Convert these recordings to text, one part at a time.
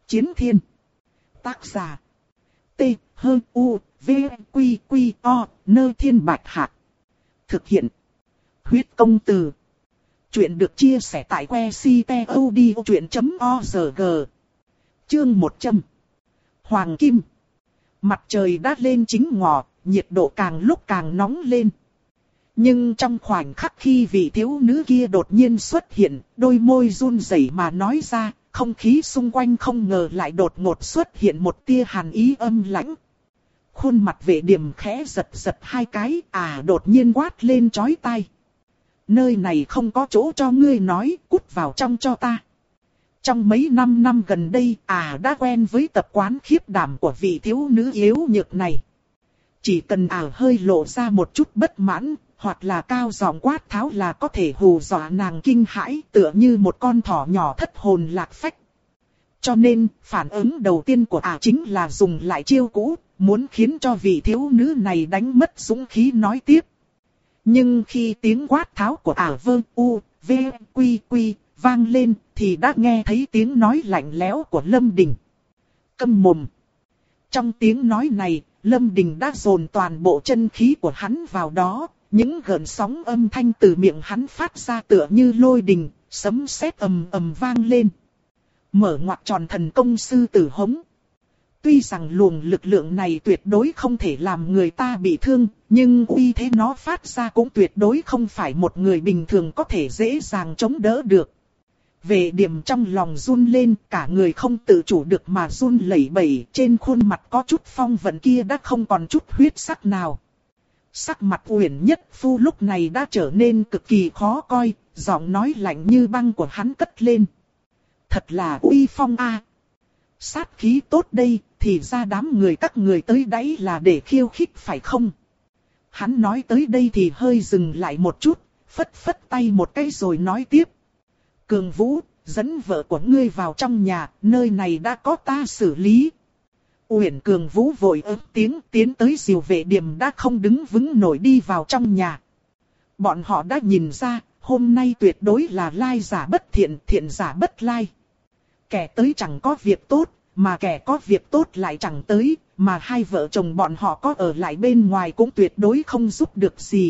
Chiến thiên. Tác giả. T-H-U-V-Q-Q-O, Nơ Thiên Bạch Hạc. Thực hiện. Huyết công từ. Chuyện được chia sẻ tại que ctod.org. Chương 100. Hoàng Kim. Mặt trời đã lên chính ngọ, nhiệt độ càng lúc càng nóng lên. Nhưng trong khoảnh khắc khi vị thiếu nữ kia đột nhiên xuất hiện, đôi môi run rẩy mà nói ra, không khí xung quanh không ngờ lại đột ngột xuất hiện một tia hàn ý âm lãnh. Khuôn mặt Vệ Điềm khẽ giật giật hai cái, đột nhiên quát lên chói tai. Nơi này không có chỗ cho ngươi nói, cút vào trong cho ta. Trong mấy năm gần đây, đã quen với tập quán khiếp đảm của vị thiếu nữ yếu nhược này. Chỉ cần hơi lộ ra một chút bất mãn, hoặc là cao giọng quát tháo là có thể hù dọa nàng kinh hãi, tựa như một con thỏ nhỏ thất hồn lạc phách. Cho nên, phản ứng đầu tiên của chính là dùng lại chiêu cũ, muốn khiến cho vị thiếu nữ này đánh mất dũng khí nói tiếp. Nhưng khi tiếng quát tháo của Vương U, V, Quy Quy vang lên, thì đã nghe thấy tiếng nói lạnh lẽo của Lâm Đình. Câm mồm. Trong tiếng nói này, Lâm Đình đã dồn toàn bộ chân khí của hắn vào đó, những gợn sóng âm thanh từ miệng hắn phát ra tựa như lôi đình, sấm sét ầm ầm vang lên. Mở ngoặc tròn thần công sư tử hống. Tuy rằng luồng lực lượng này tuyệt đối không thể làm người ta bị thương, nhưng uy thế nó phát ra cũng tuyệt đối không phải một người bình thường có thể dễ dàng chống đỡ được. Vệ Điềm trong lòng run lên, cả người không tự chủ được mà run lẩy bẩy, trên khuôn mặt có chút phong vận kia đã không còn chút huyết sắc nào. Sắc mặt Uyển Nhất Phu lúc này đã trở nên cực kỳ khó coi, giọng nói lạnh như băng của hắn cất lên. Thật là uy phong a. Sát khí tốt đây, thì ra đám người các người tới đấy là để khiêu khích phải không? Hắn nói tới đây thì hơi dừng lại một chút, phất phất tay một cái rồi nói tiếp. Cường Vũ, dẫn vợ của ngươi vào trong nhà, nơi này đã có ta xử lý. Uyển Cường Vũ vội ớt tiếng tiến tới dìu Vệ Điềm đã không đứng vững nổi đi vào trong nhà. Bọn họ đã nhìn ra, hôm nay tuyệt đối là lai giả bất thiện, thiện giả bất lai. Kẻ tới chẳng có việc tốt, mà kẻ có việc tốt lại chẳng tới, mà hai vợ chồng bọn họ có ở lại bên ngoài cũng tuyệt đối không giúp được gì.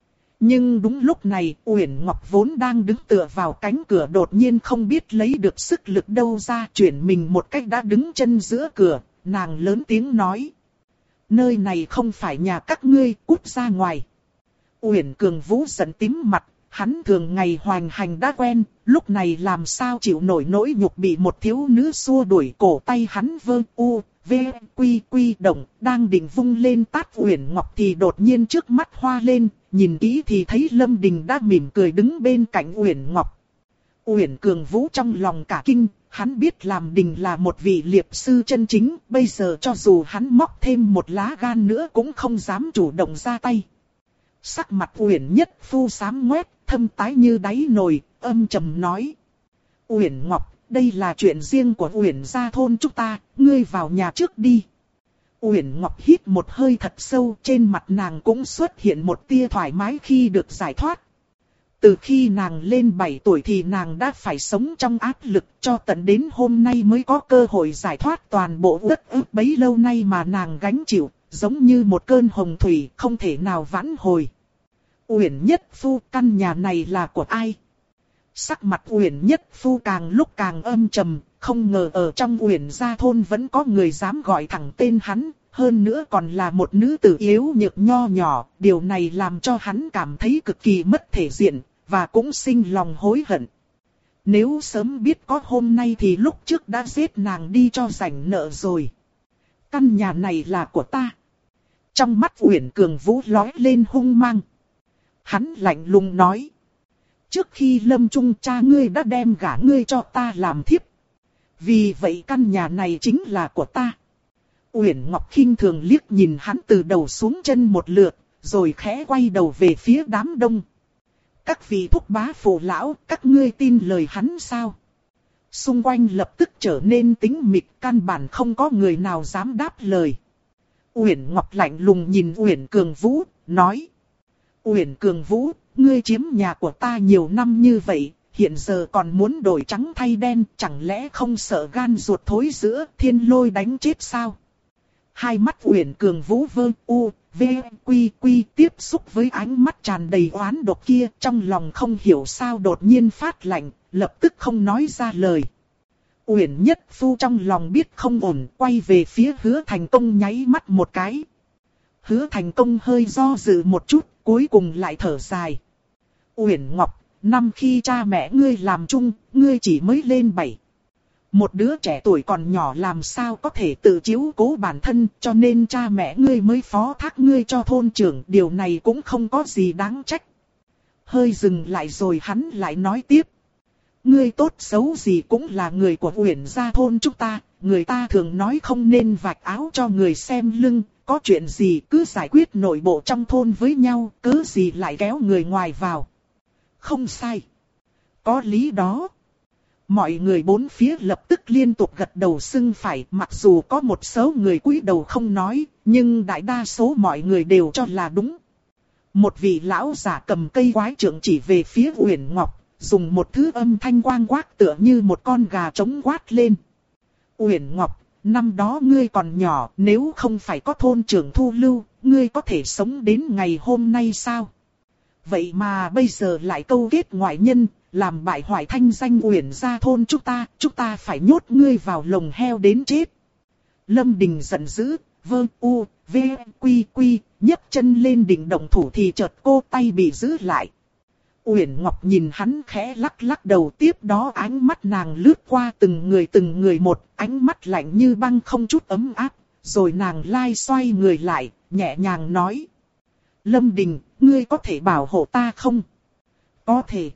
Nhưng đúng lúc này, Uyển Ngọc vốn đang đứng tựa vào cánh cửa đột nhiên không biết lấy được sức lực đâu ra, chuyển mình một cách đã đứng chân giữa cửa, nàng lớn tiếng nói. Nơi này không phải nhà các ngươi, cút ra ngoài. Uyển Cường Vũ giận tím mặt, hắn thường ngày hoành hành đã quen, lúc này làm sao chịu nổi nỗi nhục bị một thiếu nữ xua đuổi. Cổ tay hắn vơ u, v, quy quy động, đang định vung lên tát Uyển Ngọc thì đột nhiên trước mắt hoa lên, nhìn kỹ thì thấy Lâm Đình đã mỉm cười đứng bên cạnh Uyển Ngọc. Uyển Cường Vũ trong lòng cả kinh, hắn biết Làm Đình là một vị liệp sư chân chính, bây giờ cho dù hắn móc thêm một lá gan nữa cũng không dám chủ động ra tay. Sắc mặt Uyển Nhất Phu xám ngoét, thâm tái như đáy nồi, âm trầm nói. Uyển Ngọc, đây là chuyện riêng của Uyển gia thôn chúng ta, ngươi vào nhà trước đi. Uyển Ngọc hít một hơi thật sâu, trên mặt nàng cũng xuất hiện một tia thoải mái khi được giải thoát. Từ khi nàng lên 7 tuổi thì nàng đã phải sống trong áp lực, cho tận đến hôm nay mới có cơ hội giải thoát toàn bộ uất ức bấy lâu nay mà nàng gánh chịu, giống như một cơn hồng thủy không thể nào vãn hồi. Uyển Nhất Phu, căn nhà này là của ai? Sắc mặt Uyển Nhất Phu càng lúc càng âm trầm, không ngờ ở trong Uyển gia thôn vẫn có người dám gọi thẳng tên hắn, hơn nữa còn là một nữ tử yếu nhược nho nhỏ, điều này làm cho hắn cảm thấy cực kỳ mất thể diện, và cũng sinh lòng hối hận. Nếu sớm biết có hôm nay thì lúc trước đã giết nàng đi cho rảnh nợ rồi. Căn nhà này là của ta. Trong mắt Uyển Cường Vũ lóe lên hung mang. Hắn lạnh lùng nói. Trước khi lâm chung cha ngươi đã đem gả ngươi cho ta làm thiếp. Vì vậy căn nhà này chính là của ta. Uyển Ngọc khinh thường liếc nhìn hắn từ đầu xuống chân một lượt, rồi khẽ quay đầu về phía đám đông. Các vị thúc bá phụ lão, các ngươi tin lời hắn sao? Xung quanh lập tức trở nên tĩnh mịch, căn bản không có người nào dám đáp lời. Uyển Ngọc lạnh lùng nhìn Uyển Cường Vũ, nói. Uyển Cường Vũ, ngươi chiếm nhà của ta nhiều năm như vậy, hiện giờ còn muốn đổi trắng thay đen, chẳng lẽ không sợ gan ruột thối giữa thiên lôi đánh chết sao? Hai mắt Uyển Cường Vũ vơ u, v, quy quy tiếp xúc với ánh mắt tràn đầy oán độc kia, trong lòng không hiểu sao đột nhiên phát lạnh, lập tức không nói ra lời. Uyển Nhất Phu trong lòng biết không ổn, quay về phía Hứa Thành Công nháy mắt một cái. Hứa Thành Công hơi do dự một chút, cuối cùng lại thở dài. Uyển Ngọc, năm khi cha mẹ ngươi làm chung, ngươi chỉ mới lên 7. Một đứa trẻ tuổi còn nhỏ làm sao có thể tự chiếu cố bản thân, cho nên cha mẹ ngươi mới phó thác ngươi cho thôn trưởng, điều này cũng không có gì đáng trách. Hơi dừng lại rồi hắn lại nói tiếp. Ngươi tốt xấu gì cũng là người của Uyển gia thôn chúng ta, người ta thường nói không nên vạch áo cho người xem lưng, có chuyện gì cứ giải quyết nội bộ trong thôn với nhau, cớ gì lại kéo người ngoài vào. Không sai. Có lý đó. Mọi người bốn phía lập tức liên tục gật đầu xưng phải, mặc dù có một số người cúi đầu không nói, nhưng đại đa số mọi người đều cho là đúng. Một vị lão giả cầm cây quái trượng chỉ về phía Uyển Ngọc, dùng một thứ âm thanh quang quát tựa như một con gà trống quát lên. Uyển Ngọc, năm đó ngươi còn nhỏ, nếu không phải có thôn trưởng thu lưu, ngươi có thể sống đến ngày hôm nay sao? Vậy mà bây giờ lại câu kết ngoại nhân, làm bại hoại thanh danh Uyển gia thôn chúng ta phải nhốt ngươi vào lồng heo đến chết. Lâm Đình giận dữ, vơ u, v, quy quy, nhấc chân lên định động thủ thì chợt cô tay bị giữ lại. Uyển Ngọc nhìn hắn khẽ lắc lắc đầu, tiếp đó ánh mắt nàng lướt qua từng người một, ánh mắt lạnh như băng không chút ấm áp, rồi nàng lai xoay người lại, nhẹ nhàng nói. Lâm Đình, ngươi có thể bảo hộ ta không? Có thể.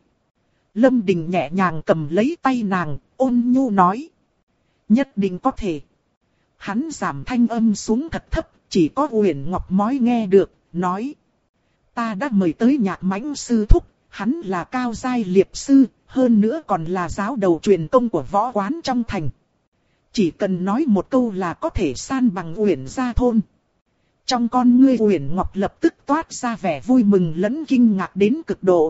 Lâm Đình nhẹ nhàng cầm lấy tay nàng, ôn nhu nói. Nhất định có thể. Hắn giảm thanh âm xuống thật thấp, chỉ có Uyển Ngọc mới nghe được, nói. Ta đã mời tới Nhạc Mãnh sư thúc, hắn là cao giai liệp sư, hơn nữa còn là giáo đầu truyền công của võ quán trong thành. Chỉ cần nói một câu là có thể san bằng Uyển gia thôn. Trong con ngươi Uyển Ngọc lập tức toát ra vẻ vui mừng lẫn kinh ngạc đến cực độ.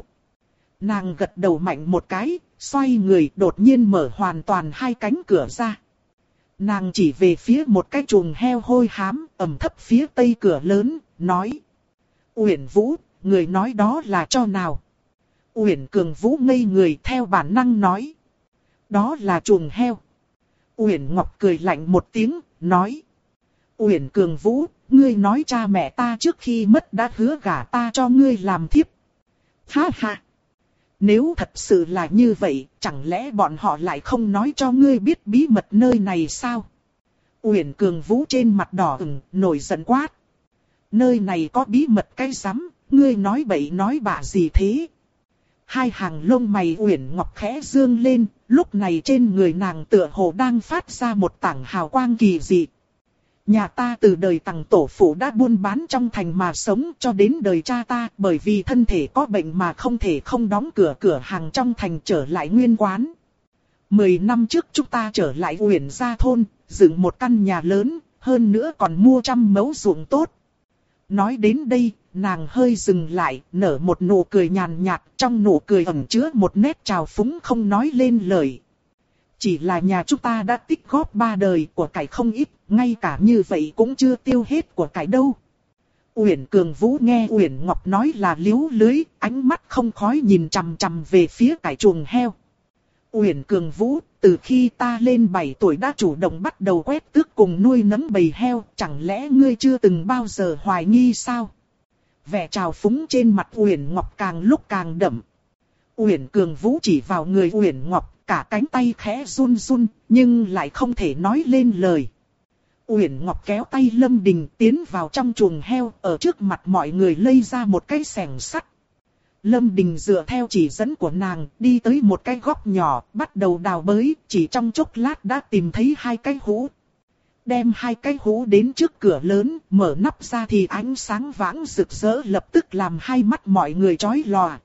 Nàng gật đầu mạnh một cái, xoay người đột nhiên mở hoàn toàn hai cánh cửa ra. Nàng chỉ về phía một cái chuồng heo hôi hám, ẩm thấp phía tây cửa lớn, nói. Uyển Vũ, người nói đó là cho nào? Uyển Cường Vũ ngây người theo bản năng nói. Đó là chuồng heo. Uyển Ngọc cười lạnh một tiếng, nói. Uyển Cường Vũ, ngươi nói cha mẹ ta trước khi mất đã hứa gả ta cho ngươi làm thiếp. Ha ha. Nếu thật sự là như vậy, chẳng lẽ bọn họ lại không nói cho ngươi biết bí mật nơi này sao? Uyển Cường Vũ trên mặt đỏ ửng, nổi giận quát. Nơi này có bí mật cái rắm, ngươi nói bậy nói bạ gì thế? Hai hàng lông mày Uyển Ngọc khẽ dương lên, lúc này trên người nàng tựa hồ đang phát ra một tảng hào quang kỳ dị. Nhà ta từ đời Tằng tổ phụ đã buôn bán trong thành mà sống cho đến đời cha ta, bởi vì thân thể có bệnh mà không thể không đóng cửa hàng trong thành trở lại nguyên quán. 10 năm trước chúng ta trở lại Uyển gia thôn, dựng một căn nhà lớn, hơn nữa còn mua 100 mẫu ruộng tốt. Nói đến đây, nàng hơi dừng lại, nở một nụ cười nhàn nhạt, trong nụ cười ẩn chứa một nét trào phúng không nói lên lời. Chỉ là nhà chúng ta đã tích góp 3 đời của cải không ít, ngay cả như vậy cũng chưa tiêu hết của cải đâu. Uyển Cường Vũ nghe Uyển Ngọc nói là liếu lưới, ánh mắt không khói nhìn chằm chằm về phía cải chuồng heo. Uyển Cường Vũ, từ khi ta lên 7 tuổi đã chủ động bắt đầu quét tước cùng nuôi nấng bầy heo, chẳng lẽ ngươi chưa từng bao giờ hoài nghi sao? Vẻ trào phúng trên mặt Uyển Ngọc càng lúc càng đậm. Uyển Cường Vũ chỉ vào người Uyển Ngọc, cả cánh tay khẽ run run, nhưng lại không thể nói lên lời. Uyển Ngọc kéo tay Lâm Đình tiến vào trong chuồng heo, ở trước mặt mọi người lây ra một cái xẻng sắt. Lâm Đình dựa theo chỉ dẫn của nàng, đi tới một cái góc nhỏ, bắt đầu đào bới, chỉ trong chốc lát đã tìm thấy 2 cái hũ. Đem 2 cái hũ đến trước cửa lớn, mở nắp ra thì ánh sáng vãng rực rỡ lập tức làm hai mắt mọi người chói lòa.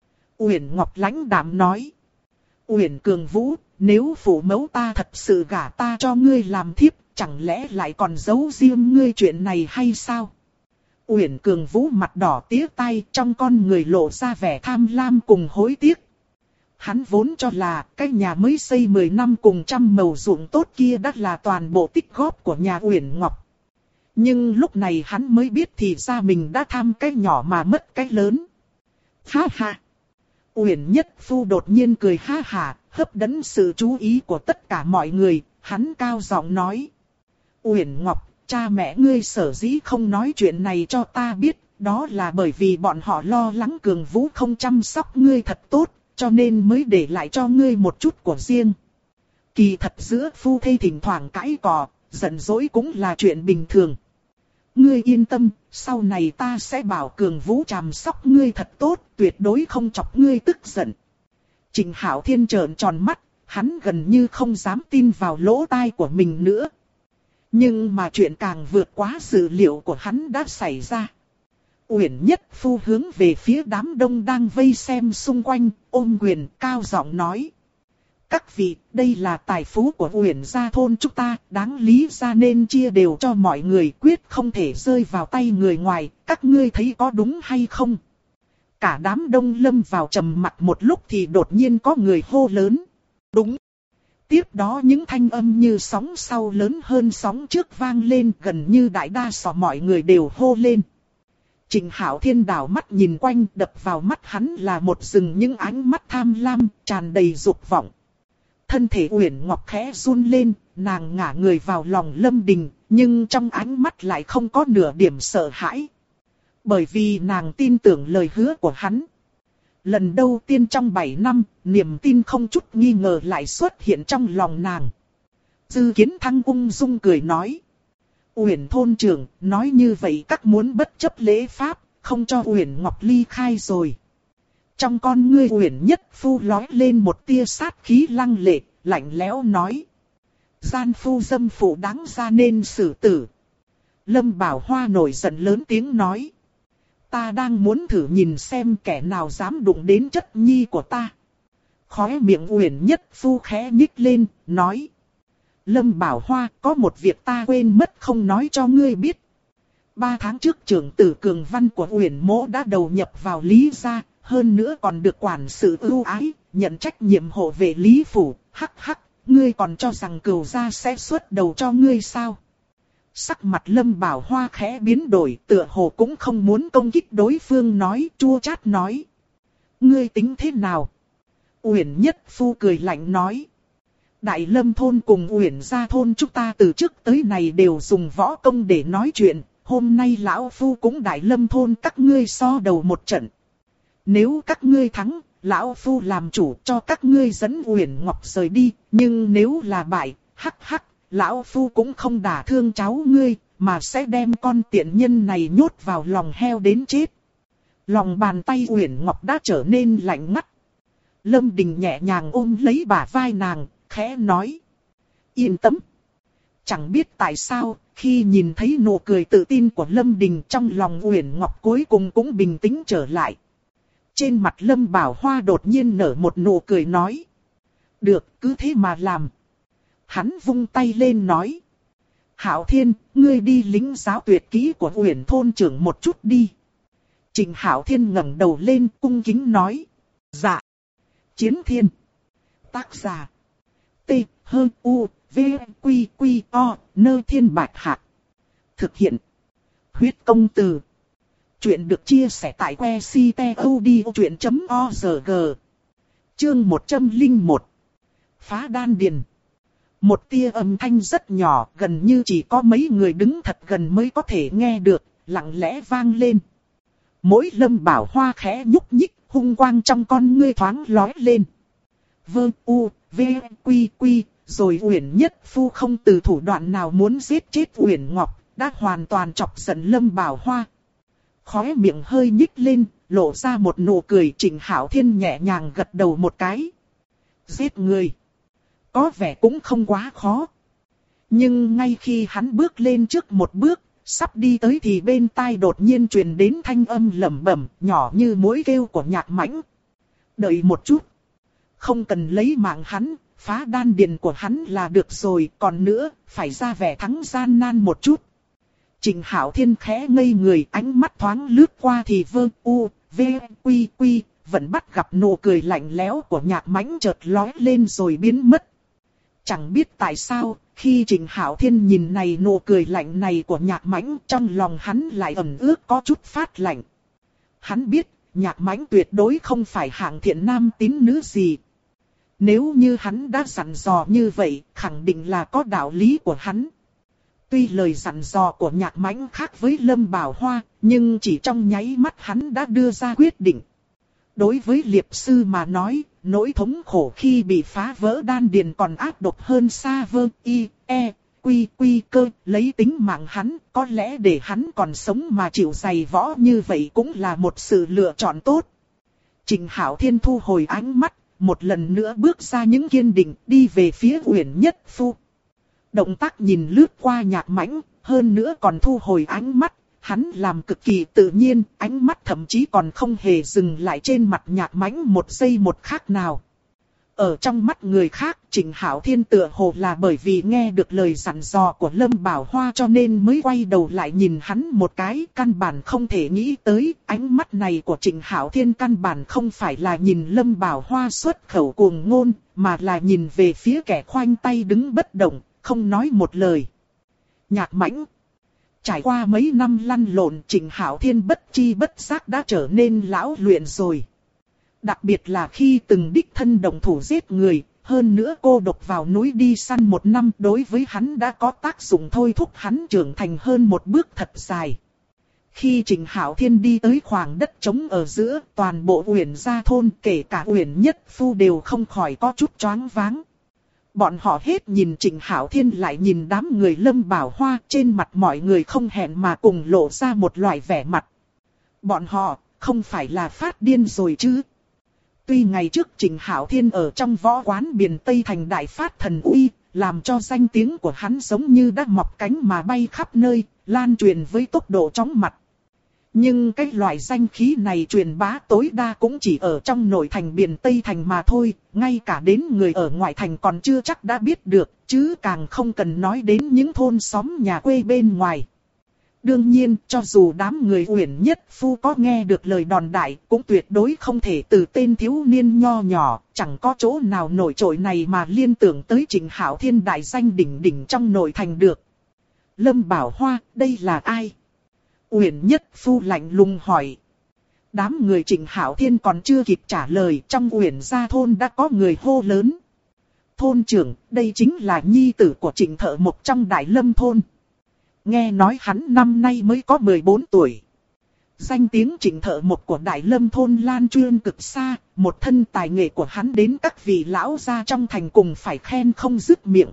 Uyển Ngọc lãnh đạm nói. Uyển Cường Vũ, nếu phụ mẫu ta thật sự gả ta cho ngươi làm thiếp, chẳng lẽ lại còn giấu riêng ngươi chuyện này hay sao? Uyển Cường Vũ mặt đỏ tía tay, trong con người lộ ra vẻ tham lam cùng hối tiếc. Hắn vốn cho là cái nhà mới xây 10 năm cùng trăm màu ruộng tốt kia đã là toàn bộ tích góp của nhà Uyển Ngọc. Nhưng lúc này hắn mới biết thì ra mình đã tham cái nhỏ mà mất cái lớn. Ha ha! Uyển Nhất Phu đột nhiên cười ha hả, hấp dẫn sự chú ý của tất cả mọi người, hắn cao giọng nói. Uyển Ngọc, cha mẹ ngươi sở dĩ không nói chuyện này cho ta biết, đó là bởi vì bọn họ lo lắng Cường Vũ không chăm sóc ngươi thật tốt, cho nên mới để lại cho ngươi một chút của riêng. Kỳ thật giữa phu thê thỉnh thoảng cãi cọ, giận dỗi cũng là chuyện bình thường. Ngươi yên tâm, sau này ta sẽ bảo Cường Vũ chăm sóc ngươi thật tốt, tuyệt đối không chọc ngươi tức giận. Trịnh Hạo Thiên trợn tròn mắt, hắn gần như không dám tin vào lỗ tai của mình nữa. Nhưng mà chuyện càng vượt quá dự liệu của hắn đã xảy ra. Uyển Nhất Phu hướng về phía đám đông đang vây xem xung quanh, ôm quyền cao giọng nói. Các vị, đây là tài phú của Uyển gia thôn chúng ta, đáng lý ra nên chia đều cho mọi người, quyết không thể rơi vào tay người ngoài, các ngươi thấy có đúng hay không? Cả đám đông lâm vào trầm mặc một lúc thì đột nhiên có người hô lớn. Đúng. Tiếp đó những thanh âm như sóng sau lớn hơn sóng trước vang lên, gần như đại đa số mọi người đều hô lên. Trịnh Hạo Thiên đảo mắt nhìn quanh, đập vào mắt hắn là một rừng những ánh mắt tham lam, tràn đầy dục vọng. Thân thể Uyển Ngọc khẽ run lên, nàng ngả người vào lòng Lâm Đình, nhưng trong ánh mắt lại không có nửa điểm sợ hãi. Bởi vì nàng tin tưởng lời hứa của hắn. Lần đầu tiên trong 7 năm, niềm tin không chút nghi ngờ lại xuất hiện trong lòng nàng. Dư Kiến Thăng ung dung cười nói. Uyển thôn trưởng, nói như vậy các muốn bất chấp lễ pháp, không cho Uyển Ngọc ly khai rồi. Trong con ngươi Uyển Nhất Phu lói lên một tia sát khí lăng lệ, lạnh lẽo nói. Gian phu dâm phụ đáng ra nên xử tử. Lâm Bảo Hoa nổi giận lớn tiếng nói. Ta đang muốn thử nhìn xem kẻ nào dám đụng đến chất nhi của ta. Khóe miệng Uyển Nhất Phu khẽ nhích lên, nói. Lâm Bảo Hoa, có một việc ta quên mất không nói cho ngươi biết. 3 tháng trước trưởng tử Cường Văn của Uyển Mỗ đã đầu nhập vào Lý gia, hơn nữa còn được quản sự ưu ái, nhận trách nhiệm hộ vệ Lý phủ. Hắc hắc, ngươi còn cho rằng Cửu gia sẽ xuất đầu cho ngươi sao? Sắc mặt Lâm Bảo Hoa khẽ biến đổi, tựa hồ cũng không muốn công kích đối phương, nói chua chát nói. Ngươi tính thế nào? Uyển Nhất Phu cười lạnh nói. Đại Lâm thôn cùng Uyển gia thôn chúng ta từ trước tới nay đều dùng võ công để nói chuyện, hôm nay lão phu cũng Đại Lâm thôn các ngươi so đầu một trận. Nếu các ngươi thắng, lão phu làm chủ cho các ngươi dẫn Uyển Ngọc rời đi, nhưng nếu là bại, hắc hắc, lão phu cũng không đả thương cháu ngươi, mà sẽ đem con tiện nhân này nhốt vào lòng heo đến chết. Lòng bàn tay Uyển Ngọc đã trở nên lạnh ngắt. Lâm Đình nhẹ nhàng ôm lấy bả vai nàng, khẽ nói. Yên tâm. Chẳng biết tại sao, khi nhìn thấy nụ cười tự tin của Lâm Đình, trong lòng Uyển Ngọc cuối cùng cũng bình tĩnh trở lại. Trên mặt Lâm Bảo Hoa đột nhiên nở một nụ cười nói. Được, cứ thế mà làm. Hắn vung tay lên nói. Hạo Thiên, ngươi đi lính giáo tuyệt kỹ của Uyển thôn trưởng một chút đi. Trịnh Hạo Thiên ngẩng đầu lên cung kính nói. Dạ. Chiến Thiên. Tác giả. T, H, U, V, Quy, Quy, O, Nơ Thiên Bạch Hạc. Thực hiện. Huyết công từ. Chuyện được chia sẻ tại que ctod.org. Chương 101. Phá đan điền. Một tia âm thanh rất nhỏ, gần như chỉ có mấy người đứng thật gần mới có thể nghe được, lặng lẽ vang lên. Mỗi Lâm Bảo Hoa khẽ nhúc nhích, hung quang trong con ngươi thoáng lóe lên. Vơ u, v, quy quy, rồi Uyển Nhất Phu không từ thủ đoạn nào muốn giết chết Uyển Ngọc, đã hoàn toàn chọc giận Lâm Bảo Hoa. Khóe miệng hơi nhích lên, lộ ra một nụ cười. Trịnh Hạo Thiên nhẹ nhàng gật đầu một cái. Giết người. Có vẻ cũng không quá khó. Nhưng ngay khi hắn bước lên trước một bước, sắp đi tới thì bên tai đột nhiên truyền đến thanh âm lẩm bẩm, nhỏ như mối kêu của nhạc mãnh. Đợi một chút. Không cần lấy mạng hắn, phá đan điền của hắn là được rồi, còn nữa, phải ra vẻ thắng gian nan một chút. Trịnh Hạo Thiên khẽ ngây người, ánh mắt thoáng lướt qua thì vơ u, v, quy quy, vẫn bắt gặp nụ cười lạnh lẽo của Nhạc Mãnh chợt lóe lên rồi biến mất. Chẳng biết tại sao, khi Trịnh Hạo Thiên nhìn này nụ cười lạnh này của Nhạc Mãnh, trong lòng hắn lại ẩn ước có chút phát lạnh. Hắn biết, Nhạc Mãnh tuyệt đối không phải hạng thiện nam tín nữ gì. Nếu như hắn đã dặn dò như vậy, khẳng định là có đạo lý của hắn. Tuy lời dặn dò của Nhạc Mãnh khác với Lâm Bảo Hoa, nhưng chỉ trong nháy mắt hắn đã đưa ra quyết định. Đối với Liệp Sư mà nói, nỗi thống khổ khi bị phá vỡ đan điền còn ác độc hơn xa vơ y, e, quy cơ, lấy tính mạng hắn, có lẽ để hắn còn sống mà chịu dày võ như vậy cũng là một sự lựa chọn tốt. Trịnh Hạo Thiên thu hồi ánh mắt, một lần nữa bước ra những kiên định, đi về phía Uyển Nhất Phu. Động tác nhìn lướt qua Nhạc Mãnh, hơn nữa còn thu hồi ánh mắt, hắn làm cực kỳ tự nhiên, ánh mắt thậm chí còn không hề dừng lại trên mặt Nhạc Mãnh một giây một khắc nào. Ở trong mắt người khác, Trịnh Hạo Thiên tựa hồ là bởi vì nghe được lời dặn dò của Lâm Bảo Hoa cho nên mới quay đầu lại nhìn hắn một cái, căn bản không thể nghĩ tới, ánh mắt này của Trịnh Hạo Thiên căn bản không phải là nhìn Lâm Bảo Hoa xuất khẩu cuồng ngôn, mà là nhìn về phía kẻ khoanh tay đứng bất động, không nói một lời. Nhạc Mãnh. Trải qua mấy năm lăn lộn, Trịnh Hạo Thiên bất chi bất giác đã trở nên lão luyện rồi. Đặc biệt là khi từng đích thân động thủ giết người, hơn nữa cô độc vào núi đi săn một năm, đối với hắn đã có tác dụng thôi thúc hắn trưởng thành hơn một bước thật dài. Khi Trịnh Hạo Thiên đi tới khoảng đất trống ở giữa, toàn bộ Uyển Gia thôn kể cả Uyển Nhất Phu đều không khỏi có chút choáng váng. Bọn họ hết nhìn Trịnh Hạo Thiên lại nhìn đám người Lâm Bảo Hoa, trên mặt mọi người không hẹn mà cùng lộ ra một loại vẻ mặt. Bọn họ không phải là phát điên rồi chứ? Tuy ngày trước Trịnh Hạo Thiên ở trong võ quán Biền Tây Thành đại phát thần uy, làm cho danh tiếng của hắn giống như đã mọc cánh mà bay khắp nơi, lan truyền với tốc độ chóng mặt. Nhưng cái loại danh khí này truyền bá tối đa cũng chỉ ở trong nội thành Biền Tây Thành mà thôi, ngay cả đến người ở ngoại thành còn chưa chắc đã biết được, chứ càng không cần nói đến những thôn xóm nhà quê bên ngoài. Đương nhiên, cho dù đám người Uyển Nhất Phu có nghe được lời đòn đại, cũng tuyệt đối không thể từ tên thiếu niên nho nhỏ, chẳng có chỗ nào nổi trội này mà liên tưởng tới Trịnh Hạo Thiên đại danh đỉnh đỉnh trong nội thành được. Lâm Bảo Hoa, đây là ai? Uyển Nhất Phu lạnh lùng hỏi. Đám người Trịnh Hạo Thiên còn chưa kịp trả lời, trong Uyển Gia thôn đã có người hô lớn. Thôn trưởng, đây chính là nhi tử của Trịnh Thợ Mộc trong Đại Lâm thôn. Nghe nói hắn năm nay mới có 14 tuổi. Danh tiếng Trịnh Thợ Mộc của Đại Lâm thôn lan truyền cực xa, một thân tài nghệ của hắn đến các vị lão gia trong thành cùng phải khen không dứt miệng.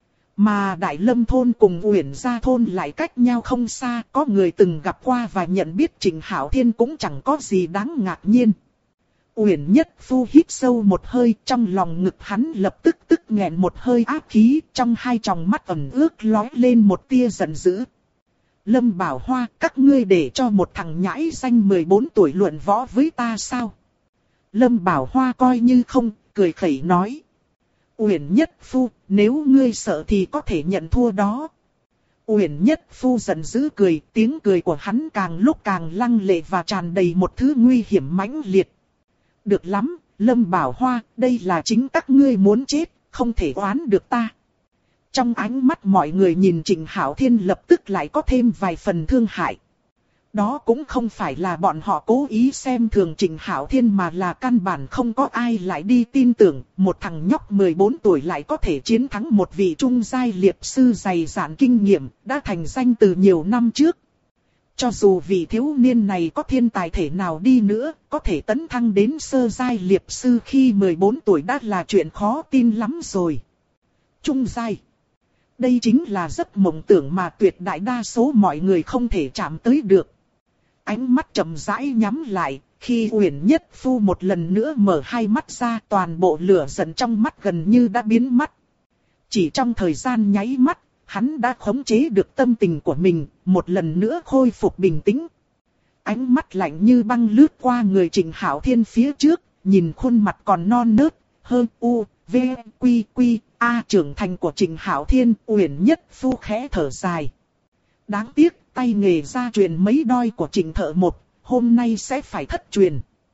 Mà Đại Lâm thôn cùng Uyển Gia thôn lại cách nhau không xa, có người từng gặp qua và nhận biết Trịnh Hạo Thiên cũng chẳng có gì đáng ngạc nhiên. Uyển Nhất Phu hít sâu một hơi, trong lòng ngực hắn lập tức nghẹn một hơi áp khí, trong hai tròng mắt ẩn ước lóe lên một tia giận dữ. Lâm Bảo Hoa, các ngươi để cho một thằng nhãi danh 14 tuổi luận võ với ta sao? Lâm Bảo Hoa coi như không, cười khẩy nói. Uyển Nhất Phu, nếu ngươi sợ thì có thể nhận thua đó. Uyển Nhất Phu giận dữ cười, tiếng cười của hắn càng lúc càng lăng lệ và tràn đầy một thứ nguy hiểm mãnh liệt. Được lắm, Lâm Bảo Hoa, đây là chính các ngươi muốn chết, không thể oán được ta. Trong ánh mắt mọi người nhìn Trịnh Hạo Thiên lập tức lại có thêm vài phần thương hại. Đó cũng không phải là bọn họ cố ý xem thường Trịnh Hạo Thiên mà là căn bản không có ai lại đi tin tưởng một thằng nhóc 14 tuổi lại có thể chiến thắng một vị trung giai liệp sư dày dạn kinh nghiệm đã thành danh từ nhiều năm trước. Cho dù vị thiếu niên này có thiên tài thể nào đi nữa, có thể tấn thăng đến sơ giai liệp sư khi 14 tuổi đã là chuyện khó tin lắm rồi. Trung giai. Đây chính là giấc mộng tưởng mà tuyệt đại đa số mọi người không thể chạm tới được. Ánh mắt chậm rãi nhắm lại, khi Uyển Nhất Phu một lần nữa mở hai mắt ra, toàn bộ lửa giận trong mắt gần như đã biến mất. Chỉ trong thời gian nháy mắt, hắn đã khống chế được tâm tình của mình, một lần nữa khôi phục bình tĩnh. Ánh mắt lạnh như băng lướt qua người Trịnh Hạo Thiên phía trước, nhìn khuôn mặt còn non nớt, hơn u, v, quy, a trưởng thành của Trịnh Hạo Thiên, Uyển Nhất Phu khẽ thở dài. Đáng tiếc, tay nghề gia truyền mấy đôi của Trịnh Thợ Mộc, hôm nay sẽ phải thất truyền.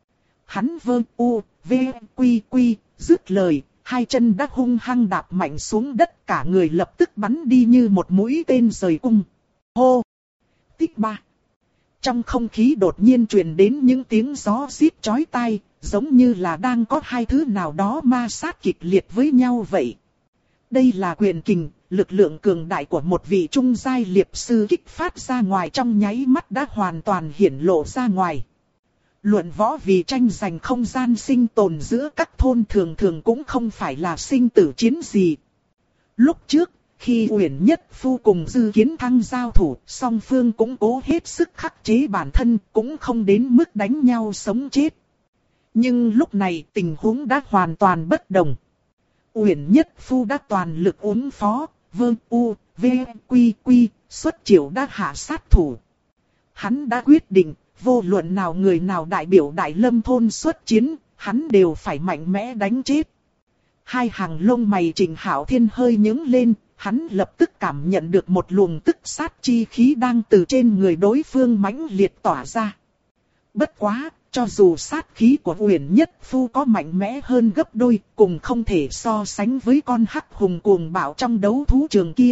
Hắn vơ u, v, quy quy, dứt lời, hai chân đã hung hăng đạp mạnh xuống đất, cả người lập tức bắn đi như một mũi tên rời cung. Hô! Tích 3. Trong không khí đột nhiên truyền đến những tiếng gió rít chói tai, giống như là đang có hai thứ nào đó ma sát kịch liệt với nhau vậy. Đây là quyền kình, lực lượng cường đại của một vị trung giai liệp sư kích phát ra ngoài trong nháy mắt đã hoàn toàn hiển lộ ra ngoài. Luận võ vì tranh giành không gian sinh tồn giữa các thôn thường thường cũng không phải là sinh tử chiến gì. Lúc trước, khi Uyển Nhất Phu cùng Dư Kiến Thăng giao thủ, song phương cũng cố hết sức khắc chế bản thân, cũng không đến mức đánh nhau sống chết. Nhưng lúc này tình huống đã hoàn toàn bất đồng. Uyển Nhất Phu đã toàn lực ứng phó, vơ u, v, quy quy, xuất chiêu đã hạ sát thủ. Hắn đã quyết định, vô luận nào người nào đại biểu Đại Lâm thôn xuất chiến, hắn đều phải mạnh mẽ đánh chết. Hai hàng lông mày Trình Hạo Thiên hơi nhướng lên, hắn lập tức cảm nhận được một luồng tức sát chi khí đang từ trên người đối phương mãnh liệt tỏa ra. Bất quá, cho dù sát khí của Uyển Nhất Phu có mạnh mẽ hơn gấp đôi, cùng không thể so sánh với con hắc hùng cuồng bạo trong đấu thú trường kia.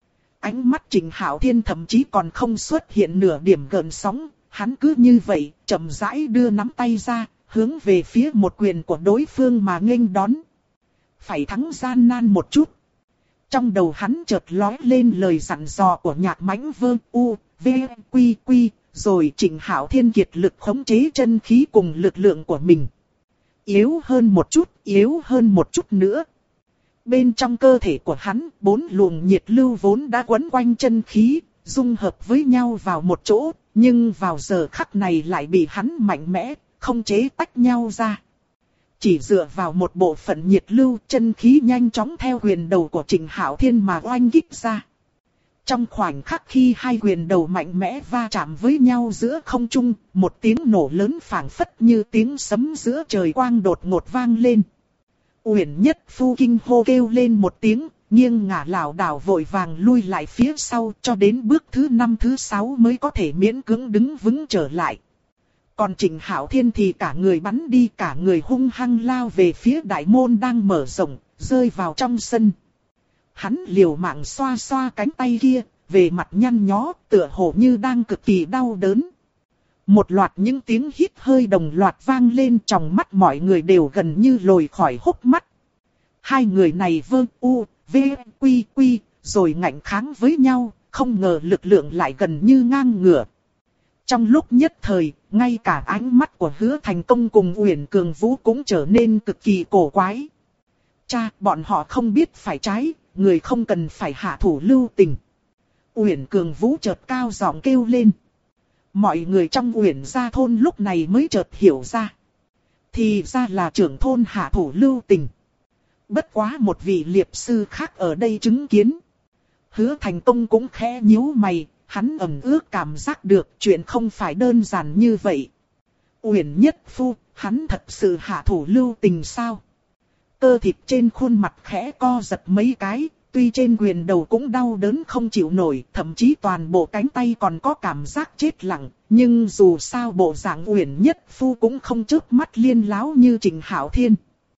Ánh mắt Trình Hạo Thiên thậm chí còn không xuất hiện nửa điểm gợn sóng, hắn cứ như vậy, chậm rãi đưa nắm tay ra, hướng về phía một quyền của đối phương mà nghênh đón. Phải thắng gian nan một chút. Trong đầu hắn chợt lóe lên lời dặn dò của Nhạc Mãnh Vơ u, v, quy quy, rồi Trình Hạo Thiên kiệt lực khống chế chân khí cùng lực lượng của mình. Yếu hơn một chút, yếu hơn một chút nữa. Bên trong cơ thể của hắn, 4 luồng nhiệt lưu vốn đã quấn quanh chân khí, dung hợp với nhau vào một chỗ, nhưng vào giờ khắc này lại bị hắn mạnh mẽ, không chế tách nhau ra. Chỉ dựa vào một bộ phận nhiệt lưu, chân khí nhanh chóng theo quyền đầu của Trình Hạo Thiên mà oanh kích ra. Trong khoảnh khắc khi hai quyền đầu mạnh mẽ va chạm với nhau giữa không trung, một tiếng nổ lớn phảng phất như tiếng sấm giữa trời quang đột ngột vang lên. Uyển Nhất Phu kinh hô kêu lên một tiếng, nghiêng ngả lảo đảo vội vàng lui lại phía sau, cho đến bước thứ 5 thứ 6 mới có thể miễn cưỡng đứng vững trở lại. Còn Trình Hạo Thiên thì cả người bắn đi, cả người hung hăng lao về phía đại môn đang mở rộng, rơi vào trong sân. Hắn liều mạng xoa xoa cánh tay kia, về mặt nhăn nhó, tựa hồ như đang cực kỳ đau đớn. Một loạt những tiếng hít hơi đồng loạt vang lên, trong mắt mọi người đều gần như lồi khỏi hốc mắt. Hai người này vơ u, v, quy quy, rồi ngạnh kháng với nhau, không ngờ lực lượng lại gần như ngang ngửa. Trong lúc nhất thời, ngay cả ánh mắt của Hứa Thành Công cùng Uyển Cường Vũ cũng trở nên cực kỳ cổ quái. Cha, bọn họ không biết phải trái, người không cần phải hạ thủ lưu tình. Uyển Cường Vũ chợt cao giọng kêu lên. Mọi người trong Uyển gia thôn lúc này mới chợt hiểu ra. Thì ra là trưởng thôn hạ thủ lưu tình. Bất quá một vị liệp sư khác ở đây chứng kiến. Hứa Thành Công cũng khẽ nhíu mày, hắn ẩn ước cảm giác được chuyện không phải đơn giản như vậy. Uyển Nhất Phu, hắn thật sự hạ thủ lưu tình sao? Cơ thịt trên khuôn mặt khẽ co giật mấy cái, tuy trên quyền đầu cũng đau đớn không chịu nổi, thậm chí toàn bộ cánh tay còn có cảm giác chết lặng, nhưng dù sao bộ dạng Uyển Nhất Phu cũng không chớp mắt liên láo như Trình Hạo Thiên.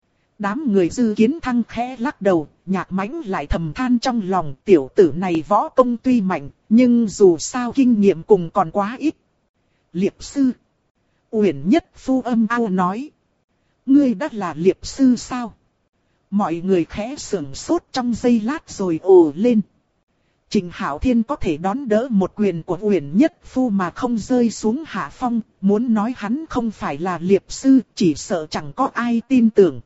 Đám người Dư Kiến Thăng khẽ lắc đầu, Nhạc Mãnh lại thầm than trong lòng, tiểu tử này võ công tuy mạnh, nhưng dù sao kinh nghiệm cùng còn quá ít. Liệp sư. Uyển Nhất Phu âm ao nói. Ngươi đã là liệp sư sao? Mọi người khẽ sửng sốt trong giây lát rồi ồ lên. Trình Hạo Thiên có thể đón đỡ một quyền của Uyển Nhất Phu mà không rơi xuống hạ phong, muốn nói hắn không phải là liệp sư, chỉ sợ chẳng có ai tin tưởng.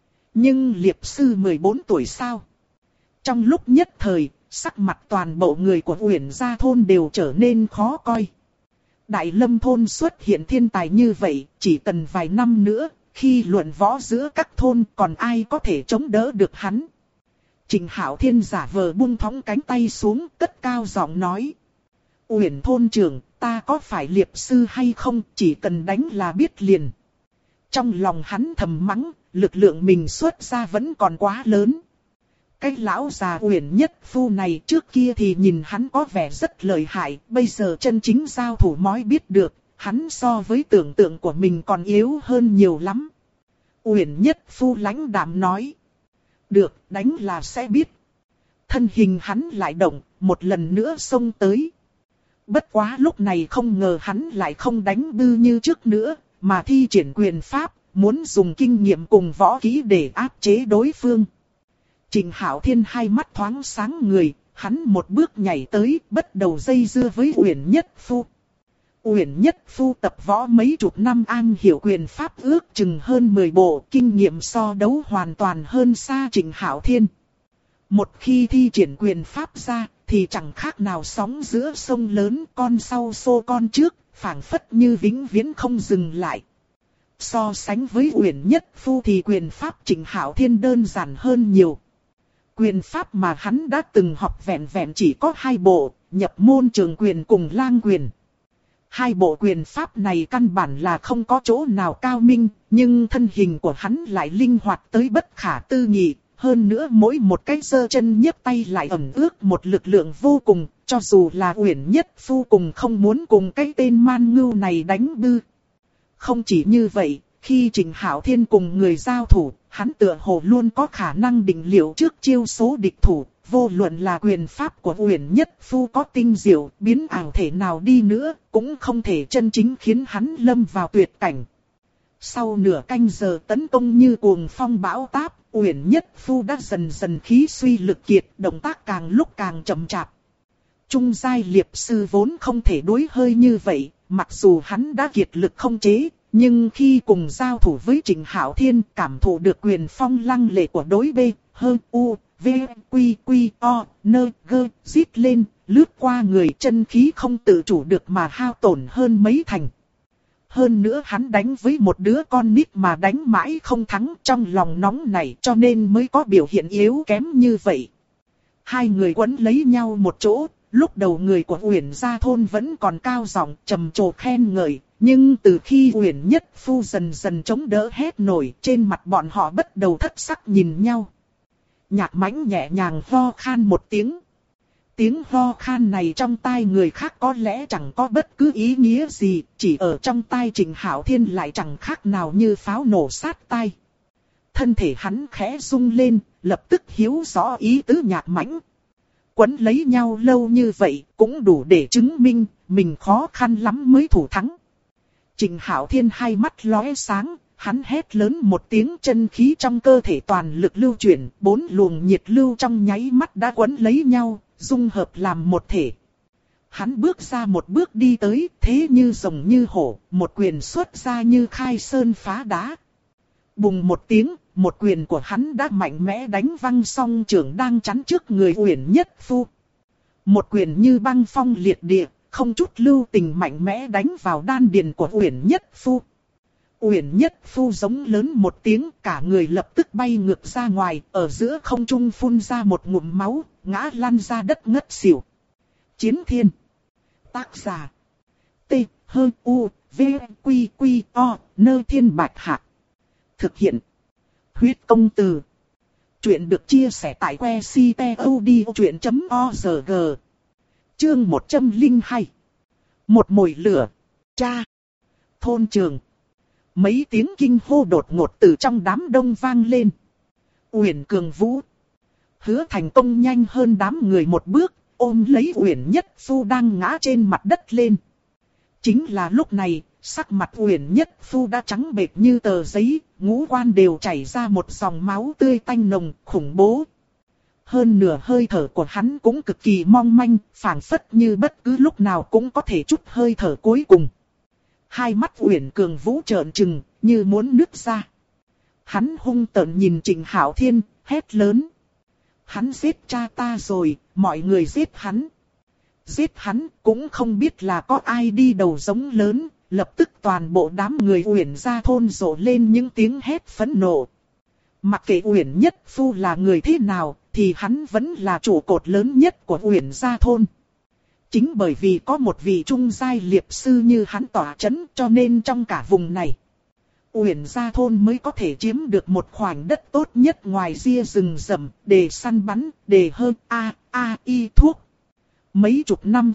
Nhưng liệp sư 14 tuổi sao? Trong lúc nhất thời, sắc mặt toàn bộ người của Uyển gia thôn đều trở nên khó coi. Đại Lâm thôn xuất hiện thiên tài như vậy, chỉ cần vài năm nữa, khi luận võ giữa các thôn còn ai có thể chống đỡ được hắn. Trình Hạo Thiên giả vờ buông thõng cánh tay xuống, cất cao giọng nói. Uyển thôn trưởng, ta có phải liệp sư hay không, chỉ cần đánh là biết liền. Trong lòng hắn thầm mắng, lực lượng mình xuất ra vẫn còn quá lớn. Cái lão già Uyển Nhất Phu này trước kia thì nhìn hắn có vẻ rất lợi hại, bây giờ chân chính giao thủ mới biết được, hắn so với tưởng tượng của mình còn yếu hơn nhiều lắm. Uyển Nhất Phu lãnh đạm nói. Được, đánh là sẽ biết. Thân hình hắn lại động, một lần nữa xông tới. Bất quá lúc này không ngờ hắn lại không đánh bư như trước nữa, mà thi triển quyền pháp, muốn dùng kinh nghiệm cùng võ kỹ để áp chế đối phương. Trình Hạo Thiên hai mắt thoáng sáng người, hắn một bước nhảy tới, bắt đầu dây dưa với Uyển Nhất Phu. Uyển Nhất Phu tập võ mấy chục năm, an hiểu quyền pháp ước chừng hơn 10 bộ, kinh nghiệm so đấu hoàn toàn hơn xa Trình Hạo Thiên. Một khi thi triển quyền pháp ra, thì chẳng khác nào sóng giữa sông lớn, con sau xô con trước, phảng phất như vĩnh viễn không dừng lại. So sánh với Uyển Nhất Phu thì quyền pháp Trình Hạo Thiên đơn giản hơn nhiều. Quyền pháp mà hắn đã từng học vẹn vẹn chỉ có 2 bộ, Nhập Môn Trường Quyền cùng Lang Quyền. 2 bộ quyền pháp này căn bản là không có chỗ nào cao minh, nhưng thân hình của hắn lại linh hoạt tới bất khả tư nghị. Hơn nữa mỗi một cái giơ chân nhấc tay lại ẩn ước một lực lượng vô cùng, cho dù là Uyển Nhất Phu cùng không muốn cùng cái tên man ngưu này đánh bư. Không chỉ như vậy, khi Trình Hạo Thiên cùng người giao thủ, hắn tựa hồ luôn có khả năng định liệu trước chiêu số địch thủ, vô luận là quyền pháp của Uyển Nhất Phu có tinh diệu, biến ảo thể nào đi nữa, cũng không thể chân chính khiến hắn lâm vào tuyệt cảnh. Sau nửa canh giờ tấn công như cuồng phong bão táp, Uyển Nhất Phu đã dần dần khí suy lực kiệt, động tác càng lúc càng chậm chạp. Trung giai liệp sư vốn không thể đối hơi như vậy, mặc dù hắn đã kiệt lực không chế, nhưng khi cùng giao thủ với Trình Hạo Thiên, cảm thụ được quyền phong lăng lệ của đối B, hơn U, V, Quy, Quy, O, Nơ, Gơ, rít lên, lướt qua người, chân khí không tự chủ được mà hao tổn hơn mấy thành. Hơn nữa hắn đánh với một đứa con nít mà đánh mãi không thắng, trong lòng nóng này cho nên mới có biểu hiện yếu kém như vậy. Hai người quấn lấy nhau một chỗ, lúc đầu người của Uyển Gia Thôn vẫn còn cao giọng trầm trồ khen ngợi, nhưng từ khi Uyển Nhất Phu dần dần chống đỡ hết nổi, trên mặt bọn họ bắt đầu thất sắc nhìn nhau. Nhạc Mãnh nhẹ nhàng ho khan một tiếng. Tiếng ho khan này trong tai người khác có lẽ chẳng có bất cứ ý nghĩa gì, chỉ ở trong tai Trình Hạo Thiên lại chẳng khác nào như pháo nổ sát tai. Thân thể hắn khẽ rung lên, lập tức hiểu rõ ý tứ Nhạc Mãnh. Quấn lấy nhau lâu như vậy cũng đủ để chứng minh mình khó khăn lắm mới thủ thắng. Trình Hạo Thiên hai mắt lóe sáng, hắn hét lớn một tiếng, chân khí trong cơ thể toàn lực lưu chuyển, 4 luồng nhiệt lưu trong nháy mắt đã quấn lấy nhau, dung hợp làm một thể. Hắn bước ra một bước đi tới, thế như rồng như hổ, một quyền xuất ra như khai sơn phá đá. Bùng một tiếng, một quyền của hắn đã mạnh mẽ đánh văng song trưởng đang chắn trước người Uyển Nhất Phu. Một quyền như băng phong liệt địa, không chút lưu tình mạnh mẽ đánh vào đan điền của Uyển Nhất Phu. Uyển Nhất Phu giống lớn một tiếng, cả người lập tức bay ngược ra ngoài, ở giữa không trung phun ra một ngụm máu, ngã lăn ra đất ngất xỉu. Chiến Thiên. Tác giả. T. H. U. V. Quy. Quy. O. Nơ Thiên Bạch Hạc. Thực hiện. Huyết Công Từ. Chuyện được chia sẻ tại que ctod.org. Chương 102. Một mồi lửa. Cha. Thôn trường. Mấy tiếng kinh hô đột ngột từ trong đám đông vang lên. Uyển Cường Vũ. Hứa Thành Công nhanh hơn đám người một bước, ôm lấy Uyển Nhất Phu đang ngã trên mặt đất lên. Chính là lúc này, sắc mặt Uyển Nhất Phu đã trắng bệch như tờ giấy, ngũ quan đều chảy ra một dòng máu tươi tanh nồng, khủng bố. Hơn nửa hơi thở của hắn cũng cực kỳ mong manh, phảng phất như bất cứ lúc nào cũng có thể trút hơi thở cuối cùng. Hai mắt Uyển Cường Vũ trợn trừng, như muốn nứt ra. Hắn hung tợn nhìn Trình Hạo Thiên, hét lớn. Hắn giết cha ta rồi, mọi người giết hắn. Giết hắn, cũng không biết là có ai đi đầu giống lớn, lập tức toàn bộ đám người Uyển Gia Thôn rộ lên những tiếng hét phẫn nộ. Mặc kệ Uyển Nhất Phu là người thế nào, thì hắn vẫn là trụ cột lớn nhất của Uyển Gia Thôn. Chính bởi vì có một vị trung giai liệp sư như hắn tỏa chấn, cho nên trong cả vùng này, Uyển Gia Thôn mới có thể chiếm được một khoảnh đất tốt nhất ngoài ria rừng rậm, để săn bắn, để hơn y thuốc. Mấy chục năm qua,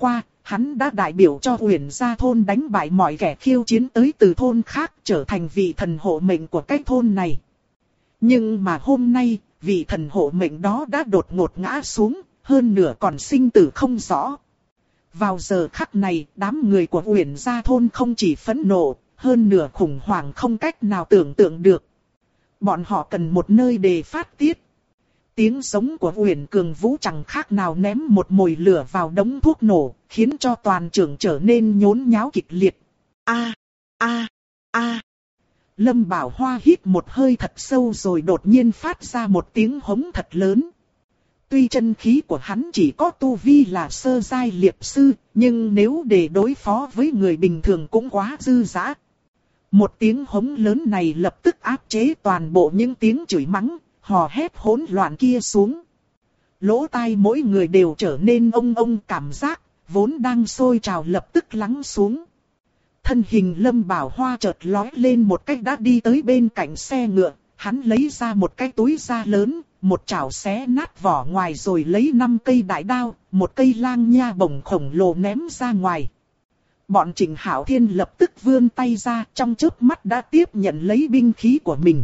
hắn đã đại biểu cho Uyển gia thôn đánh bại mọi kẻ khiêu chiến tới từ thôn khác, trở thành vị thần hộ mệnh của cái thôn này. Nhưng mà hôm nay, vị thần hộ mệnh đó đã đột ngột ngã xuống, hơn nửa còn sinh tử không rõ. Vào giờ khắc này, đám người của Uyển gia thôn không chỉ phẫn nộ, hơn nửa khủng hoảng không cách nào tưởng tượng được. Bọn họ cần một nơi để phát tiết. Tiếng giống của Uyển Cường Vũ chẳng khác nào ném một mồi lửa vào đống thuốc nổ, khiến cho toàn trường trở nên nhốn nháo kịch liệt. A a a. Lâm Bảo Hoa hít một hơi thật sâu rồi đột nhiên phát ra một tiếng hống thật lớn. Tuy chân khí của hắn chỉ có tu vi là sơ giai liệp sư, nhưng nếu để đối phó với người bình thường cũng quá dư dã. Một tiếng hống lớn này lập tức áp chế toàn bộ những tiếng chửi mắng, hò hét hỗn loạn kia xuống. Lỗ tai mỗi người đều trở nên ông cảm giác, vốn đang sôi trào lập tức lắng xuống. Thân hình Lâm Bảo Hoa chợt lói lên một cách đã đi tới bên cạnh xe ngựa, hắn lấy ra một cái túi da lớn, một chảo xé nát vỏ ngoài rồi lấy 5 cây đại đao, một cây lang nha bổng khổng lồ ném ra ngoài. Bọn Trịnh Hạo Thiên lập tức vươn tay ra, trong chớp mắt đã tiếp nhận lấy binh khí của mình.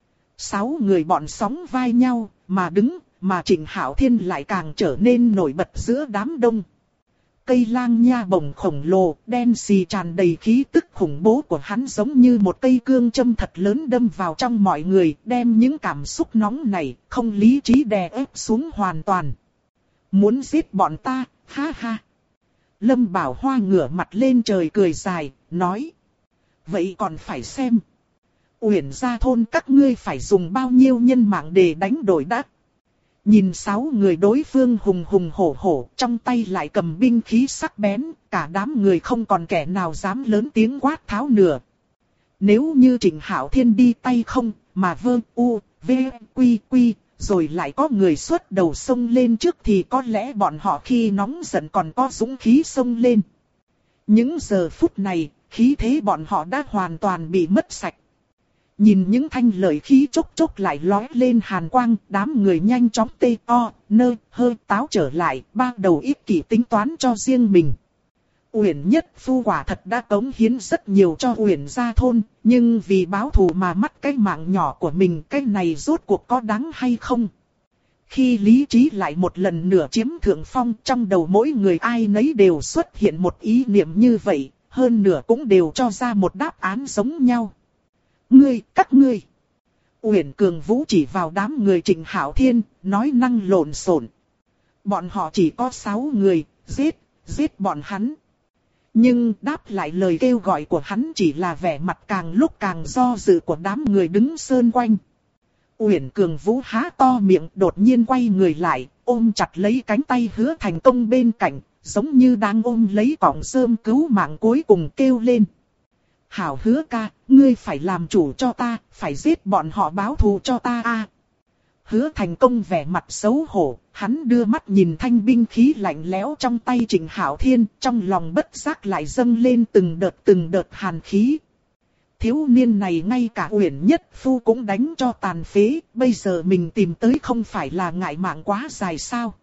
6 người bọn sóng vai nhau, mà đứng, mà Trịnh Hạo Thiên lại càng trở nên nổi bật giữa đám đông. Cây lang nha bổng khổng lồ, đen xì tràn đầy khí tức khủng bố của hắn giống như một cây cương châm thật lớn đâm vào trong mọi người, đem những cảm xúc nóng này, không lý trí đè ép xuống hoàn toàn. Muốn giết bọn ta, ha ha. Lâm Bảo Hoa ngửa mặt lên trời cười dài, nói. Vậy còn phải xem. Uyển gia thôn các ngươi phải dùng bao nhiêu nhân mạng để đánh đổi đã. Nhìn 6 người đối phương hùng hùng hổ hổ, trong tay lại cầm binh khí sắc bén, cả đám người không còn kẻ nào dám lớn tiếng quát tháo nữa. Nếu như Trịnh Hạo Thiên đi tay không, mà vơ u, v, quy quy, rồi lại có người xuất đầu xông lên trước thì có lẽ bọn họ khi nóng giận còn có dũng khí xông lên. Những giờ phút này, khí thế bọn họ đã hoàn toàn bị mất sạch. Nhìn những thanh lợi khí chốc chốc lại lói lên hàn quang, đám người nhanh chóng tê o, nơ, hơi táo trở lại, bắt đầu ích kỷ tính toán cho riêng mình. Uyển Nhất Phu quả thật đã cống hiến rất nhiều cho Uyển gia thôn, nhưng vì báo thù mà mất cái mạng nhỏ của mình, cái này rốt cuộc có đáng hay không? Khi lý trí lại một lần nữa chiếm thượng phong, trong đầu mỗi người ai nấy đều xuất hiện một ý niệm như vậy, hơn nửa cũng đều cho ra một đáp án giống nhau. Các ngươi. Uyển Cường Vũ chỉ vào đám người Trịnh Hạo Thiên, nói năng lộn xộn. Bọn họ chỉ có 6 người, giết bọn hắn. Nhưng đáp lại lời kêu gọi của hắn chỉ là vẻ mặt càng lúc càng do dự của đám người đứng sơn quanh. Uyển Cường Vũ há to miệng đột nhiên quay người lại, ôm chặt lấy cánh tay Hứa Thành Công bên cạnh, giống như đang ôm lấy cọng rơm cứu mạng cuối cùng kêu lên. Hảo Hứa ca, ngươi phải làm chủ cho ta, phải giết bọn họ báo thù cho ta a. Hứa Thành Công vẻ mặt xấu hổ, hắn đưa mắt nhìn thanh binh khí lạnh lẽo trong tay Trịnh Hạo Thiên, trong lòng bất giác lại dâng lên từng đợt hàn khí. Thiếu niên này ngay cả Uyển Nhất Phu cũng đánh cho tàn phế, bây giờ mình tìm tới không phải là ngại mạng quá dài sao?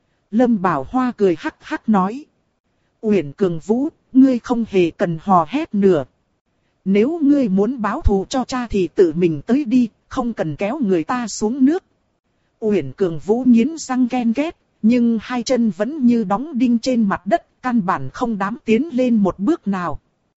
Lâm Bảo Hoa cười hắc hắc nói. Uyển Cường Vũ, ngươi không hề cần hò hét nữa. Nếu ngươi muốn báo thù cho cha thì tự mình tới đi, không cần kéo người ta xuống nước. Uyển Cường Vũ nghiến răng ghen ghét, nhưng hai chân vẫn như đóng đinh trên mặt đất, căn bản không dám tiến lên một bước nào.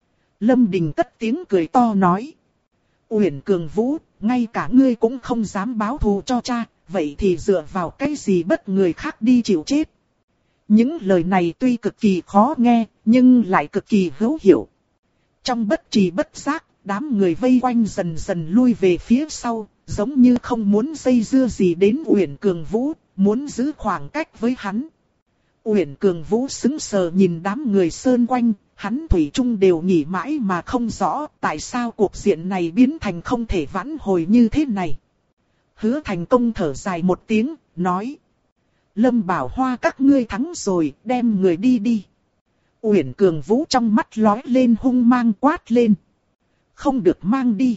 Lâm Đình cất tiếng cười to nói. Uyển Cường Vũ, ngay cả ngươi cũng không dám báo thù cho cha, vậy thì dựa vào cái gì bắt người khác đi chịu chết. Những lời này tuy cực kỳ khó nghe, nhưng lại cực kỳ hữu hiệu. Trong bất trì bất giác, đám người vây quanh dần dần lui về phía sau, giống như không muốn dây dưa gì đến Uyển Cường Vũ, muốn giữ khoảng cách với hắn. Uyển Cường Vũ sững sờ nhìn đám người sơn quanh, hắn thủy chung đều nghĩ mãi mà không rõ tại sao cuộc diện này biến thành không thể vãn hồi như thế này. Hứa Thành Công thở dài một tiếng, nói. Lâm Bảo Hoa các ngươi thắng rồi, đem người đi đi. Uyển Cường Vũ trong mắt lóe lên hung mang quát lên. Không được mang đi.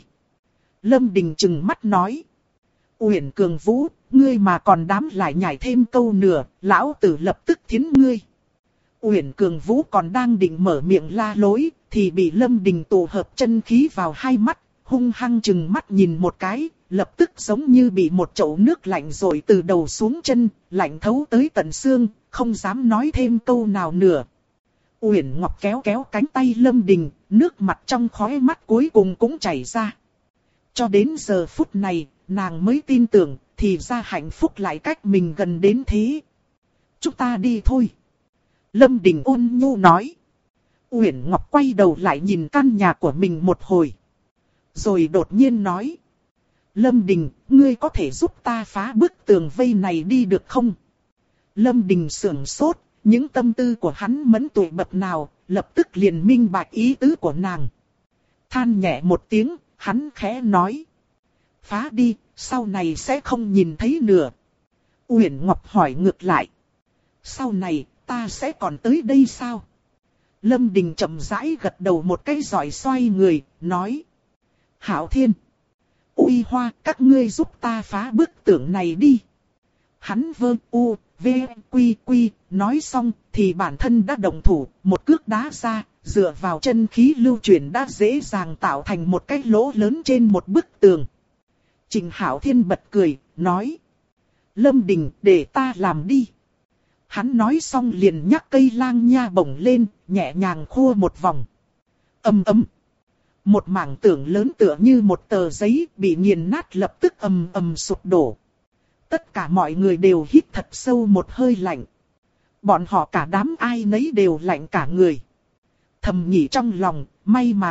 Lâm Đình trừng mắt nói. Uyển Cường Vũ, ngươi mà còn dám lại nhảy thêm câu nữa, lão tử lập tức thiến ngươi. Uyển Cường Vũ còn đang định mở miệng la lối, thì bị Lâm Đình tụ hợp chân khí vào hai mắt, hung hăng chừng mắt nhìn một cái, lập tức giống như bị một chậu nước lạnh rồi từ đầu xuống chân, lạnh thấu tới tận xương, không dám nói thêm câu nào nữa. Uyển Ngọc kéo kéo cánh tay Lâm Đình, nước mặt trong khóe mắt cuối cùng cũng chảy ra. Cho đến giờ phút này, nàng mới tin tưởng, thì ra hạnh phúc lại cách mình gần đến thế. Chúng ta đi thôi. Lâm Đình ôn nhu nói. Uyển Ngọc quay đầu lại nhìn căn nhà của mình một hồi. Rồi đột nhiên nói. Lâm Đình, ngươi có thể giúp ta phá bức tường vây này đi được không? Lâm Đình sững sốt, những tâm tư của hắn mẫn tuổi bậc nào, lập tức liền minh bạch ý tứ của nàng. Than nhẹ một tiếng, hắn khẽ nói. Phá đi, sau này sẽ không nhìn thấy nữa. Uyển Ngọc hỏi ngược lại. Sau này, ta sẽ còn tới đây sao? Lâm Đình chậm rãi gật đầu một cái rồi xoay người, nói. Hạo Thiên, Uy Hoa, các ngươi giúp ta phá bức tường này đi. Hắn nói xong thì bản thân đã động thủ, một cước đá ra, dựa vào chân khí lưu chuyển đã dễ dàng tạo thành một cái lỗ lớn trên một bức tường. Trình Hạo Thiên bật cười, nói. Lâm Đình, để ta làm đi. Hắn nói xong liền nhắc cây lang nha bổng lên, nhẹ nhàng khua một vòng. Ầm ầm. Một mảng tường lớn tựa như một tờ giấy bị nghiền nát lập tức ầm ầm sụp đổ. Tất cả mọi người đều hít thật sâu một hơi lạnh. Bọn họ cả đám ai nấy đều lạnh cả người. Thầm nghĩ trong lòng, may mà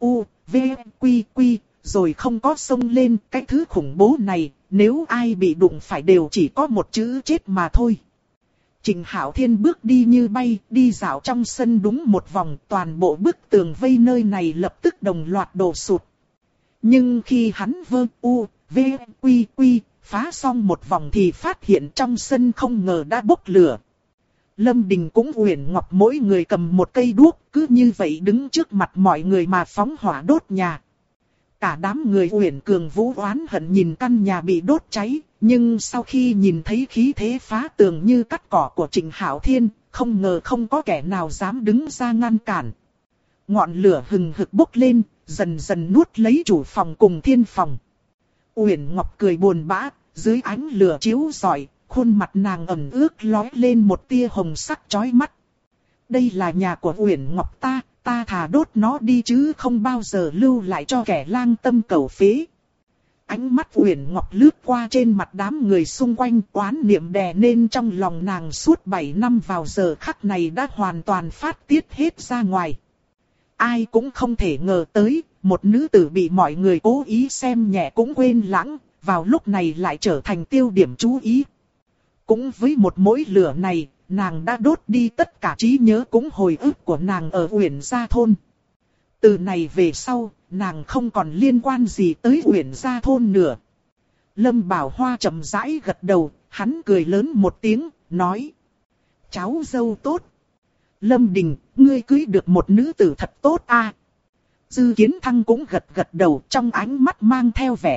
rồi không có xông lên cái thứ khủng bố này, nếu ai bị đụng phải đều chỉ có một chữ chết mà thôi. Trình Hạo Thiên bước đi như bay, đi dạo trong sân đúng một vòng, toàn bộ bức tường vây nơi này lập tức đồng loạt đổ sụt. Nhưng khi hắn phá xong một vòng thì phát hiện trong sân không ngờ đã bốc lửa. Lâm Đình cũng Uyển Ngọc mỗi người cầm một cây đuốc, cứ như vậy đứng trước mặt mọi người mà phóng hỏa đốt nhà. Cả đám người Uyển Cường Vũ oán hận nhìn căn nhà bị đốt cháy, nhưng sau khi nhìn thấy khí thế phá tường như cắt cỏ của Trình Hạo Thiên, không ngờ không có kẻ nào dám đứng ra ngăn cản. Ngọn lửa hừng hực bốc lên, dần dần nuốt lấy chủ phòng cùng thiên phòng. Uyển Ngọc cười buồn bã, dưới ánh lửa chiếu rọi, khuôn mặt nàng ẩm ướt lóe lên một tia hồng sắc chói mắt. Đây là nhà của Uyển Ngọc ta thà đốt nó đi chứ không bao giờ lưu lại cho kẻ lang tâm cầu phế. Ánh mắt Uyển Ngọc lướt qua trên mặt đám người xung quanh, oán niệm đè nên trong lòng nàng suốt 7 năm vào giờ khắc này đã hoàn toàn phát tiết hết ra ngoài. Ai cũng không thể ngờ tới, một nữ tử bị mọi người cố ý xem nhẹ cũng quên lãng, vào lúc này lại trở thành tiêu điểm chú ý. Cũng với một mối lửa này, nàng đã đốt đi tất cả trí nhớ cũng hồi ức của nàng ở Uyển Gia Thôn. Từ này về sau, nàng không còn liên quan gì tới Uyển Gia Thôn nữa. Lâm Bảo Hoa chậm rãi gật đầu, hắn cười lớn một tiếng, nói. Cháu dâu tốt. Lâm Đình, ngươi cưới được một nữ tử thật tốt a. Dư Kiến Thăng cũng gật gật đầu, trong ánh mắt mang theo vẻ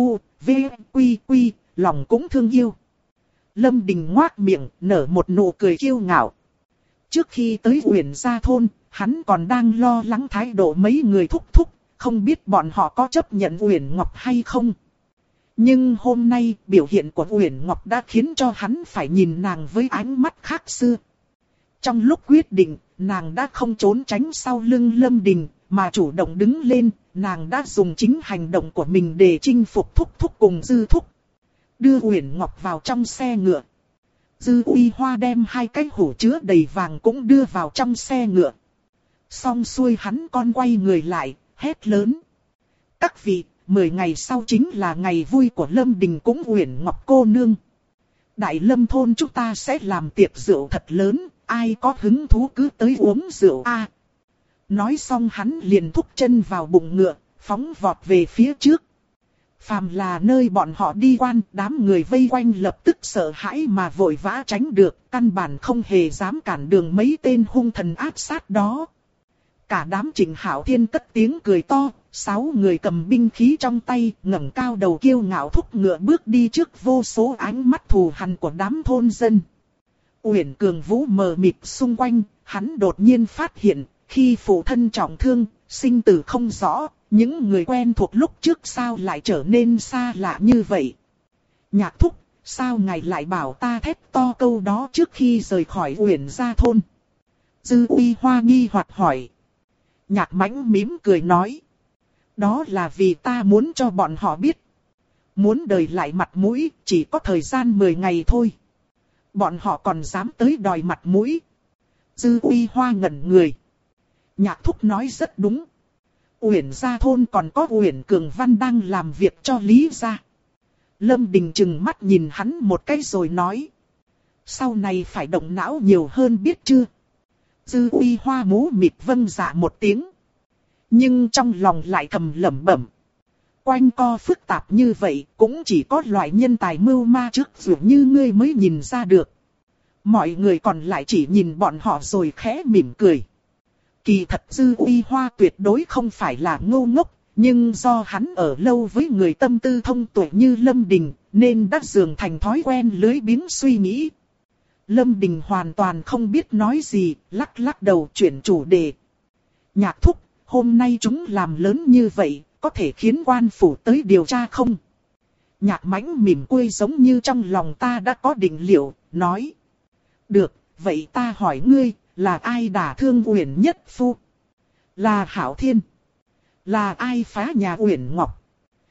lòng cũng thương yêu. Lâm Đình ngoác miệng, nở một nụ cười kiêu ngạo. Trước khi tới Uyển Gia Thôn, hắn còn đang lo lắng thái độ mấy người thúc thúc, không biết bọn họ có chấp nhận Uyển Ngọc hay không. Nhưng hôm nay, biểu hiện của Uyển Ngọc đã khiến cho hắn phải nhìn nàng với ánh mắt khác xưa. Trong lúc quyết định, nàng đã không trốn tránh sau lưng Lâm Đình, mà chủ động đứng lên, nàng đã dùng chính hành động của mình để chinh phục thúc thúc cùng Dư thúc. Đưa Uyển Ngọc vào trong xe ngựa. Dư Uy Hoa đem 2 cái hũ chứa đầy vàng cũng đưa vào trong xe ngựa. Xong xuôi hắn con quay người lại, hét lớn. Các vị, 10 ngày sau chính là ngày vui của Lâm Đình cũng Uyển Ngọc cô nương. Đại Lâm Thôn chúng ta sẽ làm tiệc rượu thật lớn, ai có hứng thú cứ tới uống rượu a. Nói xong hắn liền thúc chân vào bụng ngựa, phóng vọt về phía trước. Phàm là nơi bọn họ đi quan, đám người vây quanh lập tức sợ hãi mà vội vã tránh được, căn bản không hề dám cản đường mấy tên hung thần áp sát đó. Cả đám Trình Hạo Thiên cất tiếng cười to, 6 người cầm binh khí trong tay, ngẩng cao đầu kiêu ngạo thúc ngựa bước đi trước vô số ánh mắt thù hằn của đám thôn dân. Uyển Cường Vũ mờ mịt xung quanh, hắn đột nhiên phát hiện, khi phụ thân trọng thương, sinh tử không rõ, những người quen thuộc lúc trước sao lại trở nên xa lạ như vậy. Nhạc thúc, sao ngài lại bảo ta thét to câu đó trước khi rời khỏi Uyển gia thôn? Dư Uy Hoa nghi hoặc hỏi. Nhạc Mãnh mỉm cười nói. Đó là vì ta muốn cho bọn họ biết. Muốn đời lại mặt mũi, chỉ có thời gian 10 ngày thôi. Bọn họ còn dám tới đòi mặt mũi. Dư Uy Hoa ngẩn người. Nhạc thúc nói rất đúng. Uyển gia thôn còn có Uyển Cường Văn đang làm việc cho Lý gia. Lâm Đình trừng mắt nhìn hắn một cái rồi nói. Sau này phải động não nhiều hơn biết chưa? Dư Uy Hoa mú mịt vâng dạ một tiếng. Nhưng trong lòng lại thầm lẩm bẩm. Quanh co phức tạp như vậy cũng chỉ có loại nhân tài mưu ma trước dường như ngươi mới nhìn ra được. Mọi người còn lại chỉ nhìn bọn họ rồi khẽ mỉm cười. Kỳ thật Dư Uy Hoa tuyệt đối không phải là ngu ngốc, nhưng do hắn ở lâu với người tâm tư thông tuệ như Lâm Đình, nên đã dường thành thói quen lưới biếng suy nghĩ. Lâm Đình hoàn toàn không biết nói gì, lắc lắc đầu chuyển chủ đề. Nhạc thúc, hôm nay chúng làm lớn như vậy, có thể khiến quan phủ tới điều tra không? Nhạc Mãnh mỉm cười giống như trong lòng ta đã có định liệu, nói. Được, vậy ta hỏi ngươi, là ai đả thương Uyển Nhất Phu? Là Hảo Thiên. Là ai phá nhà Uyển Ngọc?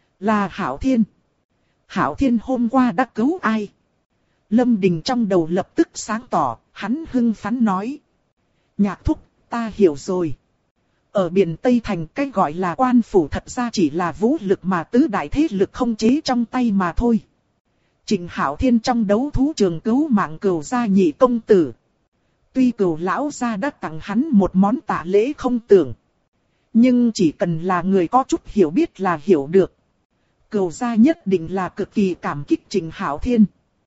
Là Hảo Thiên. Hảo Thiên hôm qua đã cứu ai? Lâm Đình trong đầu lập tức sáng tỏ, hắn hưng phấn nói. Nhạc thúc, ta hiểu rồi. Ở biển Tây Thành cái gọi là quan phủ thật ra chỉ là vũ lực mà tứ đại thế lực không chế trong tay mà thôi. Trịnh Hảo Thiên trong đấu thú trường cứu mạng Cửu gia nhị công tử. Tuy Cửu lão gia đã tặng hắn một món tạ lễ không tưởng. Nhưng chỉ cần là người có chút hiểu biết là hiểu được. Cửu gia nhất định là cực kỳ cảm kích Trịnh Hảo Thiên.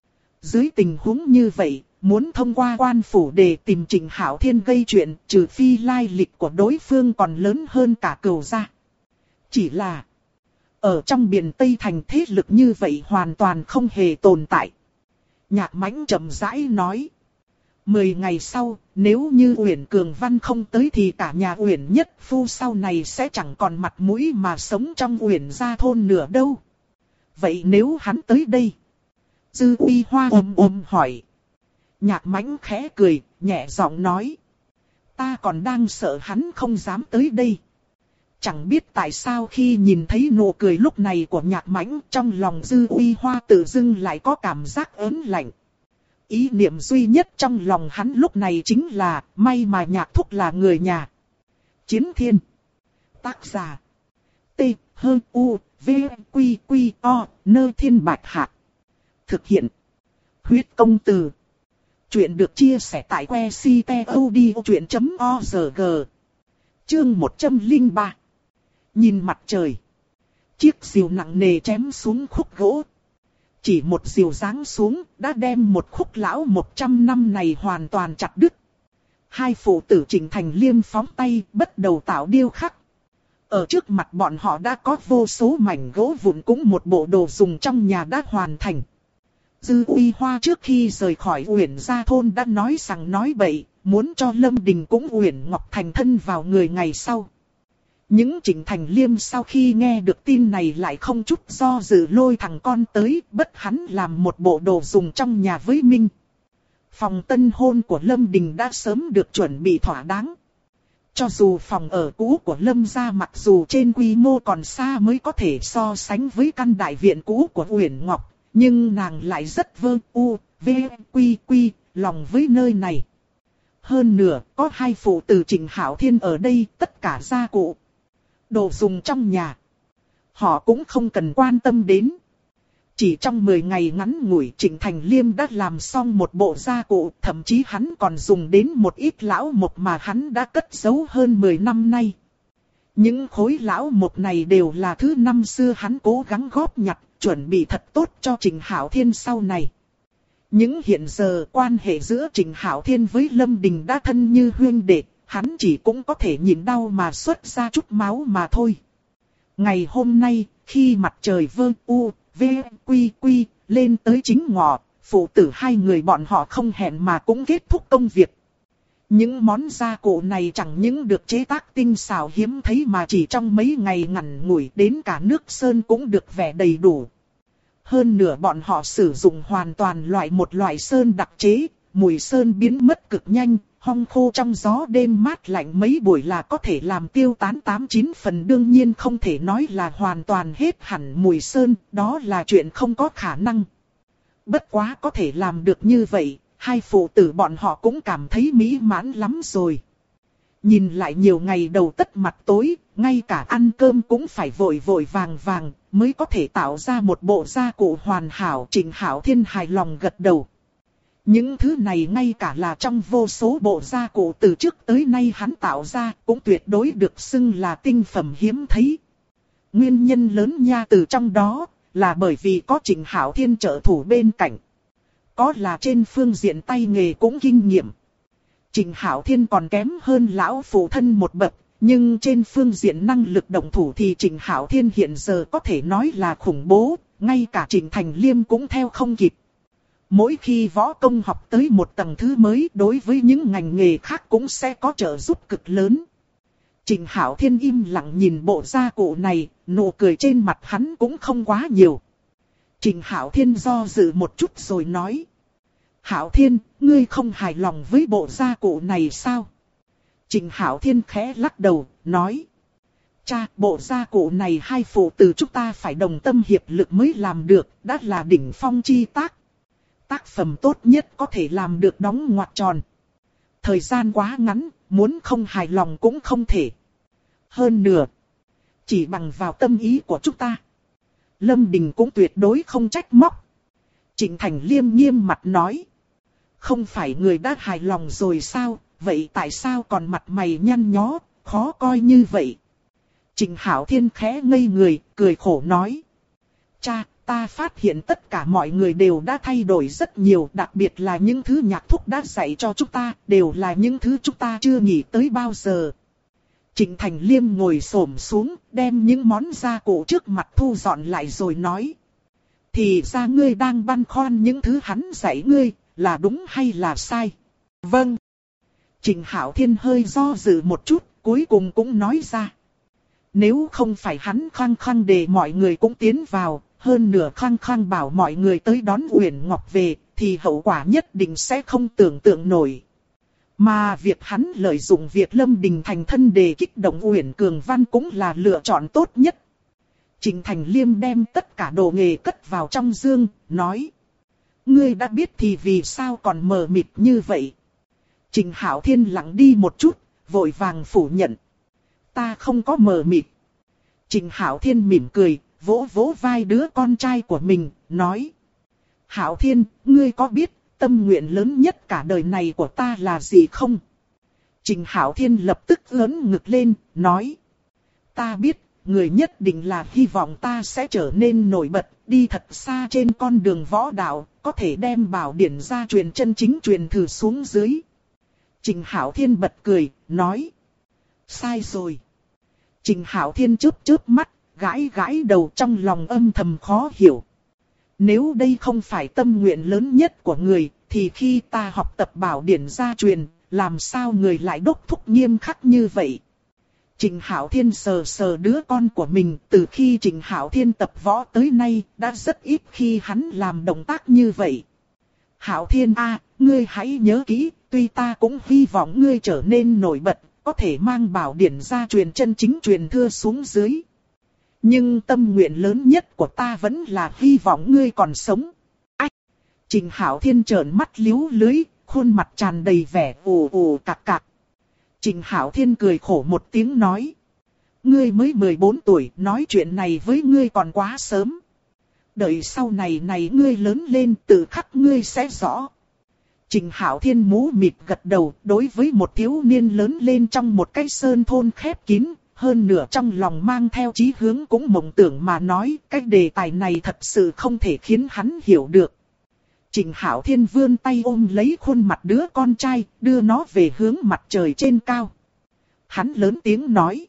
Dưới tình huống như vậy, muốn thông qua quan phủ để tìm Trịnh Hảo Thiên gây chuyện, trừ phi lai lịch của đối phương còn lớn hơn cả Cửu gia. Chỉ là, ở trong biển Tây Thành thế lực như vậy hoàn toàn không hề tồn tại. Nhạc Mãnh chậm rãi nói. 10 ngày sau, nếu như Uyển Cường Văn không tới thì cả nhà Uyển Nhất Phu sau này sẽ chẳng còn mặt mũi mà sống trong Uyển gia thôn nữa đâu. Vậy nếu hắn tới đây? Dư Uy Hoa ôm hỏi. Nhạc Mãnh khẽ cười, nhẹ giọng nói. Ta còn đang sợ hắn không dám tới đây. Chẳng biết tại sao khi nhìn thấy nụ cười lúc này của Nhạc Mãnh, trong lòng Dư Uy Hoa tự dưng lại có cảm giác ớn lạnh. Ý niệm duy nhất trong lòng hắn lúc này chính là, may mà Nhạc thúc là người nhà. Chiến Thiên. Tác giả. T, H, U, V, Quy, Quy, O, Nơ Thiên Bạch Hạc. Thực hiện. Huyết công từ. Chuyện được chia sẻ tại website.odchuyện.org. Chương 103. Nhìn mặt trời. Chiếc rìu nặng nề chém xuống khúc gỗ. Chỉ một rìu giáng xuống đã đem một khúc lão 100 năm này hoàn toàn chặt đứt. Hai phụ tử Trịnh Thành Liêm phóng tay bắt đầu tạo điêu khắc. Ở trước mặt bọn họ đã có vô số mảnh gỗ vụn, cũng một bộ đồ dùng trong nhà đã hoàn thành. Dư Uy Hoa trước khi rời khỏi Uyển gia thôn đã nói rằng nói bậy, muốn cho Lâm Đình cũng Uyển Ngọc thành thân vào người ngày sau. Những Trịnh Thành Liêm sau khi nghe được tin này lại không chút do dự lôi thằng con tới, bắt hắn làm một bộ đồ dùng trong nhà với Minh. Phòng tân hôn của Lâm Đình đã sớm được chuẩn bị thỏa đáng. Cho dù phòng ở cũ của Lâm gia mặc dù trên quy mô còn xa mới có thể so sánh với căn đại viện cũ của Uyển Ngọc, nhưng nàng lại rất quy lòng với nơi này. Hơn nữa, có hai phụ tử Trịnh Hảo Thiên ở đây, tất cả gia cụ, đồ dùng trong nhà, họ cũng không cần quan tâm đến. Chỉ trong 10 ngày ngắn ngủi, Trịnh Thành Liêm đã làm xong một bộ gia cụ, thậm chí hắn còn dùng đến một ít lão mộc mà hắn đã cất giấu hơn 10 năm nay. Những khối lão mộc này đều là thứ năm xưa hắn cố gắng góp nhặt, chuẩn bị thật tốt cho Trịnh Hảo Thiên sau này. Những hiện giờ quan hệ giữa Trịnh Hảo Thiên với Lâm Đình đã thân như huynh đệ, hắn chỉ cũng có thể nhìn đau mà xuất ra chút máu mà thôi. Ngày hôm nay, khi mặt trời quy lên tới chính ngọ, phụ tử hai người bọn họ không hẹn mà cũng kết thúc công việc. Những món gia cụ này chẳng những được chế tác tinh xảo hiếm thấy mà chỉ trong mấy ngày ngắn ngủi đến cả nước sơn cũng được vẽ đầy đủ. Hơn nữa bọn họ sử dụng hoàn toàn một loại sơn đặc chế, mùi sơn biến mất cực nhanh, hong khô trong gió đêm mát lạnh mấy buổi là có thể làm tiêu tán 8-9 phần. Đương nhiên không thể nói là hoàn toàn hết hẳn mùi sơn, đó là chuyện không có khả năng. Bất quá có thể làm được như vậy, hai phụ tử bọn họ cũng cảm thấy mỹ mãn lắm rồi. Nhìn lại nhiều ngày đầu tất mặt tối, ngay cả ăn cơm cũng phải vội vội vàng vàng, mới có thể tạo ra một bộ gia cụ hoàn hảo. Trịnh Hạo Thiên hài lòng gật đầu. Những thứ này ngay cả là trong vô số bộ gia cụ từ trước tới nay hắn tạo ra, cũng tuyệt đối được xưng là tinh phẩm hiếm thấy. Nguyên nhân lớn nha từ trong đó, là bởi vì có Trịnh Hạo Thiên trợ thủ bên cạnh. Có là trên phương diện tay nghề cũng kinh nghiệm. Trịnh Hạo Thiên còn kém hơn lão phụ thân một bậc, nhưng trên phương diện năng lực động thủ thì Trịnh Hạo Thiên hiện giờ có thể nói là khủng bố, ngay cả Trịnh Thành Liêm cũng theo không kịp. Mỗi khi võ công học tới một tầng thứ mới, đối với những ngành nghề khác cũng sẽ có trợ giúp cực lớn. Trịnh Hạo Thiên im lặng nhìn bộ gia cụ này, nụ cười trên mặt hắn cũng không quá nhiều. Trịnh Hạo Thiên do dự một chút rồi nói: Hạo Thiên, ngươi không hài lòng với bộ gia cụ này sao? Trịnh Hạo Thiên khẽ lắc đầu, nói: Cha, bộ gia cụ này hai phụ tử chúng ta phải đồng tâm hiệp lực mới làm được, đã là đỉnh phong chi tác. Tác phẩm tốt nhất có thể làm được đóng ngoặc tròn. Thời gian quá ngắn, muốn không hài lòng cũng không thể. Hơn nữa, chỉ bằng vào tâm ý của chúng ta, Lâm Đình cũng tuyệt đối không trách móc. Trịnh Thành Liêm nghiêm mặt nói: Không phải người đã hài lòng rồi sao, vậy tại sao còn mặt mày nhăn nhó, khó coi như vậy? Trịnh Hạo Thiên khẽ ngây người, cười khổ nói: Cha, ta phát hiện tất cả mọi người đều đã thay đổi rất nhiều, đặc biệt là những thứ nhạc thúc đã dạy cho chúng ta, đều là những thứ chúng ta chưa nghĩ tới bao giờ. Trịnh Thành Liêm ngồi xổm xuống, đem những món gia cụ trước mặt thu dọn lại rồi nói: Thì ra ngươi đang băn khoăn những thứ hắn dạy ngươi, là đúng hay là sai? Vâng. Trịnh Hạo Thiên hơi do dự một chút, cuối cùng cũng nói ra: Nếu không phải hắn khăng khăng để mọi người cũng tiến vào, hơn nữa khăng khăng bảo mọi người tới đón Uyển Ngọc về, thì hậu quả nhất định sẽ không tưởng tượng nổi. Mà việc hắn lợi dụng việc Lâm Đình thành thân để kích động Uyển Cường Văn cũng là lựa chọn tốt nhất. Trịnh Thành Liêm đem tất cả đồ nghề cất vào trong dương, nói: Ngươi đã biết thì vì sao còn mờ mịt như vậy? Trịnh Hạo Thiên lặng đi một chút, vội vàng phủ nhận: Ta không có mờ mịt. Trịnh Hạo Thiên mỉm cười, vỗ vỗ vai đứa con trai của mình, nói: Hạo Thiên, ngươi có biết tâm nguyện lớn nhất cả đời này của ta là gì không? Trịnh Hạo Thiên lập tức ưỡn ngực lên, nói: Ta biết, người nhất định là hy vọng ta sẽ trở nên nổi bật, đi thật xa trên con đường võ đạo, có thể đem bảo điển gia truyền chân chính truyền thử xuống dưới. Trịnh Hạo Thiên bật cười, nói: Sai rồi. Trịnh Hạo Thiên chớp mắt, gãi gãi đầu, trong lòng âm thầm khó hiểu. Nếu đây không phải tâm nguyện lớn nhất của người, thì khi ta học tập bảo điển gia truyền, làm sao người lại đốc thúc nghiêm khắc như vậy? Trịnh Hạo Thiên sờ sờ đứa con của mình, từ khi Trịnh Hạo Thiên tập võ tới nay, đã rất ít khi hắn làm động tác như vậy. Hạo Thiên a, ngươi hãy nhớ kỹ, tuy ta cũng hy vọng ngươi trở nên nổi bật, có thể mang bảo điển gia truyền chân chính truyền thừa xuống dưới. Nhưng tâm nguyện lớn nhất của ta vẫn là hy vọng ngươi còn sống. Ách! Trịnh Hạo Thiên trợn mắt liếu lưới, khuôn mặt tràn đầy vẻ ù ù cạc cạc. Trịnh Hạo Thiên cười khổ một tiếng nói: Ngươi mới 14 tuổi, nói chuyện này với ngươi còn quá sớm. Đợi sau này ngươi lớn lên, tự khắc ngươi sẽ rõ. Trịnh Hạo Thiên mũ mịt gật đầu, đối với một thiếu niên lớn lên trong một cái sơn thôn khép kín, hơn nửa trong lòng mang theo chí hướng cũng mộng tưởng mà nói, cái đề tài này thật sự không thể khiến hắn hiểu được. Trịnh Hạo Thiên vươn tay ôm lấy khuôn mặt đứa con trai, đưa nó về hướng mặt trời trên cao. Hắn lớn tiếng nói: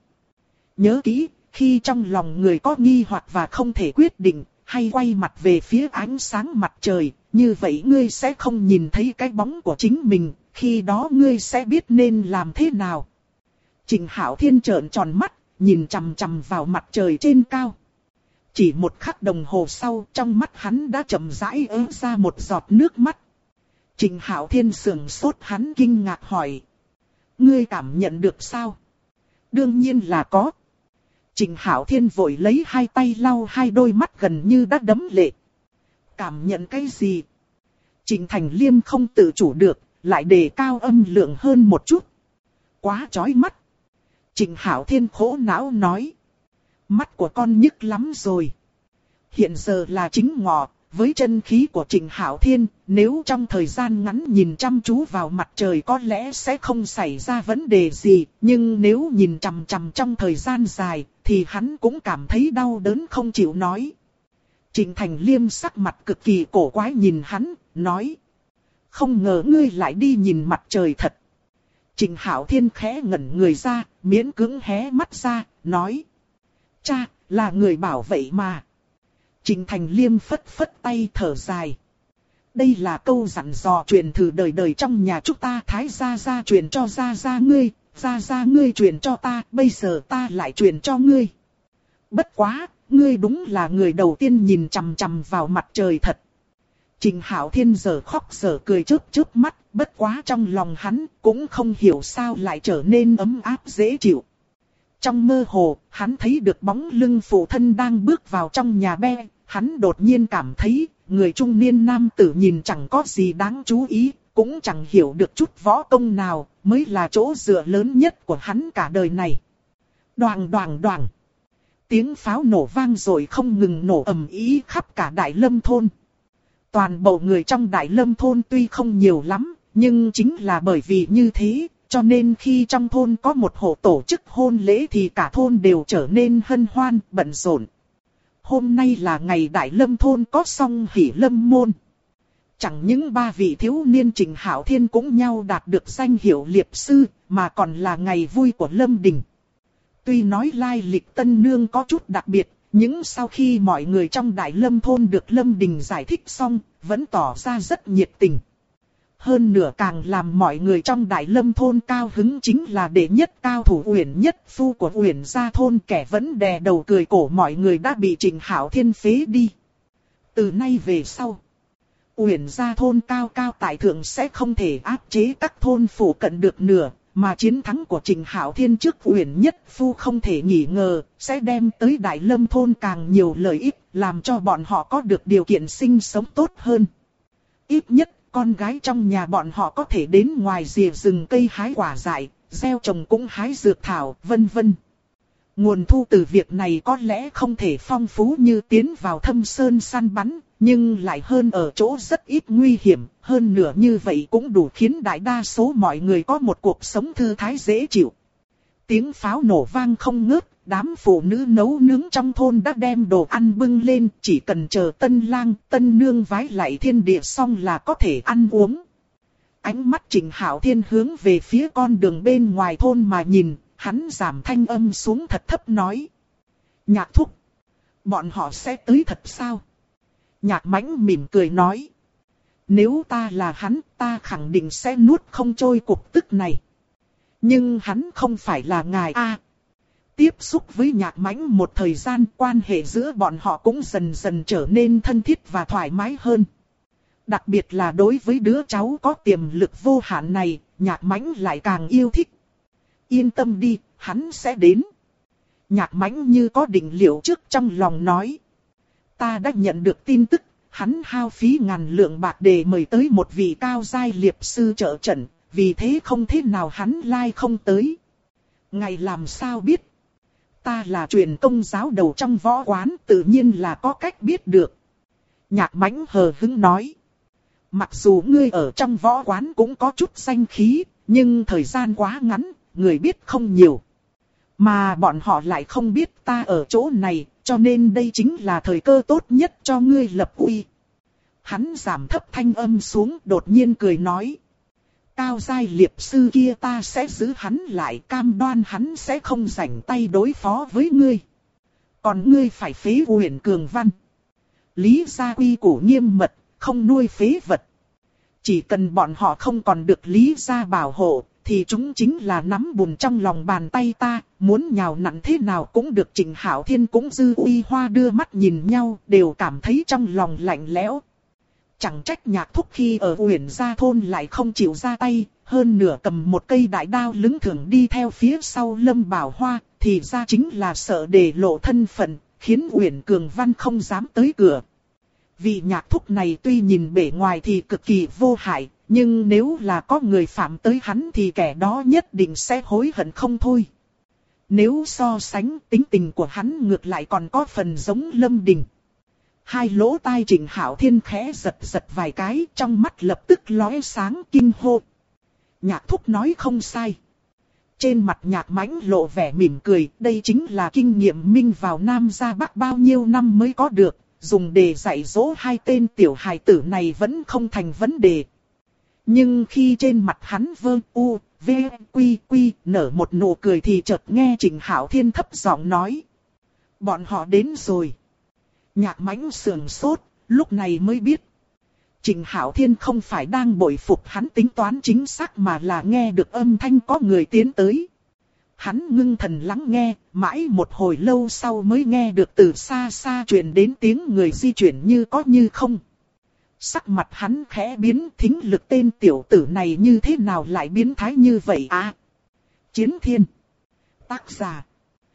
Nhớ kỹ, khi trong lòng người có nghi hoặc và không thể quyết định, hay quay mặt về phía ánh sáng mặt trời, Như vậy ngươi sẽ không nhìn thấy cái bóng của chính mình, khi đó ngươi sẽ biết nên làm thế nào. Trịnh Hạo Thiên trợn tròn mắt, nhìn chằm chằm vào mặt trời trên cao. Chỉ một khắc đồng hồ sau, trong mắt hắn đã chậm rãi ứa ra một giọt nước mắt. Trịnh Hạo Thiên sững sốt, hắn kinh ngạc hỏi. Ngươi cảm nhận được sao? Đương nhiên là có. Trịnh Hạo Thiên vội lấy hai tay lau hai đôi mắt gần như đã đẫm lệ. Cảm nhận cái gì? Trịnh Thành Liêm không tự chủ được, lại đề cao âm lượng hơn một chút. Quá chói mắt. Trịnh Hạo Thiên khổ não nói. Mắt của con nhức lắm rồi. Hiện giờ là chính ngọ, với chân khí của Trịnh Hạo Thiên, nếu trong thời gian ngắn nhìn chăm chú vào mặt trời có lẽ sẽ không xảy ra vấn đề gì, nhưng nếu nhìn chằm chằm trong thời gian dài, thì hắn cũng cảm thấy đau đớn không chịu nói. Trịnh Thành Liêm sắc mặt cực kỳ cổ quái nhìn hắn, nói. Không ngờ ngươi lại đi nhìn mặt trời thật. Trịnh Hạo Thiên khẽ ngẩn người ra, miễn cưỡng hé mắt ra, nói. Cha, là người bảo vậy mà. Trịnh Thành Liêm phất phất tay thở dài. Đây là câu dặn dò truyền thử đời đời trong nhà chúng ta, Thái gia gia truyền cho gia gia ngươi truyền cho ta, bây giờ ta lại truyền cho ngươi. Bất quá, ngươi đúng là người đầu tiên nhìn chằm chằm vào mặt trời thật. Trịnh Hạo Thiên giờ khóc giờ cười chớp chớp mắt, bất quá trong lòng hắn cũng không hiểu sao lại trở nên ấm áp dễ chịu. Trong mơ hồ, hắn thấy được bóng lưng phụ thân đang bước vào trong nhà be, hắn đột nhiên cảm thấy, người trung niên nam tử nhìn chẳng có gì đáng chú ý, cũng chẳng hiểu được chút võ công nào, mới là chỗ dựa lớn nhất của hắn cả đời này. Đoàng đoàng đoàng. Tiếng pháo nổ vang rồi không ngừng nổ ầm ĩ khắp cả Đại Lâm thôn. Toàn bộ người trong Đại Lâm thôn tuy không nhiều lắm, nhưng chính là bởi vì như thế, cho nên khi trong thôn có một hộ tổ chức hôn lễ thì cả thôn đều trở nên hân hoan, bận rộn. Hôm nay là ngày Đại Lâm thôn có song hỷ lâm môn. Chẳng những ba vị thiếu niên Trịnh Hạo Thiên cũng nhau đạt được danh hiệu liệp sư, mà còn là ngày vui của Lâm Đình. Tuy nói lai lịch tân nương có chút đặc biệt, nhưng sau khi mọi người trong Đại Lâm thôn được Lâm Đình giải thích xong, vẫn tỏ ra rất nhiệt tình. Hơn nữa càng làm mọi người trong Đại Lâm thôn cao hứng chính là đệ nhất cao thủ Uyển Nhất Phu của Uyển gia thôn, kẻ vẫn đè đầu cười cổ mọi người đã bị Trịnh Hạo Thiên phế đi. Từ nay về sau, Uyển gia thôn cao cao tại thượng sẽ không thể áp chế các thôn phủ cận được nữa, mà chiến thắng của Trịnh Hạo Thiên trước Uyển Nhất Phu không thể nghi ngờ, sẽ đem tới Đại Lâm thôn càng nhiều lợi ích, làm cho bọn họ có được điều kiện sinh sống tốt hơn. Ít nhất, con gái trong nhà bọn họ có thể đến ngoài rìa rừng cây hái quả dại, gieo trồng cũng hái dược thảo, vân vân. Nguồn thu từ việc này có lẽ không thể phong phú như tiến vào thâm sơn săn bắn, nhưng lại hơn ở chỗ rất ít nguy hiểm, hơn nữa như vậy cũng đủ khiến đại đa số mọi người có một cuộc sống thư thái dễ chịu. Tiếng pháo nổ vang không ngớt, đám phụ nữ nấu nướng trong thôn đã đem đồ ăn bưng lên, chỉ cần chờ tân lang, tân nương vái lại thiên địa xong là có thể ăn uống. Ánh mắt Trịnh Hạo Thiên hướng về phía con đường bên ngoài thôn mà nhìn, hắn giảm thanh âm xuống thật thấp nói. Nhạc thúc, bọn họ sẽ tới thật sao? Nhạc Mãnh mỉm cười nói. Nếu ta là hắn, ta khẳng định sẽ nuốt không trôi cục tức này. Nhưng hắn không phải là ngài a. Tiếp xúc với Nhạc Mãnh một thời gian, quan hệ giữa bọn họ cũng dần dần trở nên thân thiết và thoải mái hơn. Đặc biệt là đối với đứa cháu có tiềm lực vô hạn này, Nhạc Mãnh lại càng yêu thích. Yên tâm đi, hắn sẽ đến. Nhạc Mãnh như có định liệu trước trong lòng nói. Ta đã nhận được tin tức, hắn hao phí ngàn lượng bạc để mời tới một vị cao giai liệp sư trợ trận, vì thế không thế nào hắn lai không tới. Ngài làm sao biết? Ta là truyền công giáo đầu trong võ quán, tự nhiên là có cách biết được. Nhạc Mãnh hờ hững nói. Mặc dù ngươi ở trong võ quán cũng có chút danh khí, nhưng thời gian quá ngắn, người biết không nhiều. Mà bọn họ lại không biết ta ở chỗ này, cho nên đây chính là thời cơ tốt nhất cho ngươi lập uy. Hắn giảm thấp thanh âm xuống, đột nhiên cười nói. Cao giai liệp sư kia ta sẽ giữ hắn lại, cam đoan hắn sẽ không rảnh tay đối phó với ngươi. Còn ngươi phải phế Uyển Cường Văn. Lý gia quy củ nghiêm mật, không nuôi phế vật. Chỉ cần bọn họ không còn được Lý gia bảo hộ, thì chúng chính là nắm bùn trong lòng bàn tay ta, muốn nhào nặn thế nào cũng được. Trịnh Hạo Thiên cũng Dư Uy Hoa đưa mắt nhìn nhau, đều cảm thấy trong lòng lạnh lẽo. Chẳng trách Nhạc Thúc khi ở Uyển Gia thôn lại không chịu ra tay, hơn nửa cầm một cây đại đao lững thững đi theo phía sau Lâm Bảo Hoa, thì ra chính là sợ để lộ thân phận, khiến Uyển Cường Văn không dám tới cửa. Vị Nhạc Thúc này tuy nhìn bề ngoài thì cực kỳ vô hại, nhưng nếu là có người phạm tới hắn thì kẻ đó nhất định sẽ hối hận không thôi. Nếu so sánh, tính tình của hắn ngược lại còn có phần giống Lâm Đình. Hai lỗ tai Trịnh Hạo Thiên khẽ giật giật vài cái, trong mắt lập tức lóe sáng kinh hô. Nhạc Thúc nói không sai. Trên mặt Nhạc Mãnh lộ vẻ mỉm cười, đây chính là kinh nghiệm minh vào Nam ra Bắc bao nhiêu năm mới có được, dùng để dạy dỗ hai tên tiểu hài tử này vẫn không thành vấn đề. Nhưng khi trên mặt hắn nở một nụ cười thì chợt nghe Trịnh Hạo Thiên thấp giọng nói. Bọn họ đến rồi. Nhạc Mãnh sườn sốt, lúc này mới biết. Trịnh Hạo Thiên không phải đang bội phục hắn tính toán chính xác mà là nghe được âm thanh có người tiến tới. Hắn ngưng thần lắng nghe, mãi một hồi lâu sau mới nghe được từ xa xa truyền đến tiếng người di chuyển như có như không. Sắc mặt hắn khẽ biến, thính lực tên tiểu tử này như thế nào lại biến thái như vậy à? Chiến Thiên. Tác giả.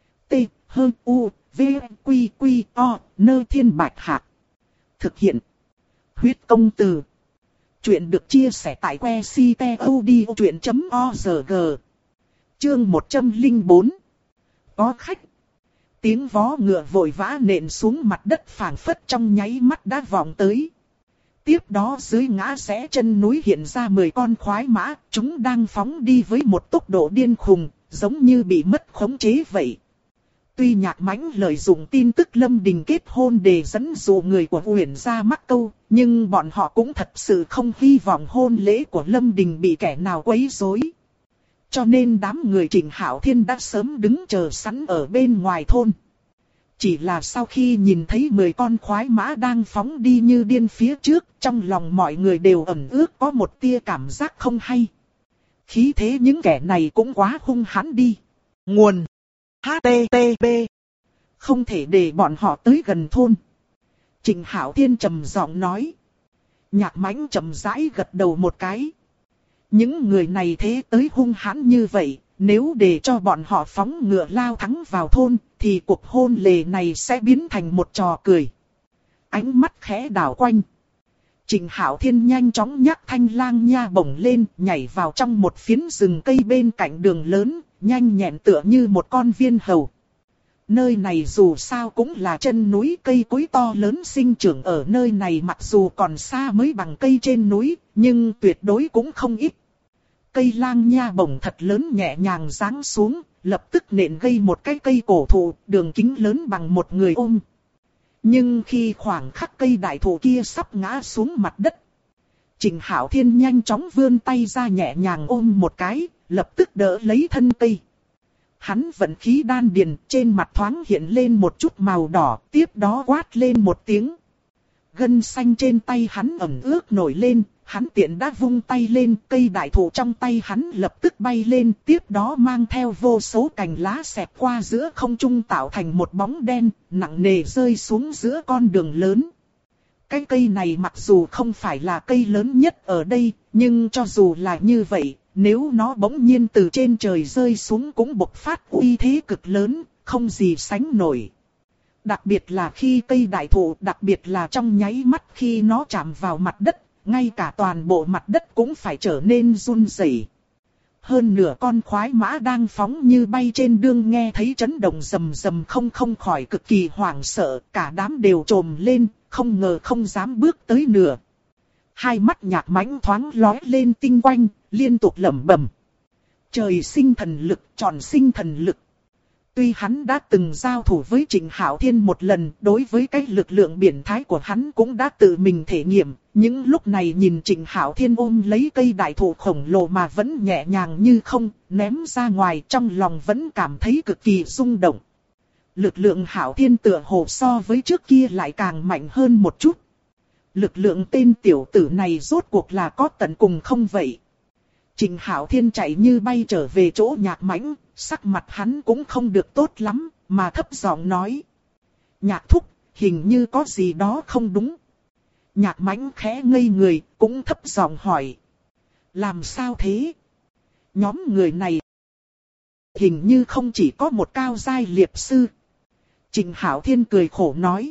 T-H-U-V-Q-Q-O, Nơ Thiên Bạch Hạc. Thực hiện. Huyết Công Từ. Chuyện được chia sẻ tại que ctod.org. Chương 104. Có khách. Tiếng vó ngựa vội vã nện xuống mặt đất phảng phất trong nháy mắt đã vọng tới. Tiếp đó dưới ngã rẽ chân núi hiện ra 10 con khoái mã, chúng đang phóng đi với một tốc độ điên khùng, giống như bị mất khống chế vậy. Tuy Nhạc Mãnh lợi dụng tin tức Lâm Đình kết hôn để dẫn dụ người của Uyển Gia mắc câu, nhưng bọn họ cũng thật sự không hy vọng hôn lễ của Lâm Đình bị kẻ nào quấy rối. Cho nên đám người Trịnh Hạo Thiên đã sớm đứng chờ sẵn ở bên ngoài thôn. Chỉ là sau khi nhìn thấy 10 con khoái mã đang phóng đi như điên phía trước, trong lòng mọi người đều ẩn ước có một tia cảm giác không hay. Khí thế những kẻ này cũng quá hung hãn đi. Nguồn HTTP. Không thể để bọn họ tới gần thôn. Trịnh Hạo Thiên trầm giọng nói. Nhạc Mãnh trầm rãi gật đầu một cái. Những người này thế tới hung hãn như vậy, nếu để cho bọn họ phóng ngựa lao thắng vào thôn, thì cuộc hôn lễ này sẽ biến thành một trò cười. Ánh mắt khẽ đảo quanh. Trịnh Hạo Thiên nhanh chóng nhắc thanh lang nha bổng lên, nhảy vào trong một phiến rừng cây bên cạnh đường lớn, nhanh nhẹn tựa như một con viên hầu. Nơi này dù sao cũng là chân núi, cây cối to lớn sinh trưởng ở nơi này mặc dù còn xa mới bằng cây trên núi, nhưng tuyệt đối cũng không ít. Cây lang nha bổng thật lớn nhẹ nhàng giáng xuống, lập tức nện gây một cái cây cổ thụ, đường kính lớn bằng một người ôm. Nhưng khi khoảng khắc cây đại thụ kia sắp ngã xuống mặt đất, Trịnh Hạo Thiên nhanh chóng vươn tay ra nhẹ nhàng ôm một cái, lập tức đỡ lấy thân cây. Hắn vận khí đan điền, trên mặt thoáng hiện lên một chút màu đỏ, tiếp đó quát lên một tiếng. Gân xanh trên tay hắn ẩm ướt nổi lên, hắn tiện đã vung tay lên, cây đại thụ trong tay hắn lập tức bay lên, tiếp đó mang theo vô số cành lá xẹt qua giữa không trung tạo thành một bóng đen, nặng nề rơi xuống giữa con đường lớn. Cái cây này mặc dù không phải là cây lớn nhất ở đây, nhưng cho dù là như vậy, nếu nó bỗng nhiên từ trên trời rơi xuống cũng bộc phát uy thế cực lớn, không gì sánh nổi. Đặc biệt là khi cây đại thụ, đặc biệt là trong nháy mắt khi nó chạm vào mặt đất, ngay cả toàn bộ mặt đất cũng phải trở nên run rẩy. Hơn nửa con khoái mã đang phóng như bay trên đường nghe thấy chấn động rầm rầm không khỏi cực kỳ hoảng sợ, cả đám đều trồm lên, không ngờ không dám bước tới nửa. Hai mắt Nhạc Mãnh thoáng lóe lên tinh quang, liên tục lẩm bẩm. Trời sinh thần lực, tròn sinh thần lực. Tuy hắn đã từng giao thủ với Trịnh Hạo Thiên một lần, đối với cái lực lượng biển thái của hắn cũng đã tự mình thể nghiệm, những lúc này nhìn Trịnh Hạo Thiên ôm lấy cây đại thụ khổng lồ mà vẫn nhẹ nhàng như không, ném ra ngoài, trong lòng vẫn cảm thấy cực kỳ rung động. Lực lượng Hạo Thiên tựa hồ so với trước kia lại càng mạnh hơn một chút. Lực lượng tên tiểu tử này rốt cuộc là có tận cùng không vậy? Trình Hạo Thiên chạy như bay trở về chỗ Nhạc Mãnh, sắc mặt hắn cũng không được tốt lắm, mà thấp giọng nói. Nhạc thúc, hình như có gì đó không đúng. Nhạc Mãnh khẽ ngây người, cũng thấp giọng hỏi. Làm sao thế? Nhóm người này hình như không chỉ có một cao giai liệp sư. Trình Hạo Thiên cười khổ nói.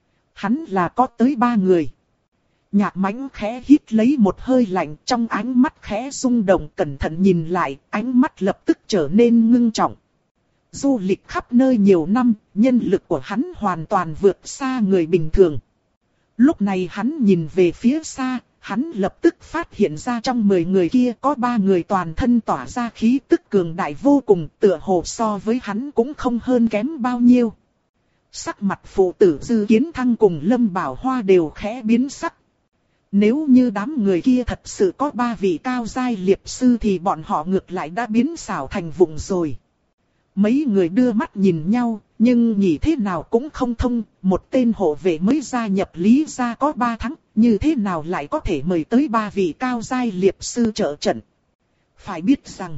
Hắn là có tới 3 người. Nhạc Mãnh khẽ hít lấy một hơi lạnh, trong ánh mắt khẽ rung động, cẩn thận nhìn lại, ánh mắt lập tức trở nên ngưng trọng. Du lịch khắp nơi nhiều năm, nhân lực của hắn hoàn toàn vượt xa người bình thường. Lúc này hắn nhìn về phía xa, hắn lập tức phát hiện ra trong 10 người kia có 3 người toàn thân tỏa ra khí tức cường đại vô cùng, tựa hồ so với hắn cũng không hơn kém bao nhiêu. Sắc mặt phụ tử Dư Kiến Thăng cùng Lâm Bảo Hoa đều khẽ biến sắc. Nếu như đám người kia thật sự có 3 vị cao giai liệp sư thì bọn họ ngược lại đã biến xảo thành vụng rồi. Mấy người đưa mắt nhìn nhau, nhưng nghĩ thế nào cũng không thông, một tên hộ vệ mới gia nhập Lý gia có 3 tháng, như thế nào lại có thể mời tới 3 vị cao giai liệp sư trợ trận. Phải biết rằng,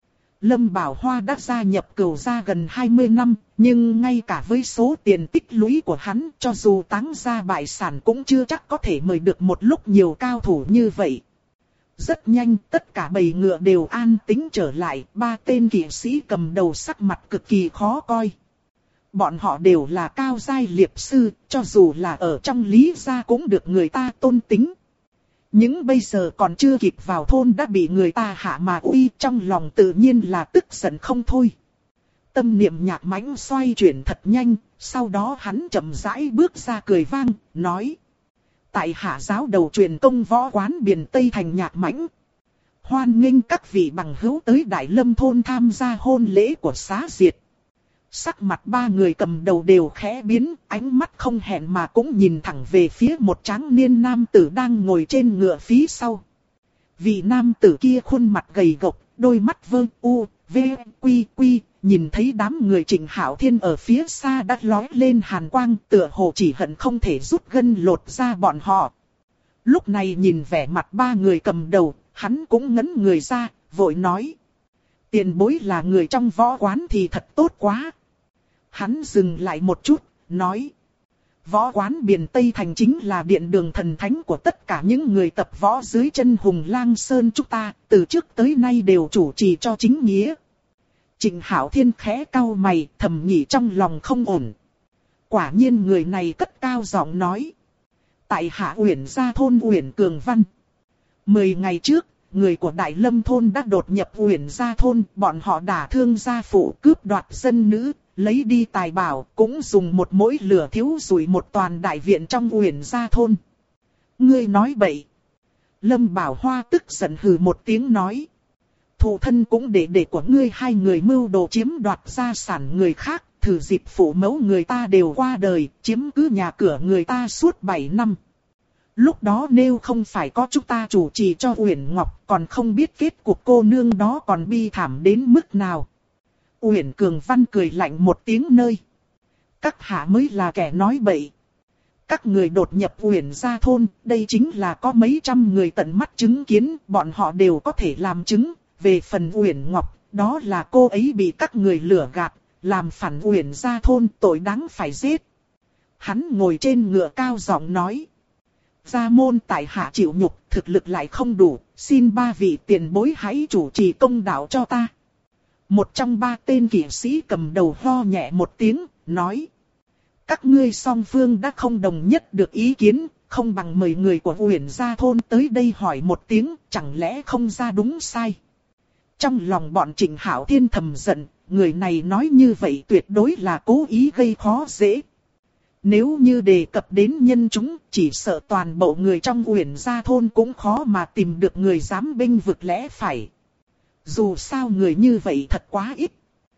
Lâm Bảo Hoa đã gia nhập Cửu gia gần 20 năm, nhưng ngay cả với số tiền tích lũy của hắn, cho dù táng ra bại sản cũng chưa chắc có thể mời được một lúc nhiều cao thủ như vậy. Rất nhanh, tất cả bầy ngựa đều an tĩnh trở lại, 3 tên kỵ sĩ cầm đầu sắc mặt cực kỳ khó coi. Bọn họ đều là cao giai liệp sư, cho dù là ở trong Lý gia cũng được người ta tôn kính. Nhưng bây giờ còn chưa kịp vào thôn đã bị người ta hạ mà uy, trong lòng tự nhiên là tức giận không thôi. Tâm niệm Nhạc Mãnh xoay chuyển thật nhanh, sau đó hắn chậm rãi bước ra cười vang, nói. Tại hạ giáo đầu truyền công võ quán Biển Tây Thành Nhạc Mãnh. Hoan nghênh các vị bằng hữu tới Đại Lâm thôn tham gia hôn lễ của Xá Diệt. Sắc mặt 3 người cầm đầu đều khẽ biến, ánh mắt không hẹn mà cũng nhìn thẳng về phía một tráng niên nam tử đang ngồi trên ngựa phía sau. Vị nam tử kia khuôn mặt gầy gộc, đôi mắt vơ u, v, quy quy, nhìn thấy đám người Trình Hạo Thiên ở phía xa đã lói lên hàn quang, tựa hồ chỉ hận không thể rút gân lột ra bọn họ. Lúc này nhìn vẻ mặt 3 người cầm đầu, hắn cũng ngấn người ra, vội nói. Tiền bối là người trong võ quán thì thật tốt quá. Hắn dừng lại một chút, nói. Võ quán Biển Tây Thành chính là điện đường thần thánh của tất cả những người tập võ dưới chân Hùng Lang Sơn chúng ta, từ trước tới nay đều chủ trì cho chính nghĩa. Trình Hạo Thiên khẽ cau mày, thầm nghĩ trong lòng không ổn. Quả nhiên người này cất cao giọng nói. Tại hạ Uyển gia thôn Uyển Cường Văn. 10 ngày trước, người của Đại Lâm thôn đã đột nhập Uyển gia thôn, bọn họ đả thương gia phụ, cướp đoạt dân nữ, lấy đi tài bảo, cũng dùng một mũi lửa thiếu rủi một toàn đại viện trong Uyển gia thôn. Ngươi nói bậy. Lâm Bảo Hoa tức giận hừ một tiếng nói. Phụ thân cũng để của ngươi 2 người mưu đồ chiếm đoạt gia sản người khác, thử dịp phụ mẫu người ta đều qua đời, chiếm cứ nhà cửa người ta suốt 7 năm. Lúc đó nếu không phải có chúng ta chủ trì cho Uyển Ngọc, còn không biết kết cục cô nương đó còn bi thảm đến mức nào. Uyển Cường Văn cười lạnh một tiếng nơi. Các hạ mới là kẻ nói bậy. Các người đột nhập Uyển gia thôn, đây chính là có mấy trăm người tận mắt chứng kiến, bọn họ đều có thể làm chứng. Về phần Uyển Ngọc, đó là cô ấy bị các người lừa gạt, làm phản Uyển gia thôn, tội đáng phải giết. Hắn ngồi trên ngựa cao giọng nói. Gia môn tại hạ chịu nhục, thực lực lại không đủ, xin 3 vị tiền bối hãy chủ trì công đạo cho ta. Một trong 3 tên kỵ sĩ cầm đầu ho nhẹ một tiếng, nói. Các ngươi song phương đã không đồng nhất được ý kiến, không bằng mời người của Uyển gia thôn tới đây hỏi một tiếng, chẳng lẽ không ra đúng sai. Trong lòng bọn Trình Hạo Thiên thầm giận, người này nói như vậy tuyệt đối là cố ý gây khó dễ. Nếu như đề cập đến nhân chúng, chỉ sợ toàn bộ người trong Uyển gia thôn cũng khó mà tìm được người dám bênh vực lẽ phải. Dù sao người như vậy thật quá ít.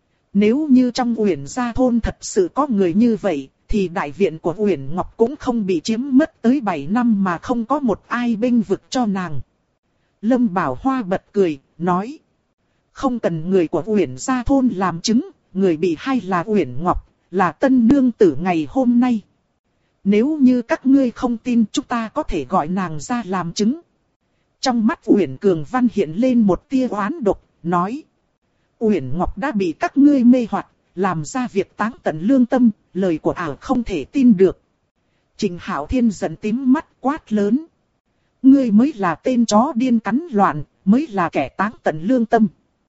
Nếu như trong Uyển gia thôn thật sự có người như vậy, thì đại viện của Uyển Ngọc cũng không bị chiếm mất tới 7 năm mà không có một ai bênh vực cho nàng. Lâm Bảo Hoa bật cười, nói. Không cần người của Uyển gia thôn làm chứng, người bị hay là Uyển Ngọc, là tân nương tử ngày hôm nay. Nếu như các ngươi không tin, chúng ta có thể gọi nàng ra làm chứng. Trong mắt Uyển Cường Văn hiện lên một tia oán độc, nói. Uyển Ngọc đã bị các ngươi mê hoặc, làm ra việc táng tận lương tâm, lời của ảo không thể tin được. Trình Hạo Thiên giận tím mắt quát lớn. Ngươi mới là tên chó điên cắn loạn, mới là kẻ táng tận lương tâm.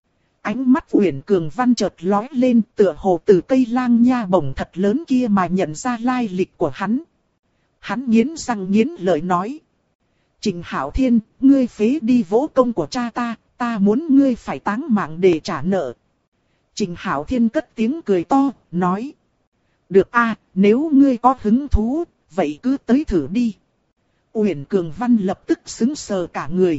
Ánh mắt Uyển Cường Văn chợt lóe lên, tựa hồ từ cây lang nha bổng thật lớn kia mà nhận ra lai lịch của hắn. Hắn nghiến răng nghiến lợi nói. Trình Hạo Thiên, ngươi phế đi võ công của cha ta, ta muốn ngươi phải táng mạng để trả nợ. Trình Hạo Thiên cất tiếng cười to, nói. Được a, nếu ngươi có hứng thú, vậy cứ tới thử đi. Uyển Cường Văn lập tức sững sờ cả người.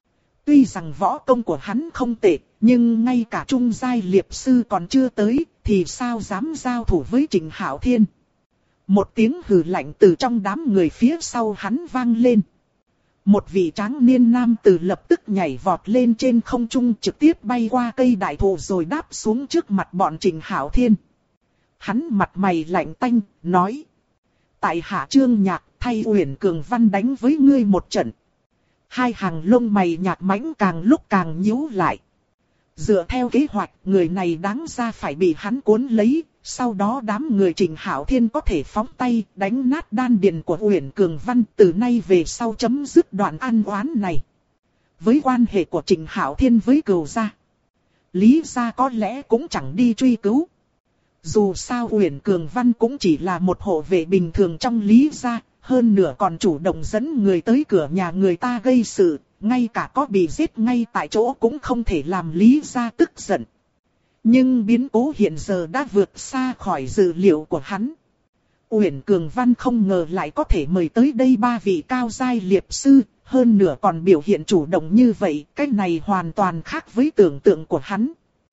Tuy rằng võ công của hắn không tệ, nhưng ngay cả trung giai liệp sư còn chưa tới, thì sao dám giao thủ với Trình Hạo Thiên. Một tiếng hừ lạnh từ trong đám người phía sau hắn vang lên. Một vị tráng niên nam tử lập tức nhảy vọt lên trên không trung, trực tiếp bay qua cây đại thụ rồi đáp xuống trước mặt bọn Trình Hạo Thiên. Hắn mặt mày lạnh tanh, nói. Tại hạ Trương Nhạc thay Uyển Cường Văn đánh với ngươi một trận. Hai hàng lông mày Nhạc Mãnh càng lúc càng nhíu lại. Dựa theo kế hoạch, người này đáng ra phải bị hắn cuốn lấy. Sau đó đám người Trình Hạo Thiên có thể phóng tay đánh nát đan điền của Uyển Cường Văn, từ nay về sau chấm dứt đoạn ăn oán này. Với quan hệ của Trình Hạo Thiên với Cửu gia, Lý gia có lẽ cũng chẳng đi truy cứu. Dù sao Uyển Cường Văn cũng chỉ là một hộ vệ bình thường trong Lý gia, hơn nữa còn chủ động dẫn người tới cửa nhà người ta gây sự, ngay cả có bị giết ngay tại chỗ cũng không thể làm Lý gia tức giận. Nhưng biến cố hiện giờ đã vượt xa khỏi dự liệu của hắn. Uyển Cường Văn không ngờ lại có thể mời tới đây ba vị cao giai liệp sư, hơn nữa còn biểu hiện chủ động như vậy, cái này hoàn toàn khác với tưởng tượng của hắn.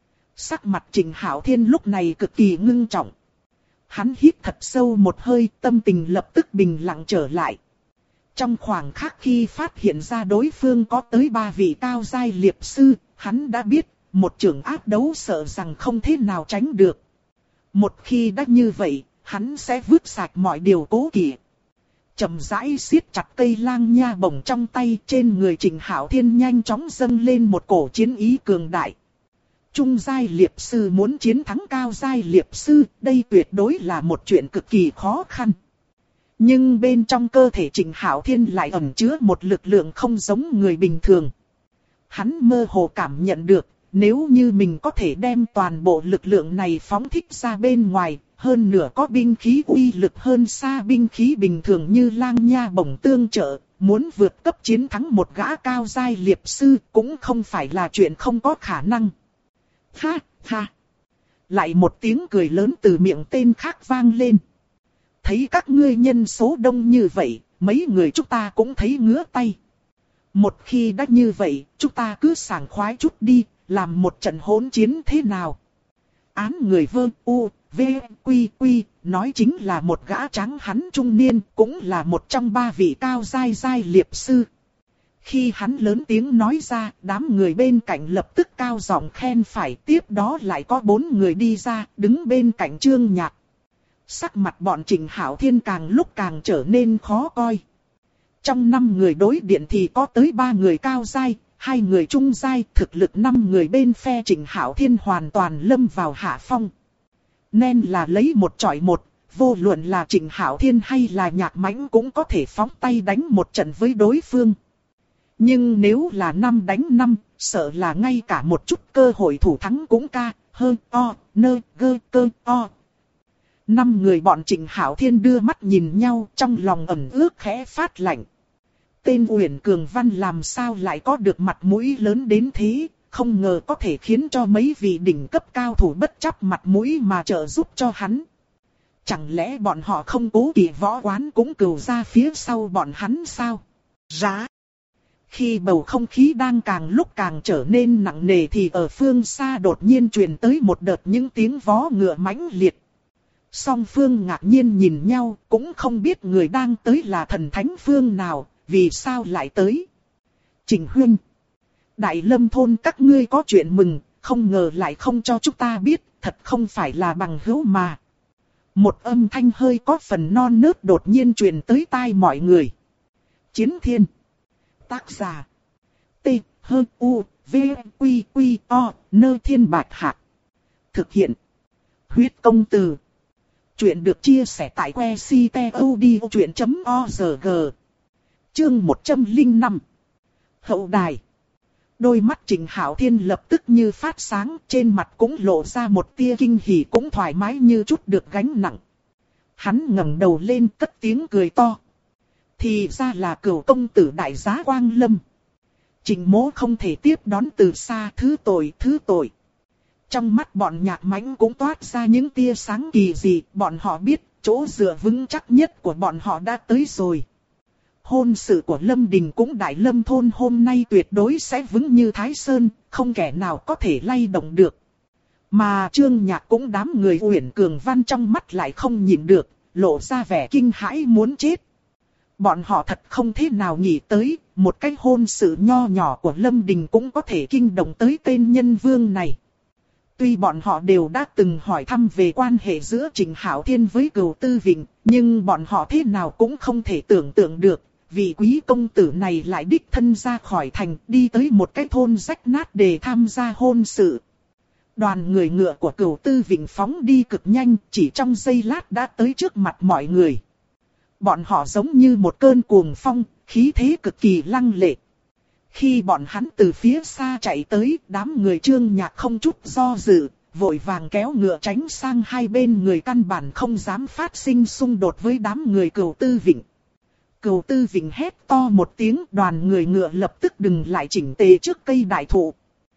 Sắc mặt Trình Hạo Thiên lúc này cực kỳ ngưng trọng. Hắn hít thật sâu một hơi, tâm tình lập tức bình lặng trở lại. Trong khoảng khắc khi phát hiện ra đối phương có tới ba vị cao giai liệp sư, hắn đã biết. Một trường áp đấu sợ rằng không thể nào tránh được. Một khi đã như vậy, hắn sẽ vứt sạch mọi điều cố kỵ. Chậm rãi siết chặt cây lang nha bổng trong tay, trên người Trình Hạo Thiên nhanh chóng dâng lên một cổ chiến ý cường đại. Trung giai liệp sư muốn chiến thắng cao giai liệp sư, đây tuyệt đối là một chuyện cực kỳ khó khăn. Nhưng bên trong cơ thể Trình Hạo Thiên lại ẩn chứa một lực lượng không giống người bình thường. Hắn mơ hồ cảm nhận được. Nếu như mình có thể đem toàn bộ lực lượng này phóng thích ra bên ngoài, hơn nữa có binh khí uy lực hơn xa binh khí bình thường như lang nha bổng tương trợ, muốn vượt cấp chiến thắng một gã cao giai liệp sư cũng không phải là chuyện không có khả năng. Ha, ha! Lại một tiếng cười lớn từ miệng tên khác vang lên. Thấy các ngươi nhân số đông như vậy, mấy người chúng ta cũng thấy ngứa tay. Một khi đã như vậy, chúng ta cứ sảng khoái chút đi. Làm một trận hỗn chiến thế nào? Án người Vương U, V, Quy, Quy, nói chính là một gã trắng hắn trung niên, cũng là một trong ba vị cao giai liệp sư. Khi hắn lớn tiếng nói ra, đám người bên cạnh lập tức cao giọng khen phải, tiếp đó lại có 4 người đi ra, đứng bên cạnh Trương Nhạc. Sắc mặt bọn Trình Hạo Thiên càng lúc càng trở nên khó coi. Trong 5 người đối điện thì có tới 3 người cao giai. 2 người trung giai, thực lực 5 người bên phe Trình Hạo Thiên hoàn toàn lâm vào hạ phong. Nên là lấy một chọi một, vô luận là Trình Hạo Thiên hay là Nhạc Mãnh cũng có thể phóng tay đánh một trận với đối phương. Nhưng nếu là 5 đánh 5, sợ là ngay cả một chút cơ hội thủ thắng cũng cơ. 5 người bọn Trình Hạo Thiên đưa mắt nhìn nhau, trong lòng ẩn ước khẽ phát lạnh. Tên Uyển Cường Văn làm sao lại có được mặt mũi lớn đến thế, không ngờ có thể khiến cho mấy vị đỉnh cấp cao thủ bất chấp mặt mũi mà trợ giúp cho hắn. Chẳng lẽ bọn họ không cố kỵ võ quán cũng cừu ra phía sau bọn hắn sao? Rá! Khi bầu không khí đang càng lúc càng trở nên nặng nề thì ở phương xa đột nhiên truyền tới một đợt những tiếng vó ngựa mãnh liệt. Song phương ngạc nhiên nhìn nhau, cũng không biết người đang tới là thần thánh phương nào. Vì sao lại tới? Trình huynh, Đại Lâm thôn các ngươi có chuyện mừng, không ngờ lại không cho chúng ta biết, thật không phải là bằng hữu mà. Một âm thanh hơi có phần non nớt đột nhiên truyền tới tai mọi người. Chiến Thiên. Tác giả. T, H, U, V, Quy, Quy, O, Nơ Thiên Bạch Hạc. Thực hiện. Huyết công từ. Chuyện được chia sẻ tại que ctod.org. Chương 105. Hậu đài. Đôi mắt Trình Hạo Thiên lập tức như phát sáng, trên mặt cũng lộ ra một tia kinh hỉ, cũng thoải mái như chút được gánh nặng. Hắn ngẩng đầu lên cất tiếng cười to. Thì ra là Cửu công tử đại giá Quang Lâm. Trình Mỗ không thể tiếp đón từ xa, thứ tội. Trong mắt bọn Nhạc Mãnh cũng toát ra những tia sáng kỳ dị, bọn họ biết chỗ dựa vững chắc nhất của bọn họ đã tới rồi. Hôn sự của Lâm Đình cũng Đại Lâm thôn hôm nay tuyệt đối sẽ vững như Thái Sơn, không kẻ nào có thể lay động được. Mà Trương Nhạc cũng đám người Uyển Cường Văn trong mắt lại không nhịn được, lộ ra vẻ kinh hãi muốn chết. Bọn họ thật không thể nào nghĩ tới, một cái hôn sự nho nhỏ của Lâm Đình cũng có thể kinh động tới tên nhân vương này. Tuy bọn họ đều đã từng hỏi thăm về quan hệ giữa Trình Hạo Thiên với Cửu Tư Vịnh, nhưng bọn họ thế nào cũng không thể tưởng tượng được, vị quý công tử này lại đích thân ra khỏi thành, đi tới một cái thôn rách nát để tham gia hôn sự. Đoàn người ngựa của Cửu Tư Vịnh phóng đi cực nhanh, chỉ trong giây lát đã tới trước mặt mọi người. Bọn họ giống như một cơn cuồng phong, khí thế cực kỳ lăng lệ. Khi bọn hắn từ phía xa chạy tới, đám người Trương Nhạc không chút do dự, vội vàng kéo ngựa tránh sang hai bên, người căn bản không dám phát sinh xung đột với đám người Cửu Tư Vịnh. Cửu Tư Vịnh hét to một tiếng, đoàn người ngựa lập tức dừng lại chỉnh tề trước cây đại thụ.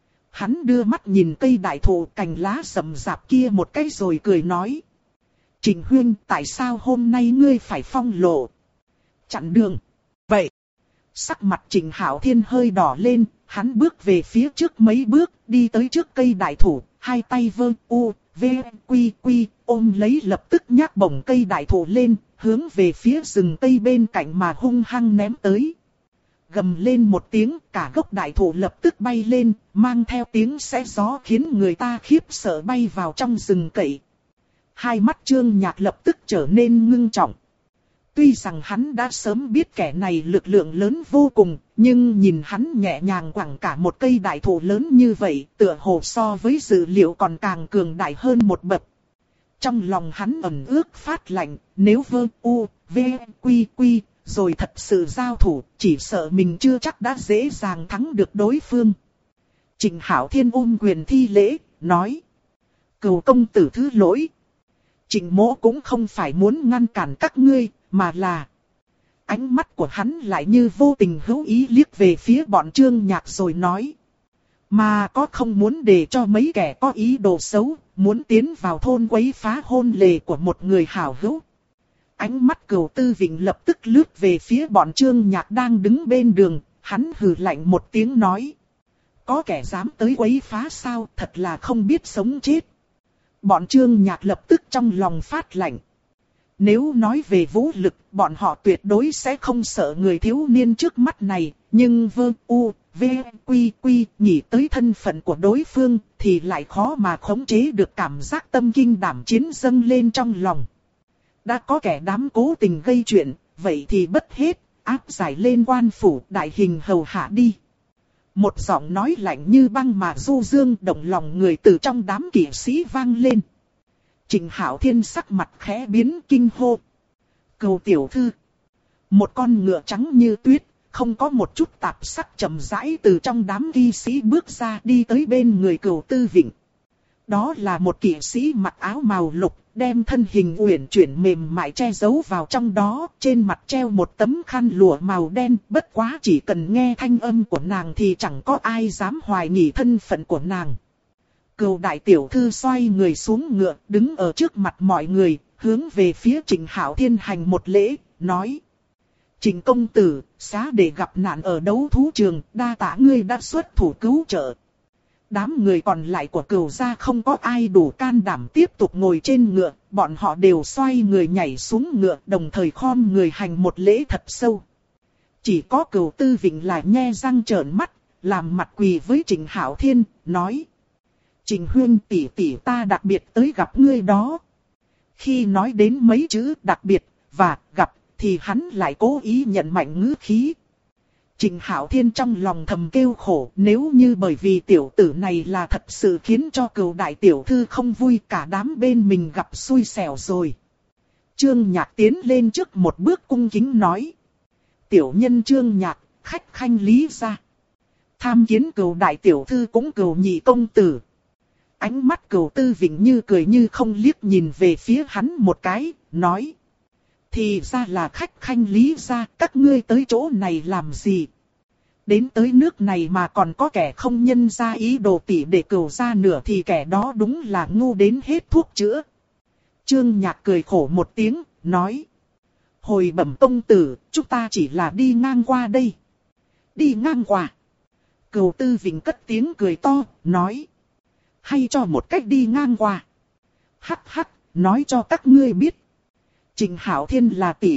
Hắn đưa mắt nhìn cây đại thụ cành lá rậm rạp kia một cái rồi cười nói. Trình huynh, tại sao hôm nay ngươi phải phong lộ? Chặn đường. Vậy. Sắc mặt Trình Hạo Thiên hơi đỏ lên, hắn bước về phía trước mấy bước, đi tới trước cây đại thụ, hai tay vơ u, v, quy quy, ôm lấy lập tức nhắc bổng cây đại thụ lên, hướng về phía rừng cây bên cạnh mà hung hăng ném tới. Gầm lên một tiếng, cả gốc đại thụ lập tức bay lên, mang theo tiếng xé gió khiến người ta khiếp sợ bay vào trong rừng cây. Hai mắt Trương Nhạc lập tức trở nên ngưng trọng. Tuy rằng hắn đã sớm biết kẻ này lực lượng lớn vô cùng, nhưng nhìn hắn nhẹ nhàng quẳng cả một cây đại thụ lớn như vậy, tựa hồ so với dự liệu còn càng cường đại hơn một bậc. Trong lòng hắn ẩn ước phát lạnh, nếu vơ u, v, quy quy, rồi thật sự giao thủ, chỉ sợ mình chưa chắc đã dễ dàng thắng được đối phương. Trình Hạo Thiên ôm quyền thi lễ, nói. Cửu công tử thứ lỗi. Trình Mỗ cũng không phải muốn ngăn cản các ngươi, mà là... Ánh mắt của hắn lại như vô tình hữu ý liếc về phía bọn Trương Nhạc rồi nói. Mà có không muốn để cho mấy kẻ có ý đồ xấu, muốn tiến vào thôn quấy phá hôn lễ của một người hảo hữu. Ánh mắt Cửu Tư Vịnh lập tức lướt về phía bọn Trương Nhạc đang đứng bên đường, hắn hừ lạnh một tiếng nói. Có kẻ dám tới quấy phá sao, thật là không biết sống chết. Bọn Trương Nhạc lập tức trong lòng phát lạnh. Nếu nói về vũ lực, bọn họ tuyệt đối sẽ không sợ người thiếu niên trước mắt này, nhưng vơ u, v, quy quy, nghĩ tới thân phận của đối phương, thì lại khó mà khống chế được cảm giác tâm kinh đảm chiến dâng lên trong lòng. Đã có kẻ dám cố tình gây chuyện, vậy thì bất hết, áp giải lên quan phủ đại hình hầu hạ đi. Một giọng nói lạnh như băng mà du dương động lòng người từ trong đám kỵ sĩ vang lên. Trình Hạo Thiên sắc mặt khẽ biến kinh hô. Cửu tiểu thư. Một con ngựa trắng như tuyết, không có một chút tạp sắc chậm rãi từ trong đám kỵ sĩ bước ra đi tới bên người Cửu Tư Vịnh. Đó là một kỵ sĩ mặc áo màu lục, đem thân hình uyển chuyển mềm mại che giấu vào trong đó, trên mặt treo một tấm khăn lụa màu đen, bất quá chỉ cần nghe thanh âm của nàng thì chẳng có ai dám hoài nghi thân phận của nàng. Cửu đại tiểu thư xoay người xuống ngựa, đứng ở trước mặt mọi người, hướng về phía Trình Hạo Thiên hành một lễ, nói. Trình công tử, xá để gặp nạn ở đấu thú trường, đa tạ ngươi đã xuất thủ cứu trợ. Đám người còn lại của Cửu gia không có ai đủ can đảm tiếp tục ngồi trên ngựa, bọn họ đều xoay người nhảy xuống ngựa, đồng thời khom người hành một lễ thật sâu. Chỉ có Cửu Tư Vịnh lại nhe răng trợn mắt, làm mặt quỳ với Trình Hạo Thiên, nói. Trình huynh tỷ tỷ ta đặc biệt tới gặp ngươi đó. Khi nói đến mấy chữ đặc biệt và gặp thì hắn lại cố ý nhận mạnh ngữ khí. Trịnh Hạo Thiên trong lòng thầm kêu khổ, nếu như bởi vì tiểu tử này là thật sự khiến cho Cửu đại tiểu thư không vui, cả đám bên mình gặp xui xẻo rồi. Trương Nhạc tiến lên trước một bước cung kính nói. Tiểu nhân Trương Nhạc, khách khanh Lý gia. Tham kiến Cửu đại tiểu thư cũng Cửu nhị công tử. Ánh mắt Cửu Tư Vịnh như cười như không liếc nhìn về phía hắn một cái, nói. Thì ra là khách khanh Lý gia, các ngươi tới chỗ này làm gì? Đến tới nước này mà còn có kẻ không nhân ra ý đồ tỉ để Cửu gia nửa thì kẻ đó đúng là ngu đến hết thuốc chữa. Trương Nhạc cười khổ một tiếng, nói. Hồi bẩm công tử, chúng ta chỉ là đi ngang qua đây. Đi ngang qua. Cửu Tư Vịnh cất tiếng cười to, nói. Hay cho một cách đi ngang qua. Hắc hắc, nói cho các ngươi biết. Trịnh Hạo Thiên là tỷ.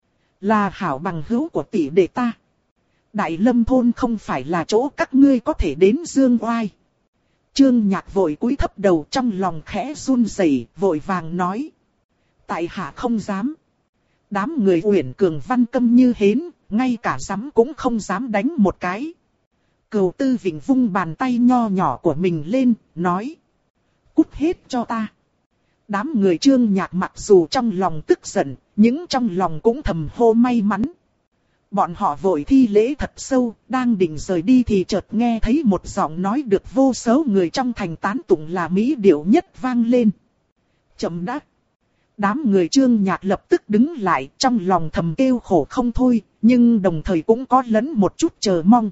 Là hảo bằng hữu của tỷ đệ ta. Đại Lâm thôn không phải là chỗ các ngươi có thể đến dương oai. Trương Nhạc vội cúi thấp đầu, trong lòng khẽ run rẩy, vội vàng nói. Tại hạ không dám. Đám người Uyển Cường văn câm như hến, ngay cả dám cũng không dám đánh một cái. Cửu Tư Vịnh vung bàn tay nho nhỏ của mình lên, nói. Cút hết cho ta. Đám người Trương Nhạc mặc dù trong lòng tức giận, nhưng trong lòng cũng thầm hô may mắn. Bọn họ vội thi lễ thật sâu, đang định rời đi thì chợt nghe thấy một giọng nói được vô số người trong thành tán tụng là mỹ điệu nhất vang lên. Chậm đã. Đám người Trương Nhạc lập tức đứng lại, trong lòng thầm kêu khổ không thôi, nhưng đồng thời cũng có lẫn một chút chờ mong.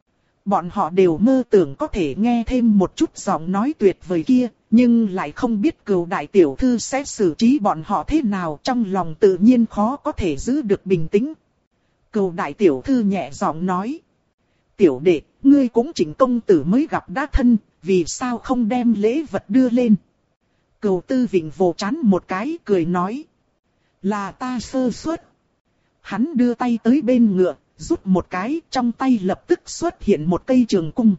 Bọn họ đều mơ tưởng có thể nghe thêm một chút giọng nói tuyệt vời kia, nhưng lại không biết Cửu đại tiểu thư sẽ xử trí bọn họ thế nào, trong lòng tự nhiên khó có thể giữ được bình tĩnh. Cửu đại tiểu thư nhẹ giọng nói. Tiểu đệ, ngươi cũng Trịnh công tử mới gặp đã thân, vì sao không đem lễ vật đưa lên? Cửu Tư Vịnh vồ trán một cái, cười nói. Là ta sơ suất. Hắn đưa tay tới bên ngựa, rút một cái, trong tay lập tức xuất hiện một cây trường cung.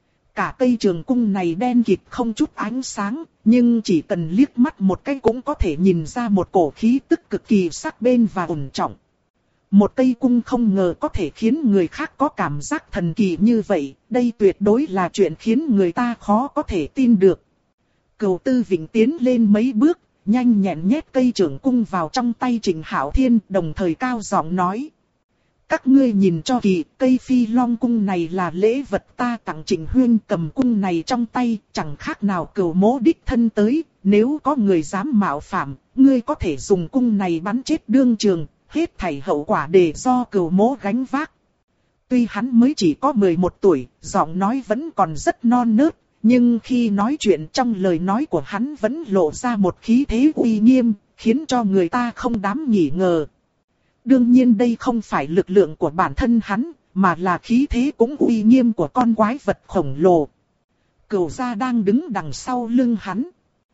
Cả cây trường cung này đen kịt không chút ánh sáng, nhưng chỉ cần liếc mắt một cái cũng có thể nhìn ra một cổ khí tức cực kỳ sắc bén và ổn trọng. Một cây cung không ngờ có thể khiến người khác có cảm giác thần kỳ như vậy, đây tuyệt đối là chuyện khiến người ta khó có thể tin được. Cửu Tư Vịnh tiến lên mấy bước, nhanh nhẹn nhét cây trường cung vào trong tay Trịnh Hạo Thiên, đồng thời cao giọng nói. Các ngươi nhìn cho kỳ, cây phi long cung này là lễ vật ta tặng Trịnh Huyên, cầm cung này trong tay, chẳng khác nào Cửu mỗ đích thân tới, nếu có người dám mạo phạm, ngươi có thể dùng cung này bắn chết đương trường, hết thảy hậu quả để do Cửu mỗ gánh vác. Tuy hắn mới chỉ có 11 tuổi, giọng nói vẫn còn rất non nớt, nhưng khi nói chuyện trong lời nói của hắn vẫn lộ ra một khí thế uy nghiêm, khiến cho người ta không dám nghi ngờ. Đương nhiên đây không phải lực lượng của bản thân hắn, mà là khí thế cũng uy nghiêm của con quái vật khổng lồ. Cửu gia đang đứng đằng sau lưng hắn.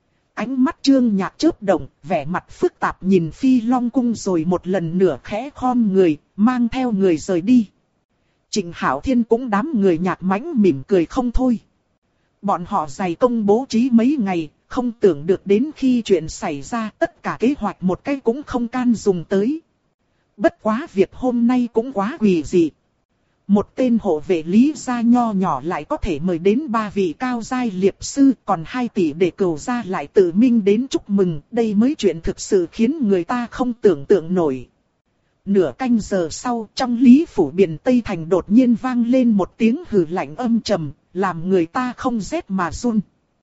Ánh mắt Trương Nhạc chớp động, vẻ mặt phức tạp nhìn Phi Long cung rồi một lần nữa khẽ khom người, mang theo người rời đi. Trịnh Hạo Thiên cũng đám người Nhạc mãnh mỉm cười không thôi. Bọn họ dày công bố trí mấy ngày, không tưởng được đến khi chuyện xảy ra tất cả kế hoạch một cái cũng không can dùng tới. Bất quá việc hôm nay cũng quá quỷ dị. Một tên hộ vệ Lý gia nho nhỏ lại có thể mời đến 3 vị cao giai liệp sư, còn 2 tỷ để Cửu gia lại tự mình đến chúc mừng, đây mới chuyện thực sự khiến người ta không tưởng tượng nổi. Nửa canh giờ sau, trong Lý phủ Biện Tây Thành đột nhiên vang lên một tiếng hừ lạnh âm trầm, làm người ta không rét mà run.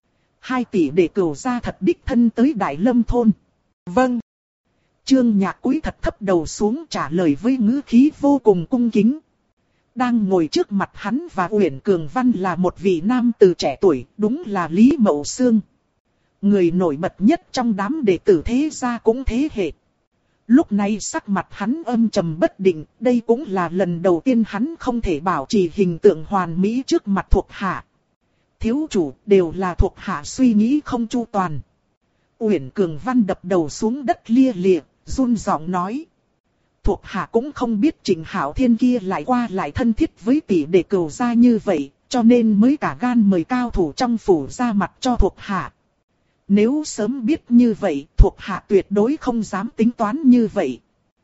2 tỷ để Cửu gia thật đích thân tới Đại Lâm thôn. Vâng. Trương Nhạc cúi thật thấp đầu xuống trả lời với ngữ khí vô cùng cung kính. Đang ngồi trước mặt hắn và Uyển Cường Văn là một vị nam tử trẻ tuổi, đúng là Lý Mậu Xương. Người nổi bật nhất trong đám đệ tử thế gia cũng thế hệ. Lúc này sắc mặt hắn âm trầm bất định, đây cũng là lần đầu tiên hắn không thể bảo trì hình tượng hoàn mỹ trước mặt thuộc hạ. Thiếu chủ đều là thuộc hạ suy nghĩ không chu toàn. Uyển Cường Văn đập đầu xuống đất lia lịa, run giọng nói. Thuộc hạ cũng không biết Trịnh Hạo Thiên kia lại qua lại thân thiết với tỷ đệ Cửu gia như vậy, cho nên mới cả gan mời cao thủ trong phủ ra mặt cho thuộc hạ. Nếu sớm biết như vậy, thuộc hạ tuyệt đối không dám tính toán như vậy.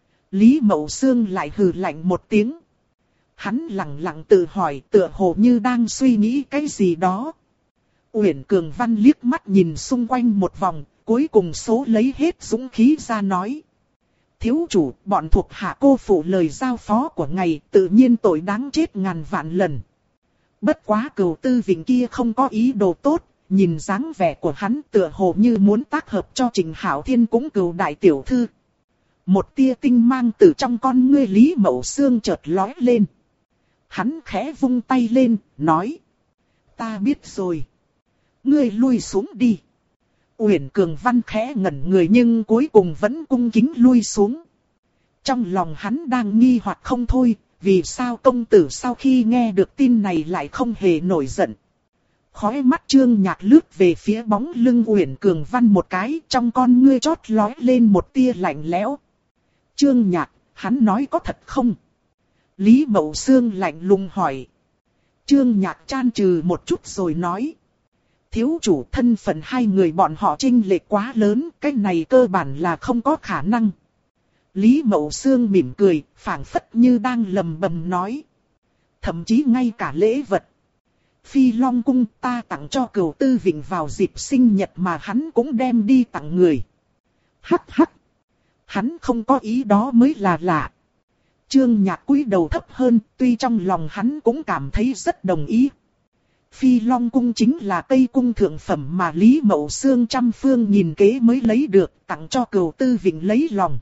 Lý Mậu Xương lại hừ lạnh một tiếng. Hắn lặng lặng tự hỏi, tựa hồ như đang suy nghĩ cái gì đó. Uyển Cường Văn liếc mắt nhìn xung quanh một vòng, cuối cùng số lấy hết dũng khí ra nói. Thiếu chủ, bọn thuộc hạ cô phụ lời giao phó của ngài, tự nhiên tội đáng chết ngàn vạn lần. Bất quá Cửu Tư Vịnh kia không có ý đồ tốt, nhìn dáng vẻ của hắn tựa hồ như muốn tác hợp cho Trình Hạo Thiên cũng Cửu đại tiểu thư. Một tia tinh mang từ trong con ngươi Lý Mậu Xương chợt lóe lên. Hắn khẽ vung tay lên, nói. Ta biết rồi. Ngươi lui xuống đi. Uyển Cường Văn khẽ ngẩn người nhưng cuối cùng vẫn cung kính lui xuống. Trong lòng hắn đang nghi hoặc không thôi, vì sao công tử sau khi nghe được tin này lại không hề nổi giận. Khóe mắt Trương Nhạc lướt về phía bóng lưng Uyển Cường Văn một cái, trong con ngươi chót lóe lên một tia lạnh lẽo. Trương Nhạc, hắn nói có thật không? Lý Mậu Xương lạnh lùng hỏi. Trương Nhạc chan trừ một chút rồi nói. Thiếu chủ, thân phận hai người bọn họ chênh lệch quá lớn, cái này cơ bản là không có khả năng. Lý Mậu Xương mỉm cười, phảng phất như đang lầm bầm nói. Thậm chí ngay cả lễ vật Phi Long Cung ta tặng cho Cửu Tư Vịnh vào dịp sinh nhật mà hắn cũng đem đi tặng người. Hắc hắc. Hắn không có ý đó mới là lạ. Trương Nhạc cúi đầu thấp hơn, tuy trong lòng hắn cũng cảm thấy rất đồng ý. Phi Long Cung chính là Tây Cung thượng phẩm mà Lý Mậu Xương trăm phương nhìn kế mới lấy được, tặng cho Cửu Tư Vịnh lấy lòng.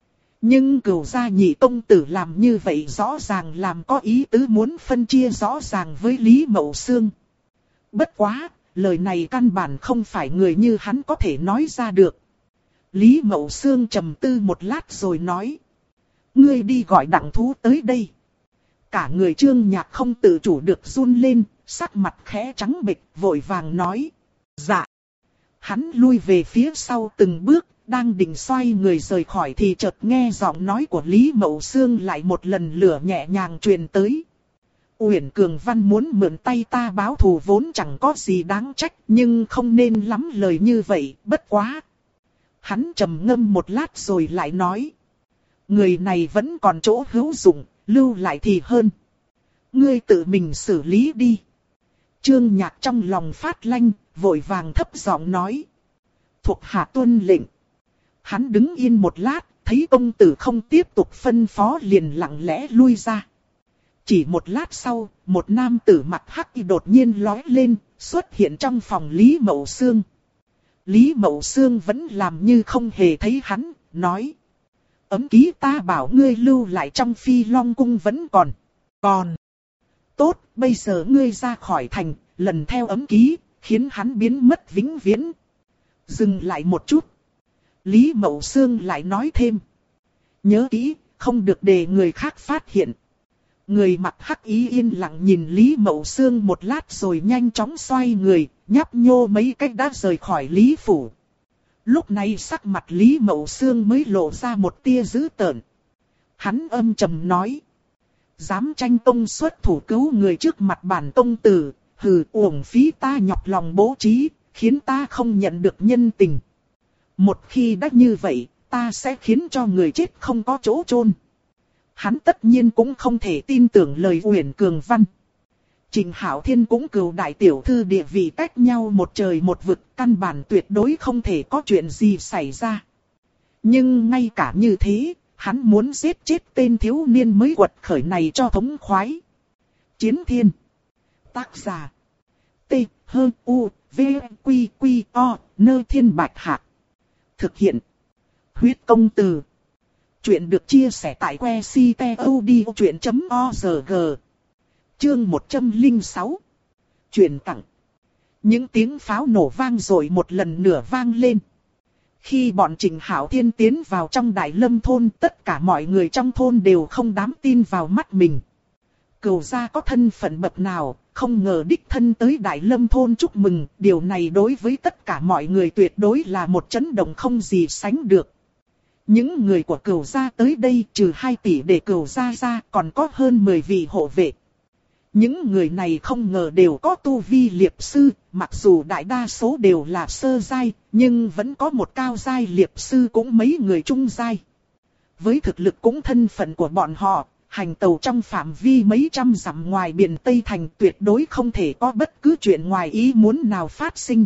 Nhưng Cửu gia nhị công tử làm như vậy rõ ràng làm có ý tứ muốn phân chia rõ ràng với Lý Mậu Xương. Bất quá, lời này căn bản không phải người như hắn có thể nói ra được. Lý Mậu Xương trầm tư một lát rồi nói. Ngươi đi gọi Đặng Thú tới đây. Cả người Trương Nhạc không tự chủ được run lên, sắc mặt khẽ trắng bệch, vội vàng nói. Dạ. Hắn lui về phía sau từng bước, đang định xoay người rời khỏi thì chợt nghe giọng nói của Lý Mậu Xương lại một lần lửa nhẹ nhàng truyền tới. Uyển Cường Văn muốn mượn tay ta báo thù vốn chẳng có gì đáng trách, nhưng không nên lắm lời như vậy, bất quá. Hắn trầm ngâm một lát rồi lại nói. Người này vẫn còn chỗ hữu dụng, lưu lại thì hơn. Ngươi tự mình xử lý đi. Trương Nhạc trong lòng phát lanh, vội vàng thấp giọng nói. Thuộc hạ tuân lệnh. Hắn đứng yên một lát, thấy công tử không tiếp tục phân phó liền lặng lẽ lui ra. Chỉ một lát sau, một nam tử mặt hắc y đột nhiên lói lên, xuất hiện trong phòng Lý Mậu Xương. Lý Mậu Xương vẫn làm như không hề thấy hắn, nói. Ấm ký ta bảo ngươi lưu lại trong Phi Long Cung vẫn còn. Còn. Tốt, bây giờ ngươi ra khỏi thành, lần theo ấm ký, khiến hắn biến mất vĩnh viễn. Dừng lại một chút. Lý Mậu Xương lại nói thêm. Nhớ kỹ, không được để người khác phát hiện. Người mặc hắc ý yên lặng nhìn Lý Mậu Xương một lát rồi nhanh chóng xoay người, nhấp nhô mấy cách đã rời khỏi Lý Phủ. Lúc này sắc mặt Lý Mậu Xương mới lộ ra một tia dữ tợn. Hắn âm trầm nói. Dám tranh công xuất thủ cứu người trước mặt bản công tử, hừ uổng phí ta nhọc lòng bố trí, khiến ta không nhận được nhân tình. Một khi đã như vậy, ta sẽ khiến cho người chết không có chỗ chôn. Hắn tất nhiên cũng không thể tin tưởng lời Uyển Cường Văn. Trình Hạo Thiên cũng Cửu đại tiểu thư địa vị cách nhau một trời một vực, căn bản tuyệt đối không thể có chuyện gì xảy ra. Nhưng ngay cả như thế, hắn muốn giết chết tên thiếu niên mới quật khởi này cho thống khoái. Chiến Thiên. Tác giả. T. H. U. V. Quy. Quy. O. Nơ Thiên Bạch Hạc. Thực hiện. Huyết công từ. Chuyện được chia sẻ tại que ctod.org. Chương 106. Truyền tặng. Những tiếng pháo nổ vang rồi một lần nữa vang lên. Khi bọn Trình Hạo Thiên tiến vào trong Đại Lâm thôn, tất cả mọi người trong thôn đều không dám tin vào mắt mình. Cửu gia có thân phận bậc nào, không ngờ đích thân tới Đại Lâm thôn chúc mừng, điều này đối với tất cả mọi người tuyệt đối là một chấn động không gì sánh được. Những người của Cửu gia tới đây trừ 2 tỷ để Cửu gia ra còn có hơn 10 vị hộ vệ. Những người này không ngờ đều có tu vi liệp sư, mặc dù đại đa số đều là sơ giai, nhưng vẫn có một cao giai liệp sư cũng mấy người trung giai. Với thực lực cũng thân phận của bọn họ, hành tàu trong phạm vi mấy trăm dặm ngoài biển Tây Thành tuyệt đối không thể có bất cứ chuyện ngoài ý muốn nào phát sinh.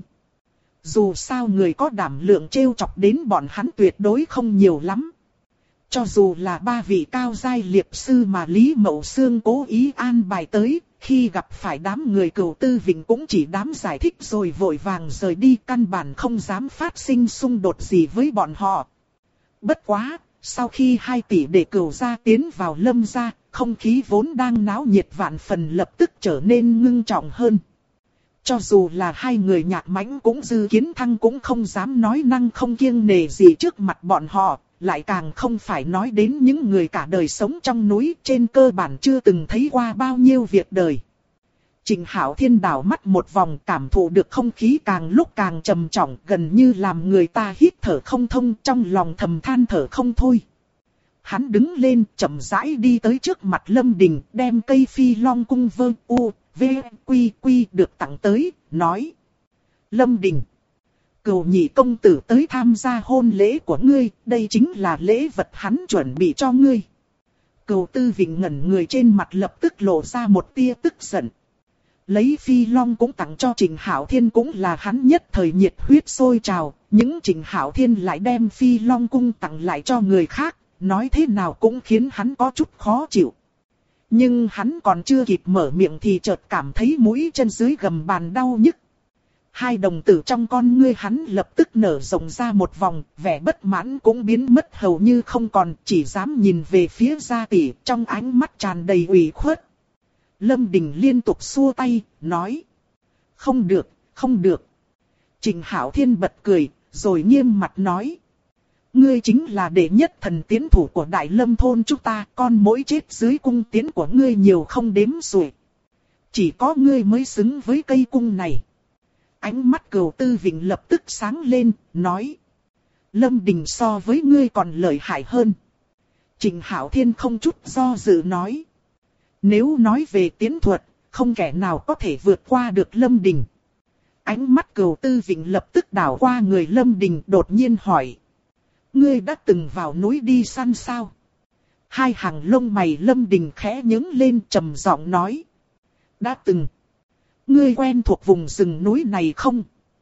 Dù sao người có đảm lượng trêu chọc đến bọn hắn tuyệt đối không nhiều lắm. Cho dù là 3 vị cao giai liệp sư mà Lý Mậu Xương cố ý an bài tới, khi gặp phải đám người Cửu Tư Vịnh cũng chỉ đám giải thích rồi vội vàng rời đi, căn bản không dám phát sinh xung đột gì với bọn họ. Bất quá, sau khi 2 tỷ đệ Cửu gia tiến vào Lâm gia, không khí vốn đang náo nhiệt vạn phần lập tức trở nên ngưng trọng hơn. Cho dù là 2 người Nhạc Mãnh cũng Dư Kiến Thăng cũng không dám nói năng không kiêng nể gì trước mặt bọn họ, lại càng không phải nói đến những người cả đời sống trong núi trên cơ bản chưa từng thấy qua bao nhiêu việc đời. Trịnh Hạo Thiên đảo mắt một vòng, cảm thụ được không khí càng lúc càng trầm trọng, gần như làm người ta hít thở không thông, trong lòng thầm than thở không thôi. Hắn đứng lên chậm rãi đi tới trước mặt Lâm Đình, đem cây phi long cung vơ u, v, quy quy được tặng tới, nói: Lâm Đình, Cửu nhị công tử tới tham gia hôn lễ của ngươi, đây chính là lễ vật hắn chuẩn bị cho ngươi. Cửu Tư Vịnh ngẩn người trên mặt lập tức lộ ra một tia tức giận. Lấy phi long cũng tặng cho Trịnh Hạo Thiên cũng là hắn nhất thời nhiệt huyết sôi trào, những Trịnh Hạo Thiên lại đem phi long cung tặng lại cho người khác, nói thế nào cũng khiến hắn có chút khó chịu. Nhưng hắn còn chưa kịp mở miệng thì chợt cảm thấy mũi chân dưới gầm bàn đau nhức. 2 đồng tử trong con ngươi hắn lập tức nở rộng ra một vòng, vẻ bất mãn cũng biến mất hầu như không còn, chỉ dám nhìn về phía gia tỷ, trong ánh mắt tràn đầy ủy khuất. Lâm Đình liên tục xua tay, nói: Không được, không được. Trịnh Hạo Thiên bật cười, rồi nghiêm mặt nói: Ngươi chính là đệ nhất thần tiến thủ của Đại Lâm thôn chúng ta, con mỗi chết dưới cung tiến của ngươi nhiều không đếm xuể. Chỉ có ngươi mới xứng với cây cung này. Ánh mắt Cửu Tư Vịnh lập tức sáng lên, nói: Lâm Đình so với ngươi còn lợi hại hơn. Trịnh Hạo Thiên không chút do dự nói: Nếu nói về tiến thuật, không kẻ nào có thể vượt qua được Lâm Đình. Ánh mắt Cửu Tư Vịnh lập tức đảo qua người Lâm Đình, đột nhiên hỏi: Ngươi đã từng vào núi đi săn sao? 2 hàng lông mày Lâm Đình khẽ nhướng lên, trầm giọng nói: Đã từng. Ngươi quen thuộc vùng rừng núi này không?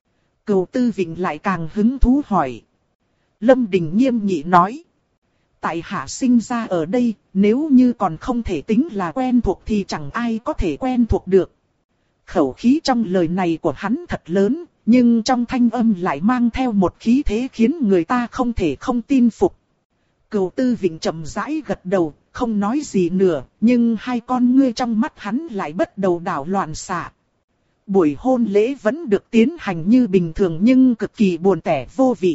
Cửu Tư Vịnh lại càng hứng thú hỏi. Lâm Đình nghiêm nghị nói: Tại hạ sinh ra ở đây, nếu như còn không thể tính là quen thuộc thì chẳng ai có thể quen thuộc được. Khẩu khí trong lời này của hắn thật lớn, nhưng trong thanh âm lại mang theo một khí thế khiến người ta không thể không tin phục. Cửu Tư Vịnh chậm rãi gật đầu, không nói gì nữa, nhưng 2 con ngươi trong mắt hắn lại bắt đầu đảo loạn xạ. Buổi hôn lễ vẫn được tiến hành như bình thường nhưng cực kỳ buồn tẻ vô vị.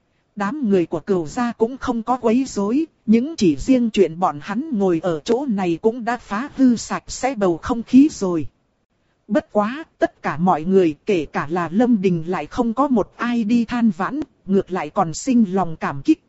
Đám người của Cửu gia cũng không có quấy rối, nhưng chỉ riêng chuyện bọn hắn ngồi ở chỗ này cũng đã phá hư sạch sẽ bầu không khí rồi. Bất quá, tất cả mọi người, kể cả là Lâm Đình lại không có một ai đi than vãn, ngược lại còn sinh lòng cảm kích.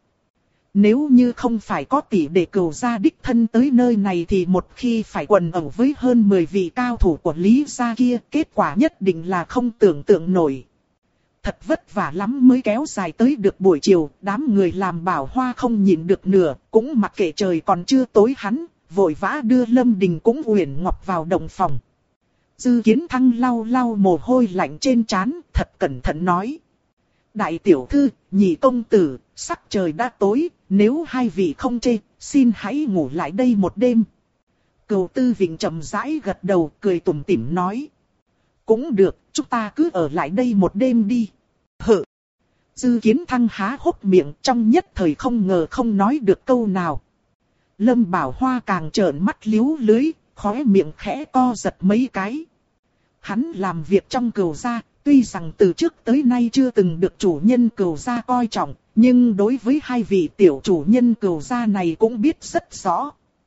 Nếu như không phải có tỷ đệ Cửu gia đích thân tới nơi này thì một khi phải quần ẩu với hơn 10 vị cao thủ của Lý gia kia, kết quả nhất định là không tưởng tượng nổi. Thật vất vả lắm mới kéo dài tới được buổi chiều, đám người làm Bảo Hoa không nhịn được nửa, cũng mặc kệ trời còn chưa tối hắn, vội vã đưa Lâm Đình cũng Uyển Ngọc vào động phòng. Dư Kiến Thăng lau lau mồ hôi lạnh trên trán, thật cẩn thận nói: Đại tiểu thư, nhị công tử, sắc trời đã tối, nếu 2 vị không chê, xin hãy ngủ lại đây một đêm. Cửu Tư Vịnh chậm rãi gật đầu, cười tủm tỉm nói: Cũng được, chúng ta cứ ở lại đây một đêm đi. Hự! Dư Kiến Thăng há hốc miệng, trong nhất thời không ngờ không nói được câu nào. Lâm Bảo Hoa càng trợn mắt liếu lưới, khóe miệng khẽ co giật mấy cái. Hắn làm việc trong Cửu gia, tuy rằng từ trước tới nay chưa từng được chủ nhân Cửu gia coi trọng, nhưng đối với 2 vị tiểu chủ nhân Cửu gia này cũng biết rất rõ.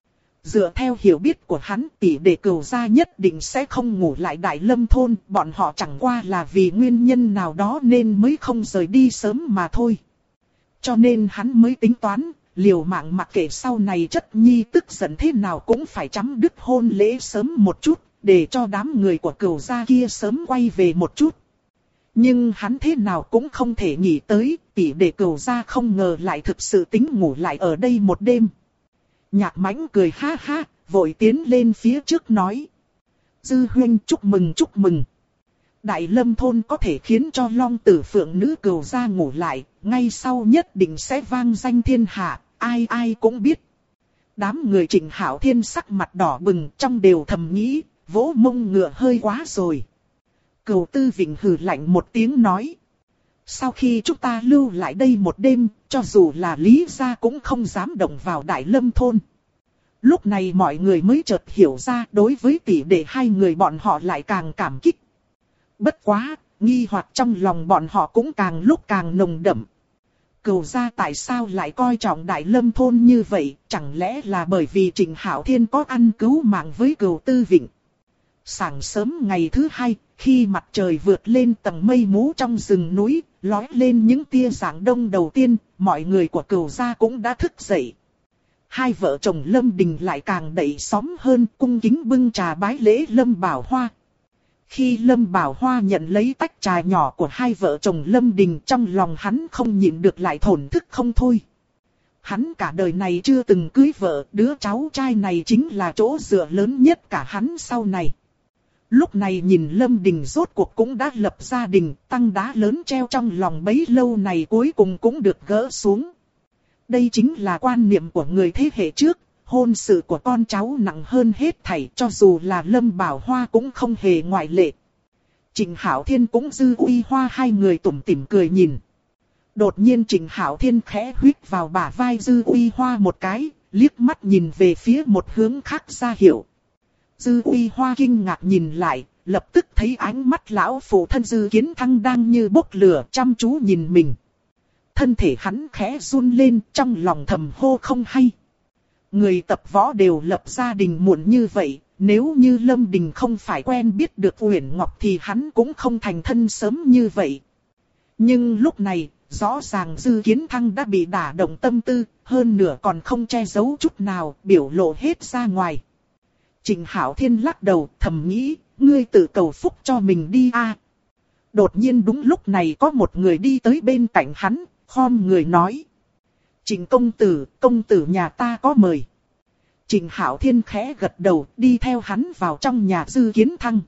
Dựa theo hiểu biết của hắn, tỷ đệ Cửu gia nhất định sẽ không ngủ lại Đại Lâm thôn, bọn họ chẳng qua là vì nguyên nhân nào đó nên mới không rời đi sớm mà thôi. Cho nên hắn mới tính toán, liều mạng mặc kệ sau này chất nhi tức giận thế nào cũng phải chấm dứt hôn lễ sớm một chút, để cho đám người của Cửu gia kia sớm quay về một chút. Nhưng hắn thế nào cũng không thể nghĩ tới, tỷ đệ Cửu gia không ngờ lại thực sự tính ngủ lại ở đây một đêm. Nhạc Mãnh cười ha ha, vội tiến lên phía trước nói. Dư huynh chúc mừng chúc mừng. Đại Lâm thôn có thể khiến cho Long Tử Phượng nữ Cửu gia ngủ lại, ngay sau nhất định sẽ vang danh thiên hạ, ai ai cũng biết. Đám người Trịnh Hạo Thiên sắc mặt đỏ bừng, trong đều thầm nghĩ, vỗ mông ngựa hơi quá rồi. Cửu Tư Vịnh hừ lạnh một tiếng nói. Sau khi chúng ta lưu lại đây một đêm, cho dù là Lý gia cũng không dám động vào Đại Lâm thôn. Lúc này mọi người mới chợt hiểu ra, đối với tỷ đệ hai người bọn họ lại càng cảm kích. Bất quá, nghi hoặc trong lòng bọn họ cũng càng lúc càng nồng đậm. Cửu gia tại sao lại coi trọng Đại Lâm thôn như vậy, chẳng lẽ là bởi vì Trịnh Hạo Thiên có ăn cứu mạng với Cửu Tư Vịnh. Sáng sớm ngày thứ hai, khi mặt trời vượt lên tầng mây mù trong rừng núi, lói lên những tia sáng đông đầu tiên, mọi người của Cửu gia cũng đã thức dậy. Hai vợ chồng Lâm Đình lại càng đẩy xóm hơn, cung kính bưng trà bái lễ Lâm Bảo Hoa. Khi Lâm Bảo Hoa nhận lấy tách trà nhỏ của hai vợ chồng Lâm Đình, trong lòng hắn không nhịn được lại thổn thức không thôi. Hắn cả đời này chưa từng cưới vợ, đứa cháu trai này chính là chỗ dựa lớn nhất cả hắn sau này. Lúc này nhìn Lâm Đình rốt cuộc cũng đã lập gia đình, tăng đá lớn treo trong lòng bấy lâu này cuối cùng cũng được gỡ xuống. Đây chính là quan niệm của người thế hệ trước, hôn sự của con cháu nặng hơn hết thảy, cho dù là Lâm Bảo Hoa cũng không hề ngoại lệ. Trịnh Hạo Thiên cũng Dư Uy Hoa hai người tủm tỉm cười nhìn. Đột nhiên Trịnh Hạo Thiên khẽ huýt vào bả vai Dư Uy Hoa một cái, liếc mắt nhìn về phía một hướng khác ra hiệu. Dư Uy Hoa kinh ngạc nhìn lại, lập tức thấy ánh mắt lão phụ thân Dư Kiến Thăng đang như bốc lửa chăm chú nhìn mình. Thân thể hắn khẽ run lên, trong lòng thầm hô không hay. Người tập võ đều lập gia đình muộn như vậy, nếu như Lâm Đình không phải quen biết được Uyển Ngọc thì hắn cũng không thành thân sớm như vậy. Nhưng lúc này, rõ ràng Dư Kiến Thăng đã bị đả động tâm tư, hơn nữa còn không che giấu chút nào, biểu lộ hết ra ngoài. Trịnh Hạo Thiên lắc đầu, thầm nghĩ, ngươi tự cầu phúc cho mình đi a. Đột nhiên đúng lúc này có một người đi tới bên cạnh hắn, khom người nói. Trịnh công tử nhà ta có mời. Trịnh Hạo Thiên khẽ gật đầu, đi theo hắn vào trong nhà Dư Kiến Thăng.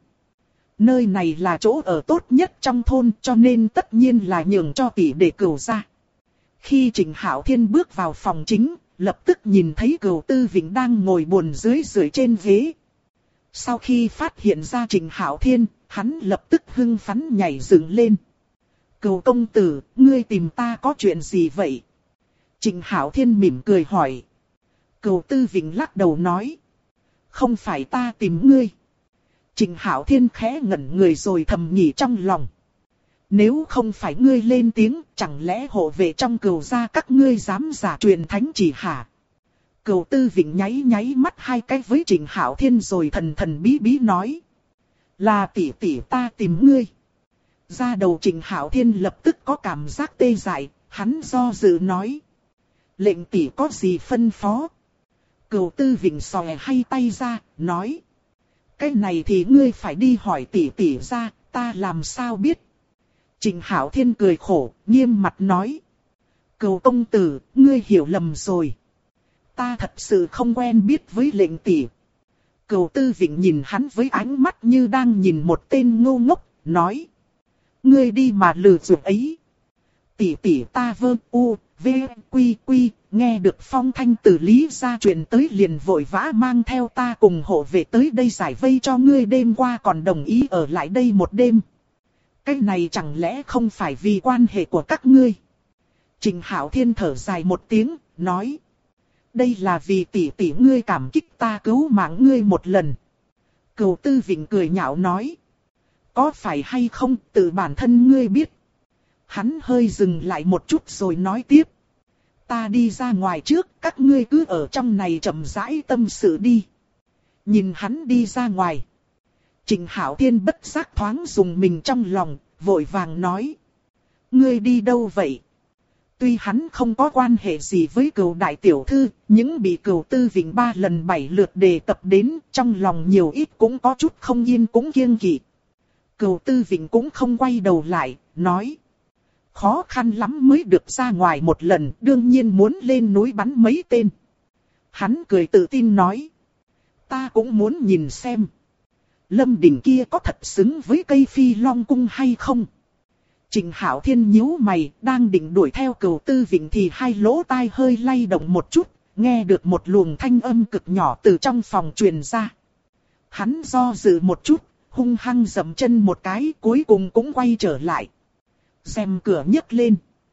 Nơi này là chỗ ở tốt nhất trong thôn, cho nên tất nhiên là nhường cho tỷ đệ Cửu gia. Khi Trịnh Hạo Thiên bước vào phòng chính, lập tức nhìn thấy Cửu Tư Vịnh đang ngồi buồn rười trên ghế. Sau khi phát hiện ra Trịnh Hạo Thiên, hắn lập tức hưng phấn nhảy dựng lên. Cửu công tử, ngươi tìm ta có chuyện gì vậy? Trịnh Hạo Thiên mỉm cười hỏi. Cửu Tư Vịnh lắc đầu nói. Không phải ta tìm ngươi. Trịnh Hạo Thiên khẽ ngẩn người rồi thầm nghĩ trong lòng. Nếu không phải ngươi lên tiếng, chẳng lẽ hộ vệ trong Cửu gia các ngươi dám giả truyền thánh chỉ hả? Cửu Tư Vịnh nháy mắt hai cái với Trịnh Hạo Thiên rồi thần bí bí nói. Là tỷ tỷ ta tìm ngươi. Da đầu Trịnh Hạo Thiên lập tức có cảm giác tê dại, hắn do dự nói. Lệnh tỷ có gì phân phó? Cửu Tư Vịnh xòe hai tay ra, nói. Cái này thì ngươi phải đi hỏi tỷ tỷ ra, ta làm sao biết? Trịnh Hạo Thiên cười khổ, nghiêm mặt nói. Cửu công tử, ngươi hiểu lầm rồi. Ta thật sự không quen biết với lệnh tỷ. Cửu Tư Vịnh nhìn hắn với ánh mắt như đang nhìn một tên ngu ngốc, nói. Ngươi đi mà lừa dối ấy. Tỷ tỷ ta nghe được phong thanh từ Lý gia truyền tới liền vội vã mang theo ta cùng hộ vệ tới đây giải vây cho ngươi, đêm qua còn đồng ý ở lại đây một đêm. Cái này chẳng lẽ không phải vì quan hệ của các ngươi? Trịnh Hạo Thiên thở dài một tiếng, nói. Đây là vì tỷ tỷ ngươi cảm kích ta cứu mạng ngươi một lần. Cửu Tư Vịnh cười nhạo nói. Có phải hay không, tự bản thân ngươi biết. Hắn hơi dừng lại một chút rồi nói tiếp. Ta đi ra ngoài trước, các ngươi cứ ở trong này chậm rãi tâm sự đi. Nhìn hắn đi ra ngoài. Trịnh Hạo Thiên bất giác thoáng dùng mình trong lòng, vội vàng nói. Ngươi đi đâu vậy? Tuy hắn không có quan hệ gì với Cửu đại tiểu thư, nhưng bị Cửu Tư Vịnh 3 lần 7 lượt đề cập đến, trong lòng nhiều ít cũng có chút không yên cũng kiêng kỵ. Cửu Tư Vịnh cũng không quay đầu lại, nói. Khó khăn lắm mới được ra ngoài một lần, đương nhiên muốn lên núi bắn mấy tên. Hắn cười tự tin nói. Ta cũng muốn nhìn xem. Lâm đỉnh kia có thật xứng với cây Phi Long cung hay không? Trịnh Hạo Thiên nhíu mày, đang định đuổi theo Cửu Tư Vịnh thì hai lỗ tai hơi lay động một chút, nghe được một luồng thanh âm cực nhỏ từ trong phòng truyền ra. Hắn do dự một chút, hung hăng dậm chân một cái, cuối cùng cũng quay trở lại. Rèm cửa nhấc lên.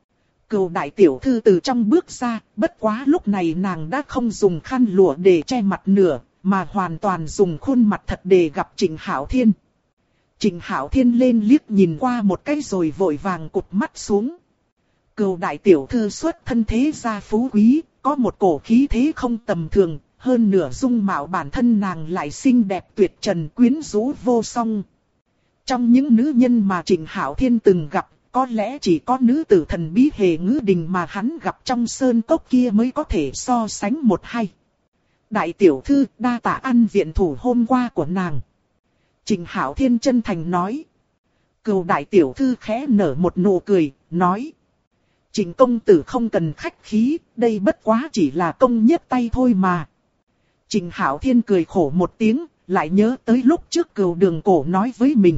Cửu đại tiểu thư từ trong bước ra, bất quá lúc này nàng đã không dùng khăn lụa để che mặt nữa, mà hoàn toàn dùng khuôn mặt thật để gặp Trịnh Hạo Thiên. Trịnh Hạo Thiên lên liếc nhìn qua một cái rồi vội vàng cụp mắt xuống. Cửu đại tiểu thư xuất thân thế gia phú quý, có một cổ khí thế không tầm thường, hơn nửa dung mạo bản thân nàng lại xinh đẹp tuyệt trần quyến rũ vô song. Trong những nữ nhân mà Trịnh Hạo Thiên từng gặp, có lẽ chỉ có nữ tử thần bí Hề Ngữ Đình mà hắn gặp trong sơn cốc kia mới có thể so sánh một hai. Đại tiểu thư đa tạ ăn viện thủ hôm qua của nàng. Trịnh Hạo Thiên chân thành nói. Cửu đại tiểu thư khẽ nở một nụ cười, nói. Trịnh công tử không cần khách khí, đây bất quá chỉ là công nhấc tay thôi mà. Trịnh Hạo Thiên cười khổ một tiếng, lại nhớ tới lúc trước Cửu Đường Cổ nói với mình.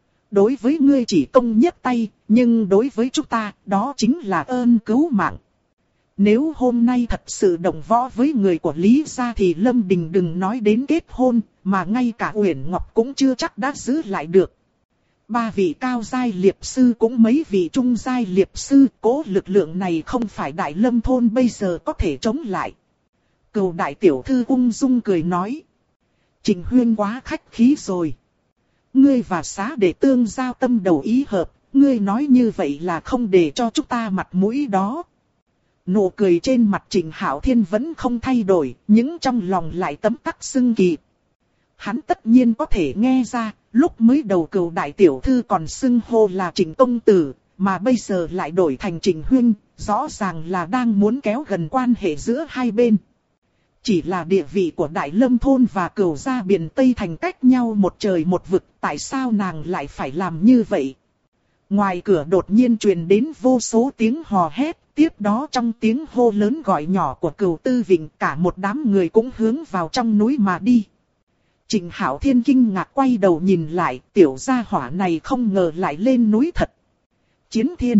Đối với ngươi chỉ công nhấc tay, nhưng đối với chúng ta, đó chính là ơn cứu mạng. Nếu hôm nay thật sự động võ với người của Lý gia thì Lâm Đình đừng nói đến kết hôn, mà ngay cả Uyển Ngọc cũng chưa chắc đã giữ lại được. 3 vị cao giai liệp sư cũng mấy vị trung giai liệp sư, cố lực lượng này không phải Đại Lâm thôn bây giờ có thể chống lại. Cửu đại tiểu thư ung dung cười nói. Trịnh huyên quá khách khí rồi. Ngươi và Xá Đệ tương giao tâm đầu ý hợp, ngươi nói như vậy là không để cho chúng ta mặt mũi đó. Nụ cười trên mặt Trịnh Hạo Thiên vẫn không thay đổi, nhưng trong lòng lại tấm tắc xưng kỳ. Hắn tất nhiên có thể nghe ra, lúc mới đầu Cửu đại tiểu thư còn xưng hô là Trịnh công tử, mà bây giờ lại đổi thành Trịnh huynh, rõ ràng là đang muốn kéo gần quan hệ giữa hai bên. Chỉ là địa vị của Đại Lâm thôn và Cửu gia Biện Tây thành cách nhau một trời một vực, tại sao nàng lại phải làm như vậy? Ngoài cửa đột nhiên truyền đến vô số tiếng hò hét, tiếp đó trong tiếng hô lớn gọi nhỏ của Cửu Tư Vịnh, cả một đám người cũng hướng vào trong núi mà đi. Trịnh Hạo Thiên kinh ngạc quay đầu nhìn lại, tiểu gia hỏa này không ngờ lại lên núi thật. Chiến Thiên.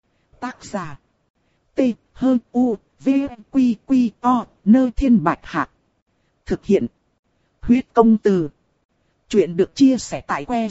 Tác giả. T. H. U. V. Quy. Quy. O. Nơ Thiên Bạch Hạc. Thực hiện. Huyết công từ. Chuyện được chia sẻ tại que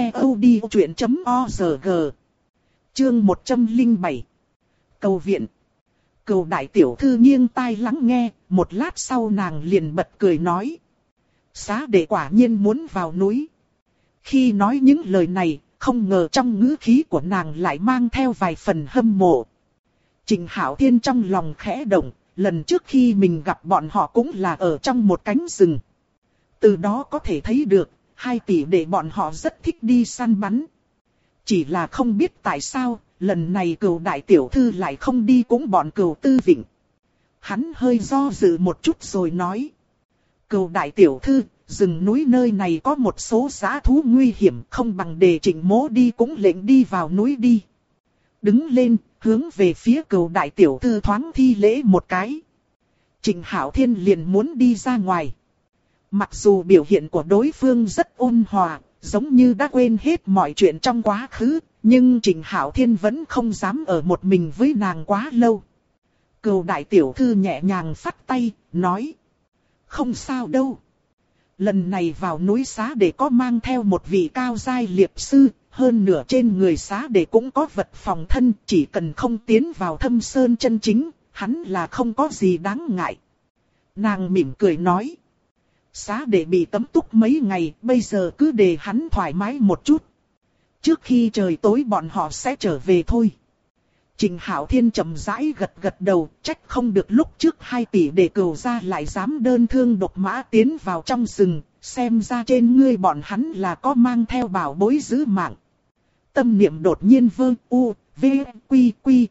ctod.org. Chương 107. Cầu viện. Cửu đại tiểu thư nghiêng tai lắng nghe, một lát sau nàng liền bật cười nói. Xá Đệ quả nhiên muốn vào núi. Khi nói những lời này, không ngờ trong ngữ khí của nàng lại mang theo vài phần hâm mộ. Trịnh Hạo Thiên trong lòng khẽ động, lần trước khi mình gặp bọn họ cũng là ở trong một cánh rừng. Từ đó có thể thấy được, hai tỷ đệ bọn họ rất thích đi săn bắn. Chỉ là không biết tại sao, lần này Cửu đại tiểu thư lại không đi cũng bọn Cửu Tư Vịnh. Hắn hơi do dự một chút rồi nói. Cửu đại tiểu thư, rừng núi nơi này có một số dã thú nguy hiểm, không bằng để Trịnh mỗ đi cũng lệnh đi vào núi đi. Đứng lên, hướng về phía Cửu đại tiểu thư thoáng thi lễ một cái. Trịnh Hạo Thiên liền muốn đi ra ngoài. Mặc dù biểu hiện của đối phương rất ôn hòa, giống như đã quên hết mọi chuyện trong quá khứ, nhưng Trịnh Hạo Thiên vẫn không dám ở một mình với nàng quá lâu. Cửu đại tiểu thư nhẹ nhàng phất tay, nói. Không sao đâu. Lần này vào núi Xá Đệ có mang theo một vị cao giai liệp sư, hơn nửa trên người Xá Đệ cũng có vật phòng thân, chỉ cần không tiến vào thâm sơn chân chính, hắn là không có gì đáng ngại. Nàng mỉm cười nói. Xá Đệ bị tấm túc mấy ngày, bây giờ cứ để hắn thoải mái một chút. Trước khi trời tối bọn họ sẽ trở về thôi. Trịnh Hạo Thiên chậm rãi gật gật đầu, trách không được lúc trước 2 tỷ đệ Cửu gia lại dám đơn thương độc mã tiến vào trong rừng, xem ra trên ngươi bọn hắn là có mang theo bảo bối giữ mạng. Tâm niệm đột nhiên vơ u, v, quy động,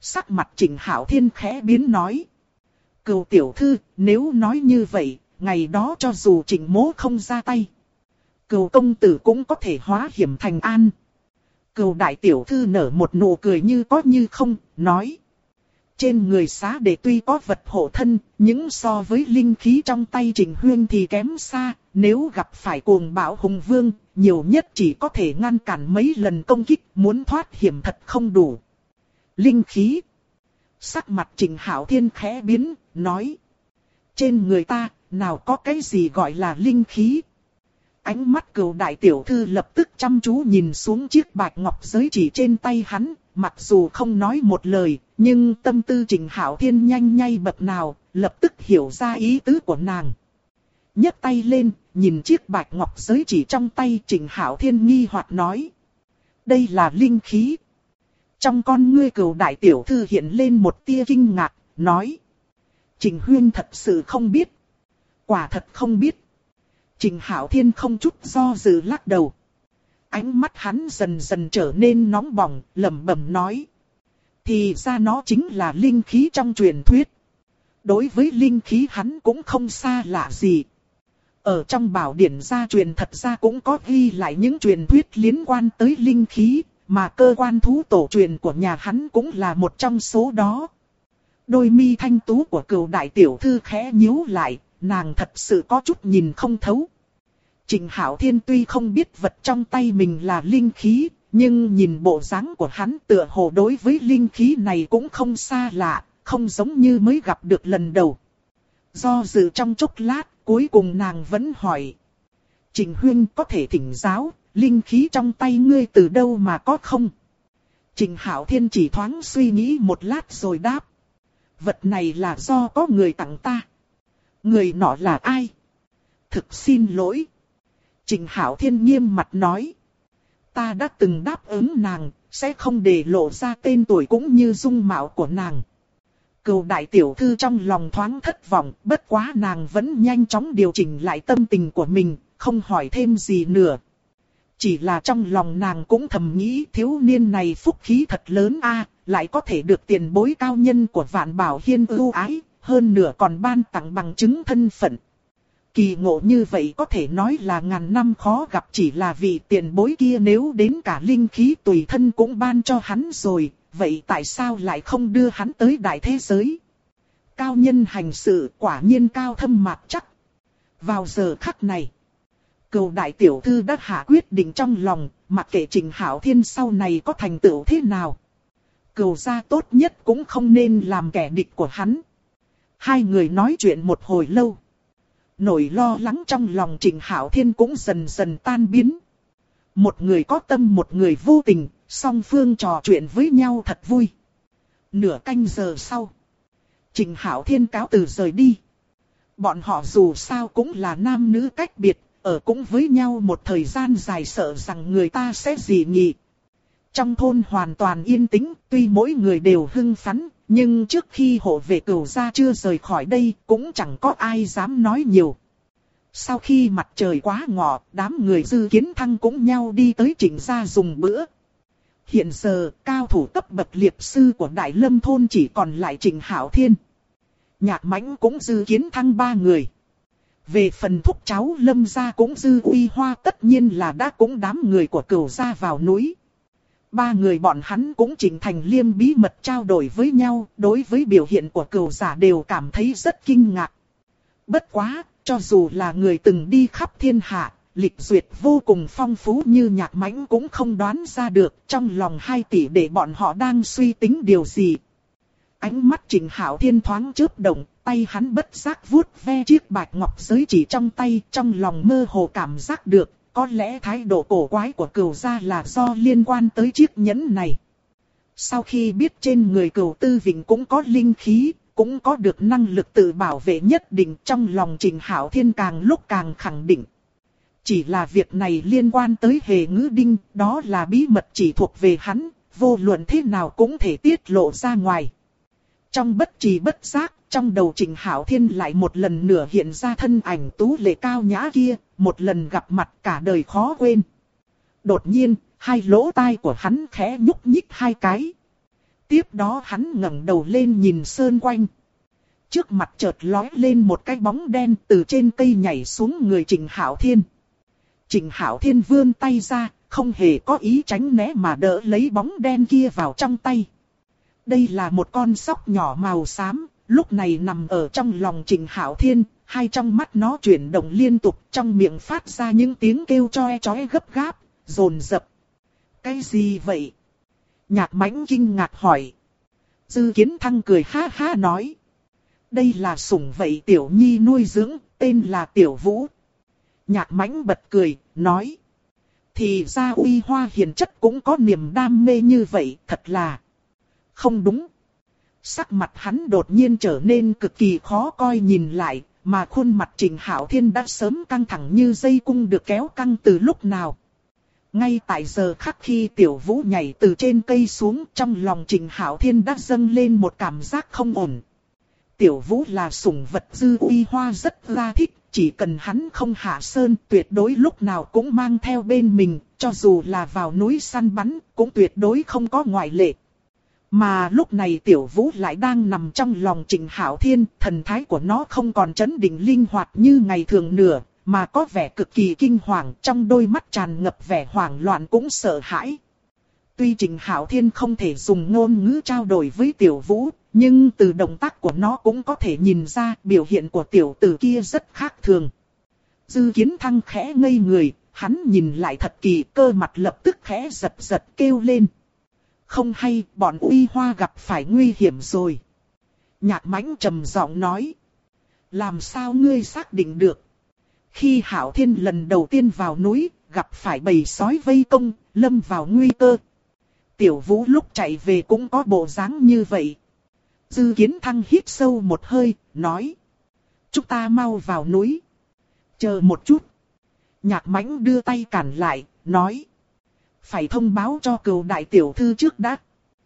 Sắc mặt Trịnh Hạo Thiên khẽ biến nói. Cừu tiểu thư, nếu nói như vậy, ngày đó cho dù Trịnh mỗ không ra tay, Cừu công tử cũng có thể hóa hiểm thành an. Cừu đại tiểu thư nở một nụ cười như có như không, nói. Trên người xá đệ tuy có vật hộ thân, nhưng so với linh khí trong tay Trịnh Huyên thì kém xa. Nếu gặp phải cuồng bạo hùng vương, nhiều nhất chỉ có thể ngăn cản mấy lần công kích, muốn thoát hiểm thật không đủ. Linh khí. Sắc mặt Trịnh Hạo Thiên khẽ biến, nói. Trên người ta, nào có cái gì gọi là linh khí? Ánh mắt Cừu đại tiểu thư lập tức chăm chú nhìn xuống chiếc bạch ngọc giới chỉ trên tay hắn, mặc dù không nói một lời, nhưng tâm tư Trịnh Hạo Thiên nhanh nhạy bậc nào, lập tức hiểu ra ý tứ của nàng. Nhấc tay lên, nhìn chiếc bạch ngọc giới chỉ trong tay, Trịnh Hạo Thiên nghi hoặc nói. Đây là linh khí. Trong con ngươi Cừu đại tiểu thư hiện lên một tia kinh ngạc, nói. Trịnh Huyên thật sự không biết. Quả thật không biết. Trịnh Hạo Thiên không chút do dự lắc đầu. Ánh mắt hắn dần dần trở nên nóng bỏng, lẩm bẩm nói. Thì ra nó chính là linh khí trong truyền thuyết. Đối với linh khí hắn cũng không xa lạ gì. Ở trong bảo điển gia truyền thật ra cũng có ghi lại những truyền thuyết liên quan tới linh khí, mà cơ quan thú tổ truyền của nhà hắn cũng là một trong số đó. Đôi mi thanh tú của Cừu đại tiểu thư khẽ nhíu lại, nàng thật sự có chút nhìn không thấu. Trịnh Hạo Thiên tuy không biết vật trong tay mình là linh khí, nhưng nhìn bộ dáng của hắn tựa hồ đối với linh khí này cũng không xa lạ, không giống như mới gặp được lần đầu. Do dự trong chốc lát, cuối cùng nàng vẫn hỏi. Trịnh Huyên có thể thỉnh giáo, linh khí trong tay ngươi từ đâu mà có không? Trịnh Hạo Thiên chỉ thoáng suy nghĩ một lát rồi đáp. Vật này là do có người tặng ta. Người nọ là ai? Thực xin lỗi. Trịnh Hạo Thiên nghiêm mặt nói. Ta đã từng đáp ứng nàng, sẽ không để lộ ra tên tuổi cũng như dung mạo của nàng. Cừu đại tiểu thư trong lòng thoáng thất vọng, bất quá nàng vẫn nhanh chóng điều chỉnh lại tâm tình của mình, không hỏi thêm gì nữa. Chỉ là trong lòng nàng cũng thầm nghĩ thiếu niên này phúc khí thật lớn a, lại có thể được tiền bối cao nhân của Vạn Bảo Hiên ưu ái, hơn nữa còn ban tặng bằng chứng thân phận. Kỳ ngộ như vậy có thể nói là ngàn năm khó gặp, chỉ là vị tiền bối kia nếu đến cả linh khí tùy thân cũng ban cho hắn rồi, vậy tại sao lại không đưa hắn tới đại thế giới? Cao nhân hành sự quả nhiên cao thâm mạc chắc. Vào giờ khắc này, Cừu đại tiểu thư đã hạ quyết định trong lòng, mặc kệ Trịnh Hạo Thiên sau này có thành tựu thế nào. Cừu gia tốt nhất cũng không nên làm kẻ địch của hắn. Hai người nói chuyện một hồi lâu. Nỗi lo lắng trong lòng Trịnh Hạo Thiên cũng dần dần tan biến. Một người có tâm một người vô tình, song phương trò chuyện với nhau thật vui. Nửa canh giờ sau, Trịnh Hạo Thiên cáo từ rời đi. Bọn họ dù sao cũng là nam nữ cách biệt, ở cũng với nhau một thời gian dài sợ rằng người ta sẽ dị nghị. Trong thôn hoàn toàn yên tĩnh, tuy mỗi người đều hưng phấn, nhưng trước khi hộ vệ Cừu gia chưa rời khỏi đây cũng chẳng có ai dám nói nhiều. Sau khi mặt trời quá ngọ, đám người Dư Kiến Thăng cũng nhau đi tới Trịnh gia dùng bữa. Hiện giờ, cao thủ cấp bậc liệp sư của Đại Lâm thôn chỉ còn lại Trịnh Hạo Thiên. Nhạc Mãnh cũng Dư Kiến Thăng 3 người. Về phần thúc cháu Lâm gia cũng Dư Uy Hoa, tất nhiên là đã cũng đám người của Cừu gia vào núi. 3 người bọn hắn cũng chỉnh thành liêm bí mật trao đổi với nhau, đối với biểu hiện của Cừu gia đều cảm thấy rất kinh ngạc. Bất quá, cho dù là người từng đi khắp thiên hạ, lịch duyệt vô cùng phong phú như Nhạc Mãnh cũng không đoán ra được trong lòng 2 tỷ đệ bọn họ đang suy tính điều gì. Ánh mắt Trịnh Hạo Thiên thoáng chớp động, tay hắn bất giác vuốt ve chiếc bạch ngọc giới chỉ trong tay, trong lòng mơ hồ cảm giác được, có lẽ thái độ cổ quái của Cừu gia là do liên quan tới chiếc nhẫn này. Sau khi biết trên người Cừu Tư Vịnh cũng có linh khí, cũng có được năng lực tự bảo vệ nhất định, trong lòng Trịnh Hạo Thiên càng lúc càng khẳng định. Chỉ là việc này liên quan tới Hề Ngữ Đinh, đó là bí mật chỉ thuộc về hắn, vô luận thế nào cũng thể tiết lộ ra ngoài. Trong bất trì bất giác, trong đầu Trịnh Hạo Thiên lại một lần nữa hiện ra thân ảnh tú lệ cao nhã kia, một lần gặp mặt cả đời khó quên. Đột nhiên, 2 lỗ tai của hắn khẽ nhúc nhích 2 cái. Tiếp đó hắn ngẩng đầu lên nhìn sơn quanh. Trước mặt chợt lóe lên một cái bóng đen từ trên cây nhảy xuống người Trịnh Hạo Thiên. Trịnh Hạo Thiên vươn tay ra, không hề có ý tránh né mà đỡ lấy bóng đen kia vào trong tay. Đây là một con sóc nhỏ màu xám, lúc này nằm ở trong lòng Trịnh Hạo Thiên, hai trong mắt nó chuyển động liên tục, trong miệng phát ra những tiếng kêu choe choe gấp gáp, dồn dập. Cái gì vậy? Nhạc Mãnh kinh ngạc hỏi. Dư Kiến Thăng cười ha ha nói. Đây là sủng vậy tiểu nhi nuôi dưỡng, tên là Tiểu Vũ. Nhạc Mãnh bật cười, nói. Thì ra Uy Hoa hiền chất cũng có niềm đam mê như vậy, thật là không đúng. Sắc mặt hắn đột nhiên trở nên cực kỳ khó coi nhìn lại, mà khuôn mặt Trịnh Hạo Thiên đã sớm căng thẳng như dây cung được kéo căng từ lúc nào. Ngay tại giờ khắc khi Tiểu Vũ nhảy từ trên cây xuống, trong lòng Trịnh Hạo Thiên đã dâng lên một cảm giác không ổn. Tiểu Vũ là sủng vật Dư Uy Hoa rất là thích, chỉ cần hắn không hạ sơn tuyệt đối lúc nào cũng mang theo bên mình, cho dù là vào núi săn bắn, cũng tuyệt đối không có ngoại lệ. Mà lúc này Tiểu Vũ lại đang nằm trong lòng Trịnh Hạo Thiên, thần thái của nó không còn trấn định linh hoạt như ngày thường nữa, mà có vẻ cực kỳ kinh hoàng, trong đôi mắt tràn ngập vẻ hoảng loạn cũng sợ hãi. Tuy Trịnh Hạo Thiên không thể dùng ngôn ngữ trao đổi với Tiểu Vũ, nhưng từ động tác của nó cũng có thể nhìn ra biểu hiện của tiểu tử kia rất khác thường. Dư Kiến Thăng khẽ ngây người, hắn nhìn lại thật kỳ, cơ mặt lập tức khẽ giật giật kêu lên. Không hay, bọn Uy Hoa gặp phải nguy hiểm rồi. Nhạc Mãnh trầm giọng nói. Làm sao ngươi xác định được? Khi Hạo Thiên lần đầu tiên vào núi, gặp phải bầy sói vây công, lâm vào nguy cơ. Tiểu Vũ lúc chạy về cũng có bộ dáng như vậy. Dư Kiến Thăng hít sâu một hơi, nói. Chúng ta mau vào núi. Chờ một chút. Nhạc Mãnh đưa tay cản lại, nói. Phải thông báo cho Cừu đại tiểu thư trước đã.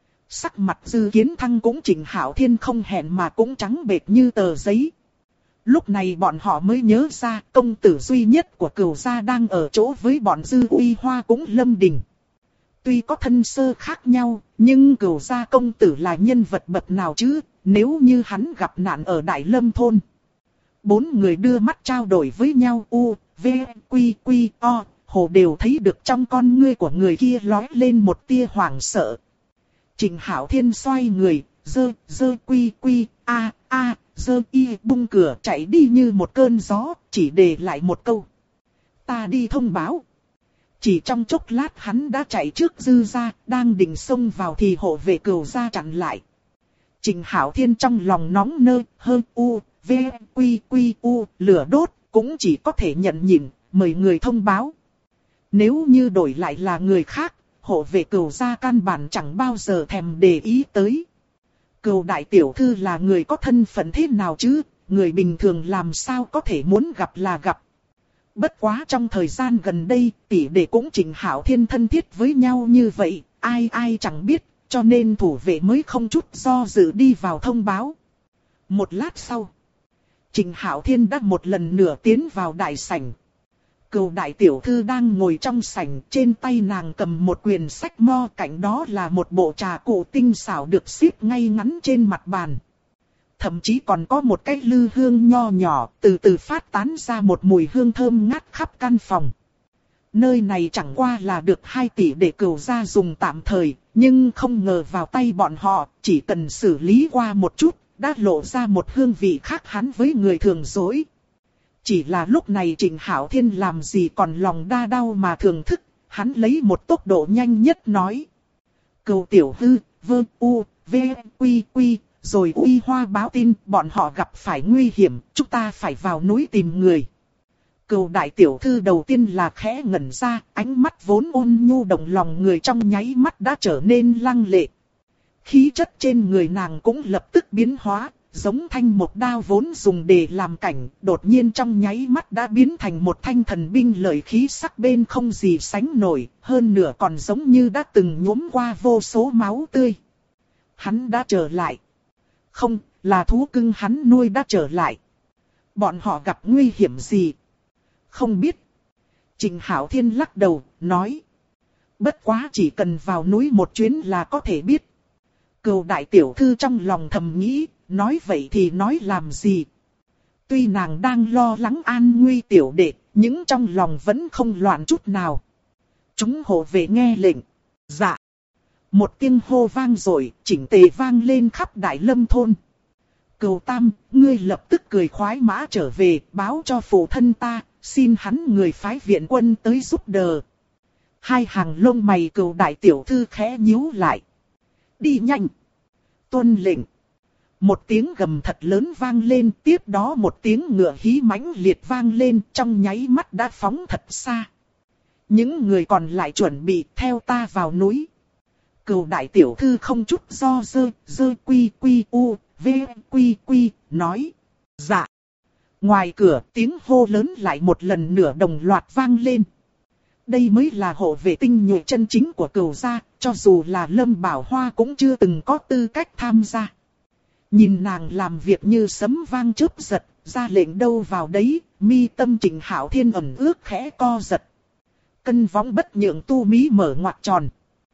Sắc mặt Dư Kiến Thăng cũng Trịnh Hạo Thiên không hẹn mà cũng trắng bệch như tờ giấy. Lúc này bọn họ mới nhớ ra công tử duy nhất của Cừu gia đang ở chỗ với bọn Dư Uy Hoa cũng Lâm Đình. Tuy có thân sơ khác nhau, nhưng Cừu gia công tử là nhân vật bậc nào chứ, nếu như hắn gặp nạn ở Đại Lâm thôn. Bốn người đưa mắt trao đổi với nhau, V, Quy, Quy, O, Hồ đều thấy được trong con ngươi của người kia lóe lên một tia hoảng sợ. Trịnh Hạo Thiên xoay người, dơ Quy, Quy, A, dơ y bung cửa chạy đi như một cơn gió, chỉ để lại một câu. Ta đi thông báo. Chỉ trong chốc lát hắn đã chạy trước Dư gia, đang định xông vào thì hộ vệ Cừu gia chặn lại. Trịnh Hạo Thiên trong lòng nóng nơ, V, Quy, lửa đốt, cũng chỉ có thể nhận nhịn, mời người thông báo. Nếu như đổi lại là người khác, hộ vệ Cừu gia căn bản chẳng bao giờ thèm để ý tới. Cừu đại tiểu thư là người có thân phận thế nào chứ, người bình thường làm sao có thể muốn gặp là gặp. Bất quá trong thời gian gần đây, tỷ đệ cũng Trịnh Hạo Thiên thân thiết với nhau như vậy, ai chẳng biết, cho nên thủ vệ mới không chút do dự đi vào thông báo. Một lát sau, Trịnh Hạo Thiên đã một lần nữa tiến vào đại sảnh. Cừu đại tiểu thư đang ngồi trong sảnh, trên tay nàng cầm một quyển sách mo, cạnh đó là một bộ trà cụ tinh xảo được xếp ngay ngắn trên mặt bàn. Thậm chí còn có một cái lư hương nho nhỏ, từ từ phát tán ra một mùi hương thơm ngát khắp căn phòng. Nơi này chẳng qua là được 2 tỷ để Cừu gia dùng tạm thời, nhưng không ngờ vào tay bọn họ, chỉ cần xử lý qua một chút, đã lộ ra một hương vị khác hẳn với người thường dối. Chỉ là lúc này Trịnh Hạo Thiên làm gì còn lòng đa đau mà thưởng thức, hắn lấy một tốc độ nhanh nhất nói. Cừu tiểu thư, V, Quy, rồi Uy Hoa báo tin bọn họ gặp phải nguy hiểm, chúng ta phải vào núi tìm người. Cừu đại tiểu thư đầu tiên là khẽ ngẩn ra, ánh mắt vốn ôn nhu động lòng người trong nháy mắt đã trở nên lăng lệ. Khí chất trên người nàng cũng lập tức biến hóa, giống thanh một đao vốn dùng để làm cảnh, đột nhiên trong nháy mắt đã biến thành một thanh thần binh lợi khí sắc bên không gì sánh nổi, hơn nữa còn giống như đã từng nhuốm qua vô số máu tươi. Hắn đã trở lại. Không, là thú cưng hắn nuôi đã trở lại. Bọn họ gặp nguy hiểm gì? Không biết. Trịnh Hạo Thiên lắc đầu, nói. Bất quá chỉ cần vào núi một chuyến là có thể biết. Cừu đại tiểu thư trong lòng thầm nghĩ, nói vậy thì nói làm gì. Tuy nàng đang lo lắng an nguy tiểu đệ, nhưng trong lòng vẫn không loạn chút nào. Chúng hộ vệ nghe lệnh. Dạ. Một tiếng hô vang rồi, chỉnh tề vang lên khắp Đại Lâm thôn. Cừu Tam, ngươi lập tức cười khoái mã trở về, báo cho phụ thân ta, xin hắn người phái viện quân tới giúp đỡ. Hai hàng lông mày Cừu đại tiểu thư khẽ nhíu lại. Đi nhanh. Tuân lệnh. Một tiếng gầm thật lớn vang lên, tiếp đó một tiếng ngựa hí mãnh liệt vang lên, trong nháy mắt đã phóng thật xa. Những người còn lại chuẩn bị theo ta vào núi. Cừu đại tiểu thư không chút do dơ quy quy u, v quy quy, nói. Dạ. Ngoài cửa tiếng hô lớn lại một lần nữa đồng loạt vang lên. Đây mới là hộ vệ tinh nhuệ chân chính của Cừu gia, cho dù là Lâm Bảo Hoa cũng chưa từng có tư cách tham gia. Nhìn nàng làm việc như sấm vang chớp giật, ra lệnh đâu vào đấy, mi tâm Trịnh Hạo Thiên ẩn ước khẽ co giật. Cân võng bất nhượng tu mí mở ngoặc tròn.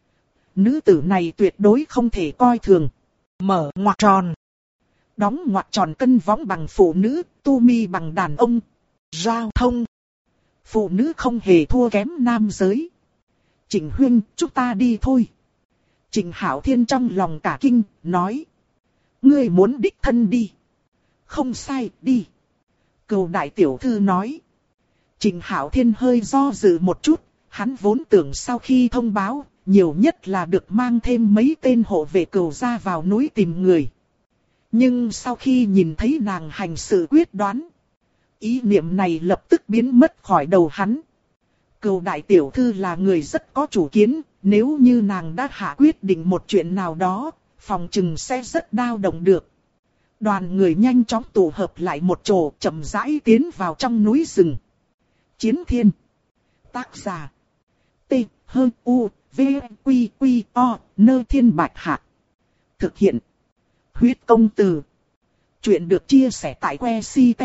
Nữ tử này tuyệt đối không thể coi thường. Mở ngoặc tròn. Đóng ngoặc tròn cân võng bằng phụ nữ, tu mi bằng đàn ông. Giao thông. Phụ nữ không hề thua kém nam giới. Trịnh huynh, chúng ta đi thôi. Trịnh Hạo Thiên trong lòng cả kinh, nói. Ngươi muốn đích thân đi. Không sai, đi. Cừu đại tiểu thư nói. Trịnh Hạo Thiên hơi do dự một chút, hắn vốn tưởng sau khi thông báo, nhiều nhất là được mang thêm mấy tên hộ vệ Cừu gia vào núi tìm người. Nhưng sau khi nhìn thấy nàng hành sự quyết đoán, ý niệm này lập tức biến mất khỏi đầu hắn. Cừu đại tiểu thư là người rất có chủ kiến, nếu như nàng đã hạ quyết định một chuyện nào đó, phòng chừng sẽ rất đau động được. Đoàn người nhanh chóng tụ hợp lại một chỗ, chậm rãi tiến vào trong núi rừng. Chiến Thiên. Tác giả. T. H. U. V. Q. Q. O. Nơ Thiên Bạch Hạc. Thực hiện. Huyết công từ. Chuyện được chia sẻ tại que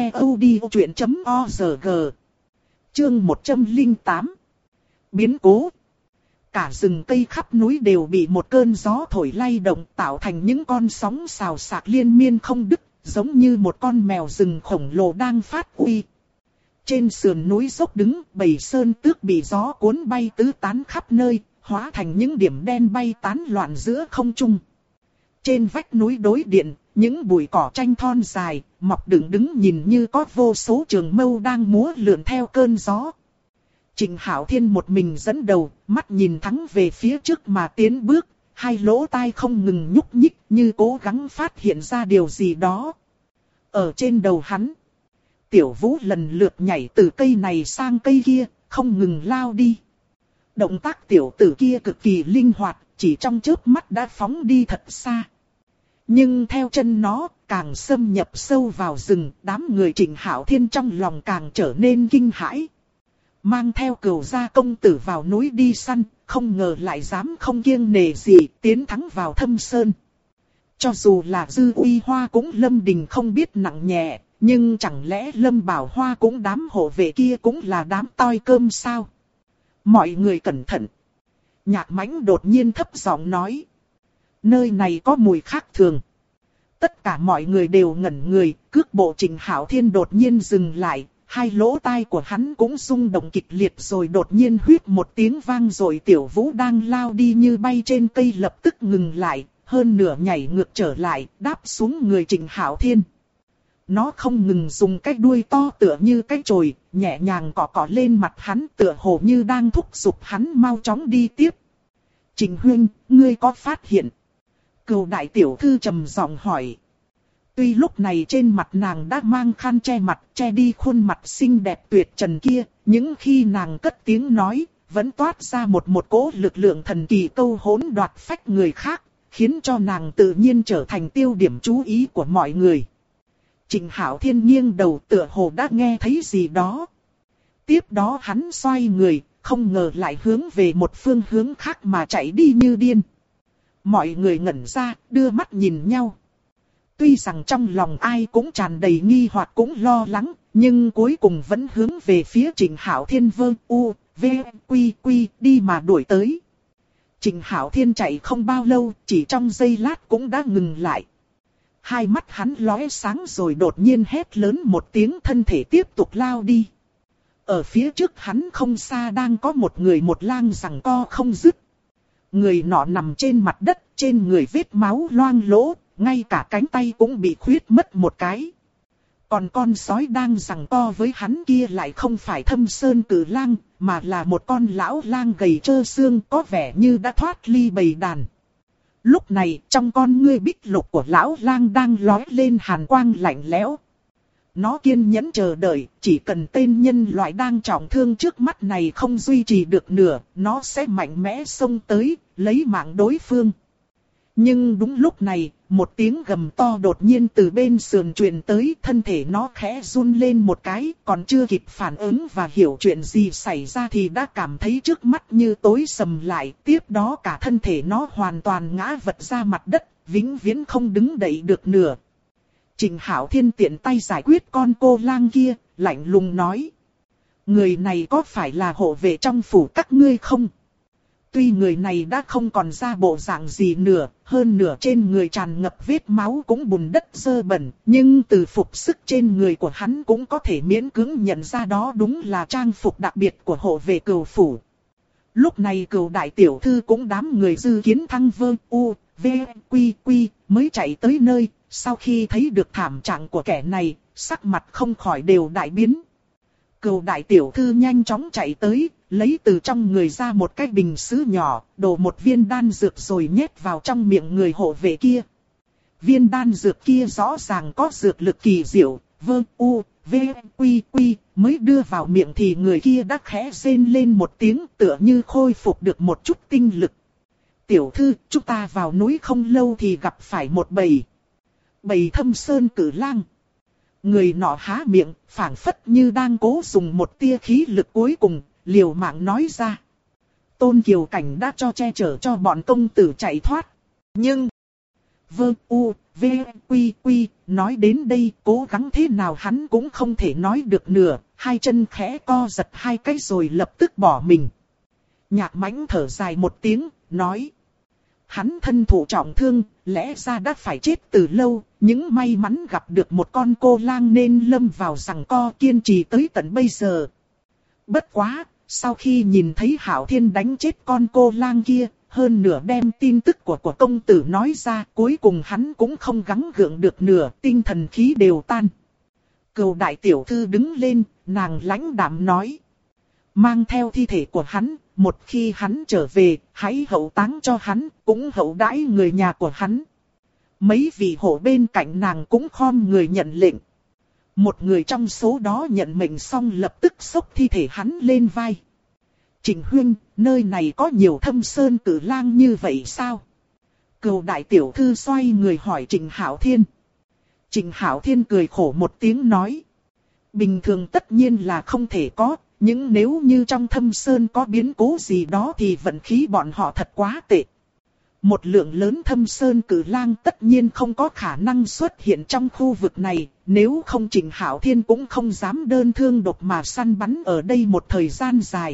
ctod.org. Chương 108. Biến cố. Cả rừng cây khắp núi đều bị một cơn gió thổi lay động, tạo thành những con sóng xào xạc liên miên không đứt, giống như một con mèo rừng khổng lồ đang phát uy. Trên sườn núi dốc đứng, bầy sơn tước bị gió cuốn bay tứ tán khắp nơi, hóa thành những điểm đen bay tán loạn giữa không trung. Trên vách núi đối diện, những bụi cỏ tranh thon dài, mọc dựng đứng nhìn như có vô số trường mâu đang múa lượn theo cơn gió. Trịnh Hạo Thiên một mình dẫn đầu, mắt nhìn thẳng về phía trước mà tiến bước, hai lỗ tai không ngừng nhúc nhích như cố gắng phát hiện ra điều gì đó. Ở trên đầu hắn, Tiểu Vũ lần lượt nhảy từ cây này sang cây kia, không ngừng lao đi. Động tác tiểu tử kia cực kỳ linh hoạt, chỉ trong chớp mắt đã phóng đi thật xa. Nhưng theo chân nó, càng xâm nhập sâu vào rừng, đám người Trịnh Hạo Thiên trong lòng càng trở nên kinh hãi. Mang theo Cừu gia công tử vào núi đi săn, không ngờ lại dám không kiêng nể gì tiến thẳng vào thâm sơn. Cho dù là Dư Uy Hoa cũng Lâm Đình không biết nặng nhẹ, nhưng chẳng lẽ Lâm Bảo Hoa cũng đám hộ vệ kia cũng là đám toi cơm sao? Mọi người cẩn thận. Nhạc Mãnh đột nhiên thấp giọng nói. Nơi này có mùi khác thường. Tất cả mọi người đều ngẩn người, cước bộ Trịnh Hạo Thiên đột nhiên dừng lại. Hai lỗ tai của hắn cũng rung động kịch liệt rồi đột nhiên huýt một tiếng vang rồi Tiểu Vũ đang lao đi như bay trên cây lập tức ngừng lại, hơn nửa nhảy ngược trở lại, đáp xuống người Trịnh Hạo Thiên. Nó không ngừng dùng cái đuôi to tựa như cái chồi, nhẹ nhàng cọ cọ lên mặt hắn tựa hồ như đang thúc giục hắn mau chóng đi tiếp. Trịnh huynh, ngươi có phát hiện? Cừu đại tiểu thư trầm giọng hỏi. Tuy lúc này trên mặt nàng đã mang khăn che mặt, che đi khuôn mặt xinh đẹp tuyệt trần kia, nhưng khi nàng cất tiếng nói, vẫn toát ra một cỗ lực lượng thần kỳ câu hỗn đoạt phách người khác, khiến cho nàng tự nhiên trở thành tiêu điểm chú ý của mọi người. Trịnh Hạo Thiên nghiêng đầu tựa hồ đã nghe thấy gì đó. Tiếp đó hắn xoay người, không ngờ lại hướng về một phương hướng khác mà chạy đi như điên. Mọi người ngẩn ra, đưa mắt nhìn nhau. Tuy rằng trong lòng ai cũng tràn đầy nghi hoặc cũng lo lắng, nhưng cuối cùng vẫn hướng về phía Trịnh Hạo Thiên vơ u, v, quy quy đi mà đuổi tới. Trịnh Hạo Thiên chạy không bao lâu, chỉ trong giây lát cũng đã ngừng lại. Hai mắt hắn lóe sáng rồi đột nhiên hét lớn một tiếng, thân thể tiếp tục lao đi. Ở phía trước hắn không xa đang có một người một lang giằng co không dứt. Người nọ nằm trên mặt đất, trên người vết máu loang lỗ, ngay cả cánh tay cũng bị khuyết mất một cái. Còn con sói đang giằng co với hắn kia lại không phải Thâm Sơn Cử Lang, mà là một con lão lang gầy trơ xương, có vẻ như đã thoát ly bầy đàn. Lúc này, trong con ngươi bích lục của lão lang đang lóe lên hàn quang lạnh lẽo. Nó kiên nhẫn chờ đợi, chỉ cần tên nhân loại đang trọng thương trước mắt này không duy trì được nửa, nó sẽ mạnh mẽ xông tới, lấy mạng đối phương. Nhưng đúng lúc này, một tiếng gầm to đột nhiên từ bên sườn truyền tới, thân thể nó khẽ run lên một cái, còn chưa kịp phản ứng và hiểu chuyện gì xảy ra thì đã cảm thấy trước mắt như tối sầm lại, tiếp đó cả thân thể nó hoàn toàn ngã vật ra mặt đất, vĩnh viễn không đứng dậy được nửa. Trịnh Hạo Thiên tiện tay giải quyết con cô lang kia, lạnh lùng nói: người này có phải là hộ vệ trong phủ các ngươi không? Tuy người này đã không còn ra bộ dạng gì nữa, hơn nửa trên người tràn ngập vết máu cũng bùn đất dơ bẩn, nhưng từ phục sức trên người của hắn cũng có thể miễn cưỡng nhận ra đó đúng là trang phục đặc biệt của hộ vệ Cửu phủ. Lúc này Cửu đại tiểu thư cũng đám người Dư Kiến Thăng Vơ U, V, Quy Quy mới chạy tới nơi, sau khi thấy được thảm trạng của kẻ này, sắc mặt không khỏi đều đại biến. Cửu đại tiểu thư nhanh chóng chạy tới, lấy từ trong người ra một cái bình sứ nhỏ, đổ một viên đan dược rồi nhét vào trong miệng người hộ vệ kia. Viên đan dược kia rõ ràng có dược lực kỳ diệu, Vơ U, V, Quy Quy mới đưa vào miệng thì người kia đã khẽ rên lên một tiếng, tựa như khôi phục được một chút tinh lực. Tiểu thư, chúng ta vào núi không lâu thì gặp phải một bầy Thâm Sơn Cử Lang. Người nọ há miệng, phảng phất như đang cố dùng một tia khí lực cuối cùng, liều mạng nói ra. Tôn Kiều Cảnh đã cho che chở cho bọn công tử chạy thoát. Nhưng, Vơ U, V, Quy Quy, nói đến đây cố gắng thế nào hắn cũng không thể nói được nửa, hai chân khẽ co giật hai cái rồi lập tức bỏ mình. Nhạc Mãnh thở dài một tiếng, nói. Hắn thân thụ trọng thương, lẽ ra đã phải chết từ lâu, những may mắn gặp được một con cô lang nên lâm vào giằng co kiên trì tới tận bây giờ. Bất quá, sau khi nhìn thấy Hạo Thiên đánh chết con cô lang kia, hơn nửa đem tin tức của công tử nói ra, cuối cùng hắn cũng không gắng gượng được nửa, tinh thần khí đều tan. Cửu đại tiểu thư đứng lên, nàng lãnh đạm nói. Mang theo thi thể của hắn, một khi hắn trở về, hãy hậu táng cho hắn, cũng hậu đãi người nhà của hắn. Mấy vị hộ bên cạnh nàng cũng khom người nhận lệnh. Một người trong số đó nhận mệnh xong lập tức xốc thi thể hắn lên vai. Trịnh huynh, nơi này có nhiều Thâm Sơn Cử Lang như vậy sao? Cửu đại tiểu thư xoay người hỏi Trịnh Hạo Thiên. Trịnh Hạo Thiên cười khổ một tiếng nói. Bình thường tất nhiên là không thể có, nhưng nếu như trong Thâm Sơn có biến cố gì đó thì vận khí bọn họ thật quá tệ. Một lượng lớn Thâm Sơn Cử Lang tất nhiên không có khả năng xuất hiện trong khu vực này, nếu không Trịnh Hạo Thiên cũng không dám đơn thương độc mà săn bắn ở đây một thời gian dài.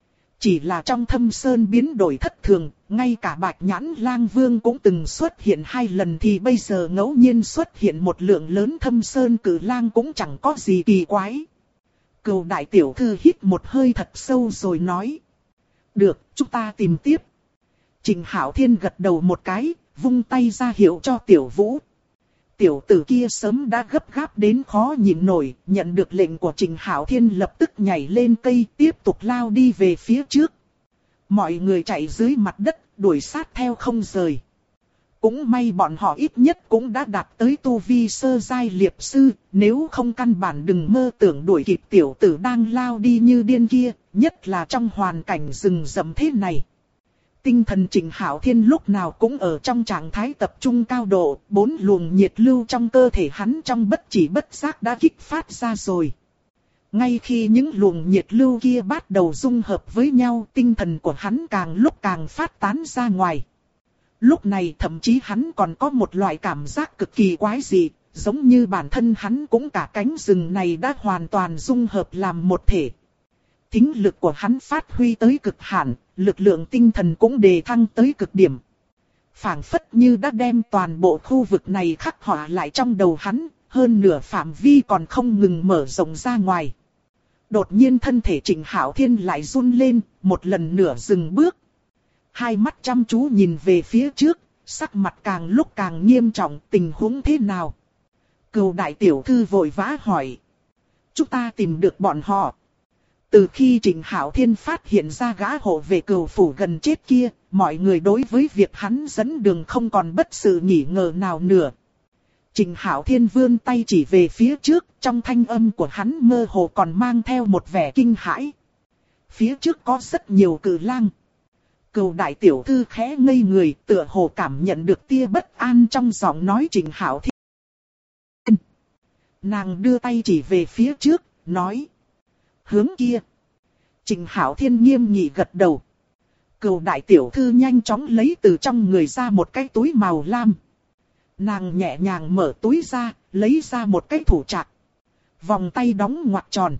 Chỉ là trong Thâm Sơn biến đổi thất thường, ngay cả Bạch Nhãn Lang Vương cũng từng xuất hiện 2 lần thì bây giờ ngẫu nhiên xuất hiện một lượng lớn Thâm Sơn Cử Lang cũng chẳng có gì kỳ quái. Cửu đại tiểu thư hít một hơi thật sâu rồi nói. Được, chúng ta tìm tiếp. Trịnh Hạo Thiên gật đầu một cái, vung tay ra hiệu cho Tiểu Vũ. Tiểu tử kia sớm đã gấp gáp đến khó nhịn nổi, nhận được lệnh của Trịnh Hạo Thiên lập tức nhảy lên cây tiếp tục lao đi về phía trước. Mọi người chạy dưới mặt đất, đuổi sát theo không rời. Cũng may bọn họ ít nhất cũng đã đạt tới tu vi sơ giai liệp sư, nếu không căn bản đừng mơ tưởng đuổi kịp tiểu tử đang lao đi như điên kia, nhất là trong hoàn cảnh rừng rậm thế này. Tinh thần Trịnh Hạo Thiên lúc nào cũng ở trong trạng thái tập trung cao độ, 4 luồng nhiệt lưu trong cơ thể hắn trong bất chỉ bất giác đã kích phát ra rồi. Ngay khi những luồng nhiệt lưu kia bắt đầu dung hợp với nhau, tinh thần của hắn càng lúc càng phát tán ra ngoài. Lúc này thậm chí hắn còn có một loại cảm giác cực kỳ quái dị, giống như bản thân hắn cũng cả cánh rừng này đã hoàn toàn dung hợp làm một thể. Thính lực của hắn phát huy tới cực hạn, lực lượng tinh thần cũng đề thăng tới cực điểm. Phảng phất như đã đem toàn bộ khu vực này khắc họa lại trong đầu hắn, hơn nửa phạm vi còn không ngừng mở rộng ra ngoài. Đột nhiên thân thể Trịnh Hạo Thiên lại run lên, một lần nữa dừng bước. Hai mắt chăm chú nhìn về phía trước, sắc mặt càng lúc càng nghiêm trọng, tình huống thế nào? Cừu đại tiểu thư vội vã hỏi. Chúng ta tìm được bọn họ. Từ khi Trịnh Hạo Thiên phát hiện ra gã hộ vệ cừu phủ gần chết kia, mọi người đối với việc hắn dẫn đường không còn bất sự nghỉ ngờ nào nữa. Trịnh Hạo Thiên vươn tay chỉ về phía trước, trong thanh âm của hắn mơ hồ còn mang theo một vẻ kinh hãi. Phía trước có rất nhiều cự lang. Cừu đại tiểu thư khẽ ngây người, tựa hồ cảm nhận được tia bất an trong giọng nói Trịnh Hạo Thiên. Nàng đưa tay chỉ về phía trước, nói. Hướng kia. Trịnh Hạo Thiên nghiêm nghị gật đầu. Cừu đại tiểu thư nhanh chóng lấy từ trong người ra một cái túi màu lam. Nàng nhẹ nhàng mở túi ra, lấy ra một cái thủ trạc. Vòng tay đóng ngoặc tròn.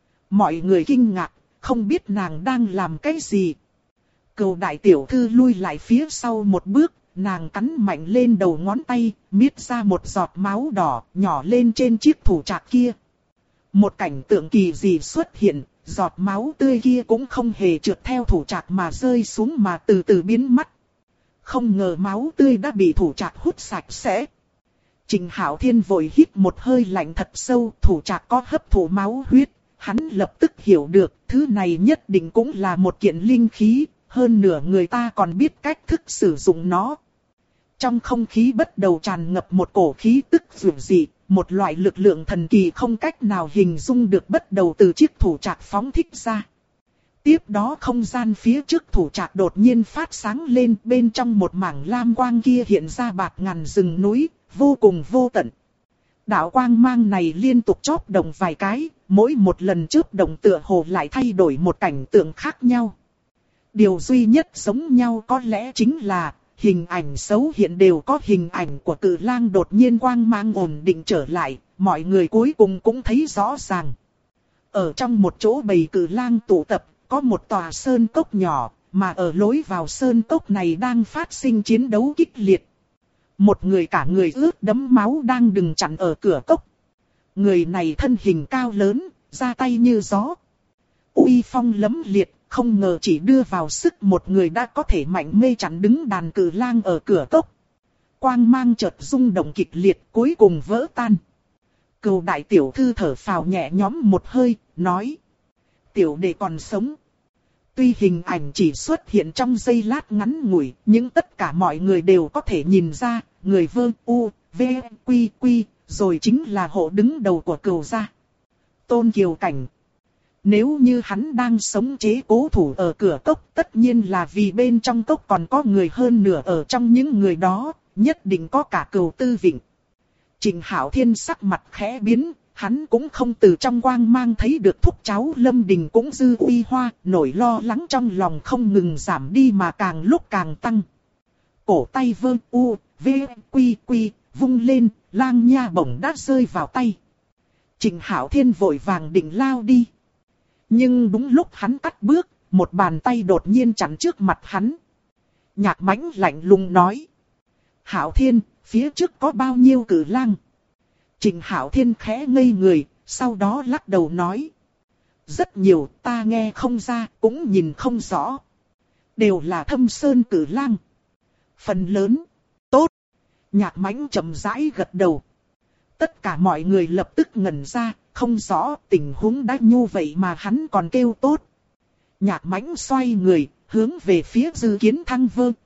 Mọi người kinh ngạc, không biết nàng đang làm cái gì. Cừu đại tiểu thư lui lại phía sau một bước, nàng cắn mạnh lên đầu ngón tay, miết ra một giọt máu đỏ, nhỏ lên trên chiếc thủ trạc kia. Một cảnh tượng kỳ dị xuất hiện, giọt máu tươi kia cũng không hề trượt theo thủ trạc mà rơi xuống mà từ từ biến mất. Không ngờ máu tươi đã bị thủ trạc hút sạch sẽ. Trịnh Hạo Thiên vội hít một hơi lạnh thật sâu, thủ trạc có hấp thụ máu huyết, hắn lập tức hiểu được, thứ này nhất định cũng là một kiện linh khí, hơn nửa người ta còn biết cách thức sử dụng nó. Trong không khí bắt đầu tràn ngập một cổ khí tức dữ dị, một loại lực lượng thần kỳ không cách nào hình dung được bắt đầu từ chiếc thủ trạc phóng thích ra. Tiếp đó không gian phía trước thủ trạc đột nhiên phát sáng lên, bên trong một mảng lam quang kia hiện ra bạt ngàn rừng núi, vô cùng vô tận. Đạo quang mang này liên tục chớp động vài cái, mỗi một lần chớp động tựa hồ lại thay đổi một cảnh tượng khác nhau. Điều duy nhất giống nhau có lẽ chính là hình ảnh xấu hiện đều có hình ảnh của cự lang đột nhiên quang mang ổn định trở lại, mọi người cuối cùng cũng thấy rõ ràng. Ở trong một chỗ bầy cự lang tụ tập, có một tòa sơn cốc nhỏ, mà ở lối vào sơn cốc này đang phát sinh chiến đấu kịch liệt. Một người cả người ướt đẫm máu đang đứng chặn ở cửa cốc. Người này thân hình cao lớn, ra tay như gió. Uy phong lẫm liệt, không ngờ chỉ đưa vào sức một người đã có thể mạnh mê chặn đứng đàn cự lang ở cửa cốc. Quang mang chợt rung động kịch liệt, cuối cùng vỡ tan. Cừu đại tiểu thư thở phào nhẹ nhõm một hơi, nói. Tiểu đệ còn sống. Tuy hình ảnh chỉ xuất hiện trong giây lát ngắn ngủi, nhưng tất cả mọi người đều có thể nhìn ra, người Vương U, V, Quy, Quy, rồi chính là hộ đứng đầu của Cừu gia. Tôn Kiều Cảnh. Nếu như hắn đang sống chế cố thủ ở cửa cốc, tất nhiên là vì bên trong cốc còn có người hơn nửa ở trong những người đó, nhất định có cả Cừu Tư Vịnh. Trịnh Hạo Thiên sắc mặt khẽ biến, hắn cũng không từ trong quang mang thấy được thúc cháu Lâm Đình cũng dư uy hoa, nỗi lo lắng trong lòng không ngừng giảm đi mà càng lúc càng tăng. Cổ tay Vương U, V, Quy, Quy, vung lên, lang nha bổng đã rơi vào tay. Trịnh Hạo Thiên vội vàng định lao đi. Nhưng đúng lúc hắn cắt bước, một bàn tay đột nhiên chắn trước mặt hắn. Nhạc Mãnh lạnh lùng nói. Hạo Thiên, phía trước có bao nhiêu cự lang? Trịnh Hạo Thiên khẽ ngây người, sau đó lắc đầu nói. Rất nhiều, ta nghe không ra, cũng nhìn không rõ. Đều là Thâm Sơn cự lang. Phần lớn, tốt. Nhạc Mãnh chậm rãi gật đầu. Tất cả mọi người lập tức ngẩn ra, không rõ tình huống đã như vậy mà hắn còn kêu tốt. Nhạc Mãnh xoay người, hướng về phía Dư Kiến Thăng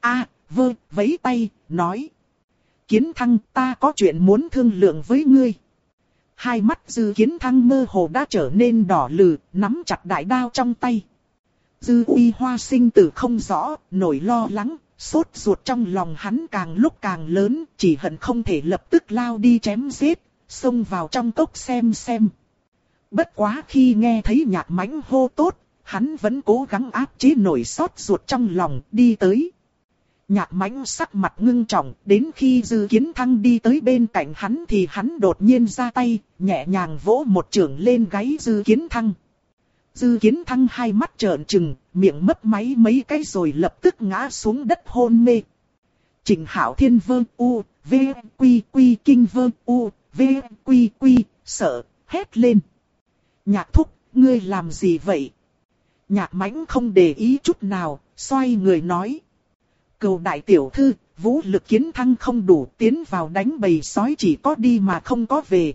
vẫy tay, nói. Kiến Thăng, ta có chuyện muốn thương lượng với ngươi. Hai mắt Dư Kiến Thăng mơ hồ đã trở nên đỏ lừ, nắm chặt đại đao trong tay. Dư uy hoa sinh tử không rõ, nỗi lo lắng, sốt ruột trong lòng hắn càng lúc càng lớn, chỉ hận không thể lập tức lao đi chém giết, xông vào trong cốc xem. Bất quá khi nghe thấy Nhạc Mãnh hô tốt, hắn vẫn cố gắng áp chế nỗi sốt ruột trong lòng, đi tới. Nhạc Mãnh sắc mặt ngưng trọng, đến khi Dư Kiến Thăng đi tới bên cạnh hắn thì hắn đột nhiên ra tay, nhẹ nhàng vỗ một chưởng lên gáy Dư Kiến Thăng. Dư Kiến Thăng hai mắt trợn trừng, miệng mấp máy mấy cái rồi lập tức ngã xuống đất hôn mê. Trịnh Hạo Thiên vơ u, v, quy quy kinh vơ u, v, quy quy, sợ, hét lên. Nhạc thúc, ngươi làm gì vậy? Nhạc Mãnh không để ý chút nào, xoay người nói. Cừu đại tiểu thư, vũ lực Kiến Thăng không đủ, tiến vào đánh bầy sói chỉ có đi mà không có về.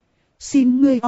Xin ngươi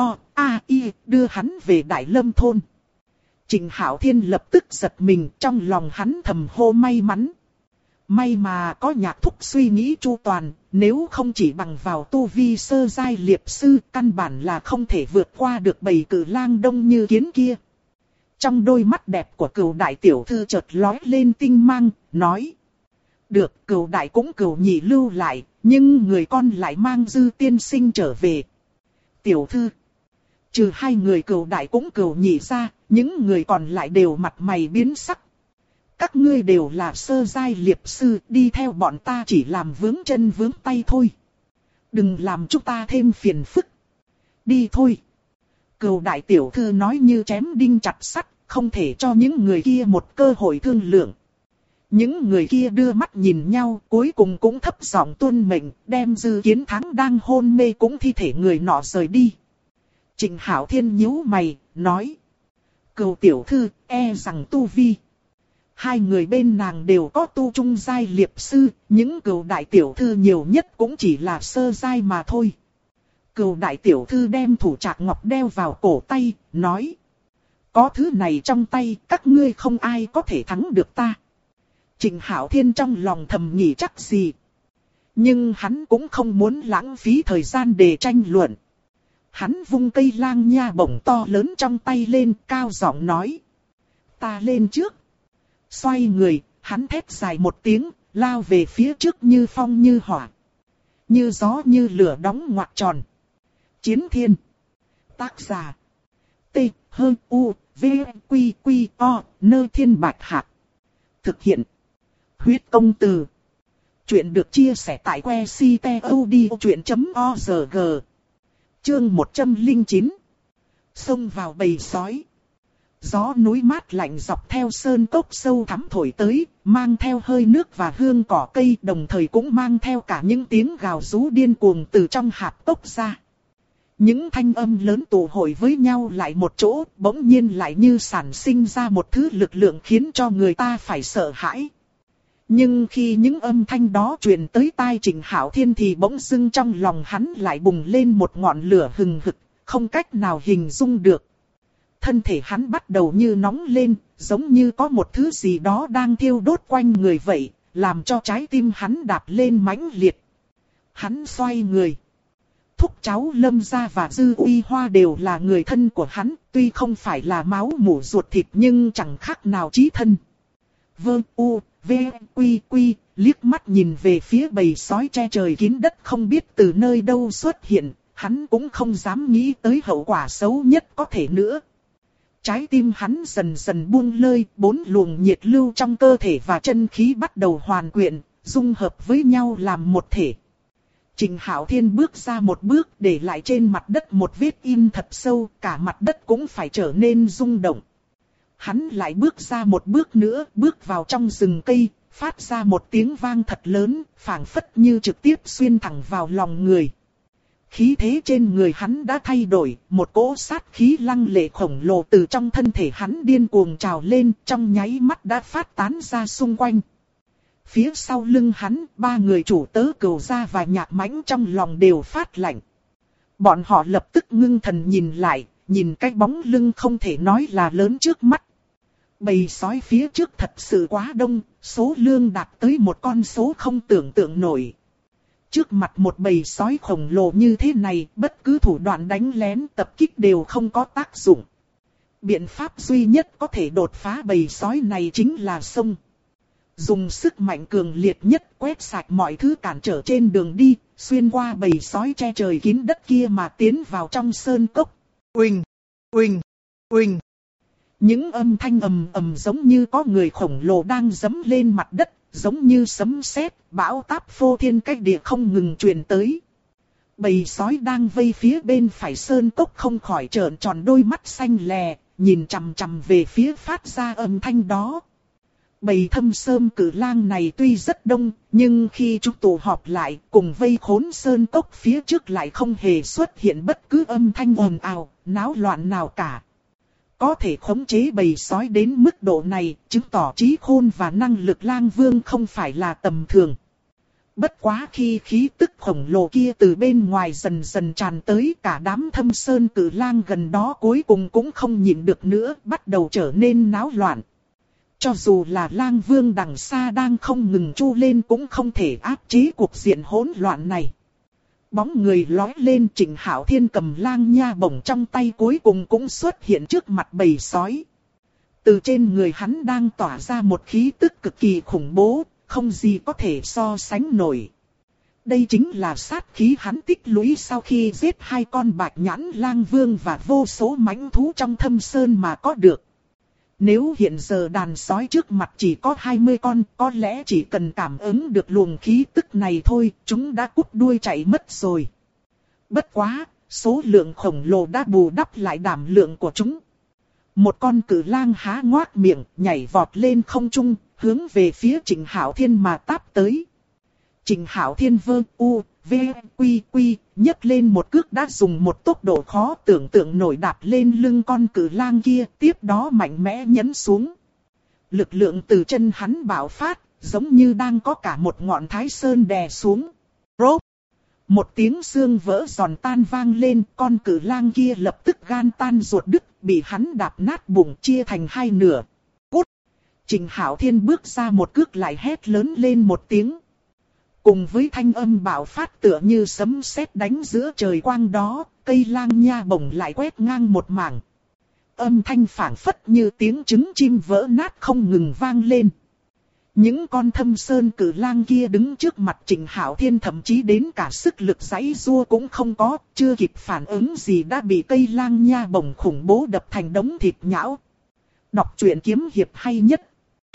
đưa hắn về Đại Lâm thôn. Trịnh Hạo Thiên lập tức giật mình, trong lòng hắn thầm hô may mắn. May mà có Nhạc thúc suy nghĩ chu toàn, nếu không chỉ bằng vào tu vi sơ giai liệp sư, căn bản là không thể vượt qua được bầy cử lang đông như kiến kia. Trong đôi mắt đẹp của Cừu đại tiểu thư chợt lóe lên tinh mang, nói. Được, Cừu đại cũng Cừu nhị lưu lại, nhưng người con lại mang Dư tiên sinh trở về. Tiểu thư, trừ hai người Cừu đại cũng Cừu nhị ra, những người còn lại đều mặt mày biến sắc. Các ngươi đều là sơ giai liệp sư, đi theo bọn ta chỉ làm vướng chân vướng tay thôi. Đừng làm chúng ta thêm phiền phức. Đi thôi. Cừu đại tiểu thư nói như chém đinh chặt sắt, không thể cho những người kia một cơ hội thương lượng. Những người kia đưa mắt nhìn nhau, cuối cùng cũng thấp giọng tuân mệnh, đem Dư Kiến Thắng đang hôn mê cũng thi thể người nọ rời đi. Trịnh Hạo Thiên nhíu mày, nói. Cừu tiểu thư, e rằng tu vi. Hai người bên nàng đều có tu trung giai liệp sư, những Cừu đại tiểu thư nhiều nhất cũng chỉ là sơ giai mà thôi. Cừu đại tiểu thư đem thủ trạc ngọc đeo vào cổ tay, nói. Có thứ này trong tay, các ngươi không ai có thể thắng được ta. Trịnh Hạo Thiên trong lòng thầm nghĩ chắc gì. Nhưng hắn cũng không muốn lãng phí thời gian để tranh luận. Hắn vung cây lang nha bổng to lớn trong tay lên, cao giọng nói. Ta lên trước. Xoay người, hắn thét dài một tiếng, lao về phía trước như phong như hỏa. Như gió như lửa đóng ngoặc tròn. Chiến thiên. Tác giả. T, H, U, V, Quy, Quy, O, Nơ Thiên Bạch Hạc. Thực hiện. Huyết công từ. Chuyện được chia sẻ tại que ctod.org. Chương 109. Xông vào bầy sói. Gió núi mát lạnh dọc theo sơn cốc sâu thẳm thổi tới, mang theo hơi nước và hương cỏ cây, đồng thời cũng mang theo cả những tiếng gào rú điên cuồng từ trong hạp cốc ra. Những thanh âm lớn tụ hội với nhau lại một chỗ, bỗng nhiên lại như sản sinh ra một thứ lực lượng khiến cho người ta phải sợ hãi. Nhưng khi những âm thanh đó truyền tới tai Trịnh Hạo Thiên thì bỗng dưng trong lòng hắn lại bùng lên một ngọn lửa hừng hực, không cách nào hình dung được. Thân thể hắn bắt đầu như nóng lên, giống như có một thứ gì đó đang thiêu đốt quanh người vậy, làm cho trái tim hắn đạp lên mãnh liệt. Hắn xoay người. Thúc cháu Lâm Gia và Dư Uy Hoa đều là người thân của hắn, tuy không phải là máu mủ ruột thịt nhưng chẳng khác nào chí thân. V, Quy, Quy, liếc mắt nhìn về phía bầy sói che trời kín đất không biết từ nơi đâu xuất hiện, hắn cũng không dám nghĩ tới hậu quả xấu nhất có thể nữa. Trái tim hắn dần dần buông lơi, bốn luồng nhiệt lưu trong cơ thể và chân khí bắt đầu hoàn quyện, dung hợp với nhau làm một thể. Trịnh Hạo Thiên bước ra một bước để lại trên mặt đất một vết in thật sâu, cả mặt đất cũng phải trở nên rung động. Hắn lại bước ra một bước nữa, bước vào trong rừng cây, phát ra một tiếng vang thật lớn, phảng phất như trực tiếp xuyên thẳng vào lòng người. Khí thế trên người hắn đã thay đổi, một cỗ sát khí lăng lệ khổng lồ từ trong thân thể hắn điên cuồng trào lên, trong nháy mắt đã phát tán ra xung quanh. Phía sau lưng hắn, ba người chủ tớ Cừu Gia và Nhạc Mãnh trong lòng đều phát lạnh. Bọn họ lập tức ngưng thần nhìn lại, nhìn cái bóng lưng không thể nói là lớn trước mắt. Bầy sói phía trước thật sự quá đông, số lượng đạt tới một con số không tưởng tượng nổi. Trước mặt một bầy sói khổng lồ như thế này, bất cứ thủ đoạn đánh lén tập kích đều không có tác dụng. Biện pháp duy nhất có thể đột phá bầy sói này chính là xông. Dùng sức mạnh cường liệt nhất quét sạch mọi thứ cản trở trên đường đi, xuyên qua bầy sói che trời kín đất kia mà tiến vào trong sơn cốc. Uỳnh, uỳnh, uỳnh. Những âm thanh ầm ầm giống như có người khổng lồ đang giẫm lên mặt đất, giống như sấm sét, bão táp phô thiên cách địa không ngừng truyền tới. Bầy sói đang vây phía bên phải sơn cốc không khỏi trợn tròn đôi mắt xanh lè, nhìn chằm chằm về phía phát ra âm thanh đó. Bầy Thâm Sơn Cử Lang này tuy rất đông, nhưng khi chúng tụ họp lại cùng vây khốn sơn cốc phía trước lại không hề xuất hiện bất cứ âm thanh ồn ào, náo loạn nào cả. Có thể khống chế bầy sói đến mức độ này, chứng tỏ trí khôn và năng lực Lang Vương không phải là tầm thường. Bất quá khi khí tức khổng lồ kia từ bên ngoài dần dần tràn tới, cả đám Thâm Sơn Cử Lang gần đó cuối cùng cũng không nhịn được nữa, bắt đầu trở nên náo loạn. Cho dù là Lang Vương đằng xa đang không ngừng chu lên cũng không thể áp chế cuộc diện hỗn loạn này. Bóng người lói lên, Trịnh Hạo Thiên cầm lang nha bổng trong tay cuối cùng cũng xuất hiện trước mặt bầy sói. Từ trên người hắn đang tỏa ra một khí tức cực kỳ khủng bố, không gì có thể so sánh nổi. Đây chính là sát khí hắn tích lũy sau khi giết 2 con bạch nhãn lang vương và vô số mãnh thú trong Thâm Sơn mà có được. Nếu hiện giờ đàn sói trước mặt chỉ có 20 con, có lẽ chỉ cần cảm ứng được luồng khí tức này thôi, chúng đã cút đuôi chạy mất rồi. Bất quá, số lượng khổng lồ đã bù đắp lại đảm lượng của chúng. Một con cử lang há ngoác miệng, nhảy vọt lên không trung, hướng về phía Trịnh Hạo Thiên mà táp tới. Trịnh Hạo Thiên vơ u, v, quy, nhấc lên một cước đã dùng một tốc độ khó tưởng tượng nổi đạp lên lưng con cử lang kia, tiếp đó mạnh mẽ nhấn xuống. Lực lượng từ chân hắn bạo phát, giống như đang có cả một ngọn thái sơn đè xuống. Rốp! Một tiếng xương vỡ giòn tan vang lên, con cử lang kia lập tức gan tan ruột đứt, bị hắn đạp nát bụng chia thành 2 nửa. Cút! Trịnh Hạo Thiên bước ra một cước lại hét lớn lên một tiếng. Cùng với thanh âm bạo phát tựa như sấm sét đánh giữa trời quang đó, cây lang nha bổng lại quét ngang một mảng. Âm thanh phảng phất như tiếng trứng chim vỡ nát không ngừng vang lên. Những con Thâm Sơn Cử Lang kia đứng trước mặt Trịnh Hạo Thiên thậm chí đến cả sức lực giãy giụa cũng không có, chưa kịp phản ứng gì đã bị cây lang nha bổng khủng bố đập thành đống thịt nhão. Đọc truyện kiếm hiệp hay nhất.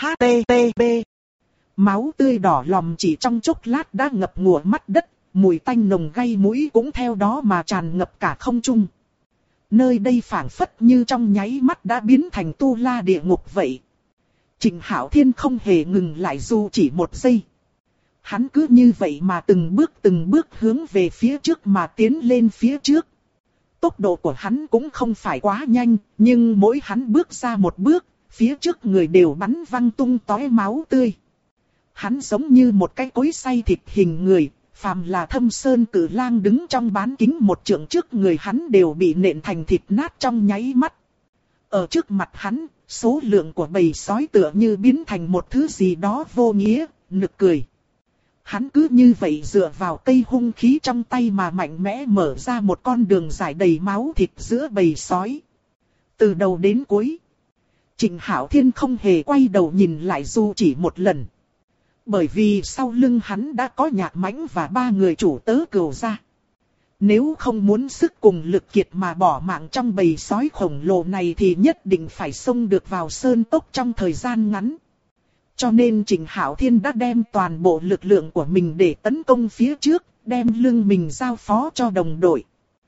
HTTP. Máu tươi đỏ lòm chỉ trong chốc lát đã ngập ngụa mắt đất, mùi tanh nồng gây mũi cũng theo đó mà tràn ngập cả không trung. Nơi đây phảng phất như trong nháy mắt đã biến thành tu la địa ngục vậy. Trịnh Hạo Thiên không hề ngừng lại dù chỉ một giây. Hắn cứ như vậy mà từng bước hướng về phía trước mà tiến lên phía trước. Tốc độ của hắn cũng không phải quá nhanh, nhưng mỗi hắn bước ra một bước, phía trước người đều bắn văng tung tóe máu tươi. Hắn giống như một cái cối xay thịt hình người, phàm là Thâm Sơn Cử Lang đứng trong bán kính một trượng trước người hắn đều bị nện thành thịt nát trong nháy mắt. Ở trước mặt hắn, số lượng của bầy sói tựa như biến thành một thứ gì đó vô nghĩa, nực cười. Hắn cứ như vậy dựa vào cây hung khí trong tay mà mạnh mẽ mở ra một con đường dài đầy máu thịt giữa bầy sói. Từ đầu đến cuối, Trịnh Hạo Thiên không hề quay đầu nhìn lại dù chỉ một lần. Bởi vì sau lưng hắn đã có Nhạc Mãnh và 3 người chủ tớ cừu ra. Nếu không muốn sức cùng lực kiệt mà bỏ mạng trong bầy sói khổng lồ này thì nhất định phải xông được vào sơn tốc trong thời gian ngắn. Cho nên Trịnh Hạo Thiên đã đem toàn bộ lực lượng của mình để tấn công phía trước, đem lưng mình giao phó cho đồng đội.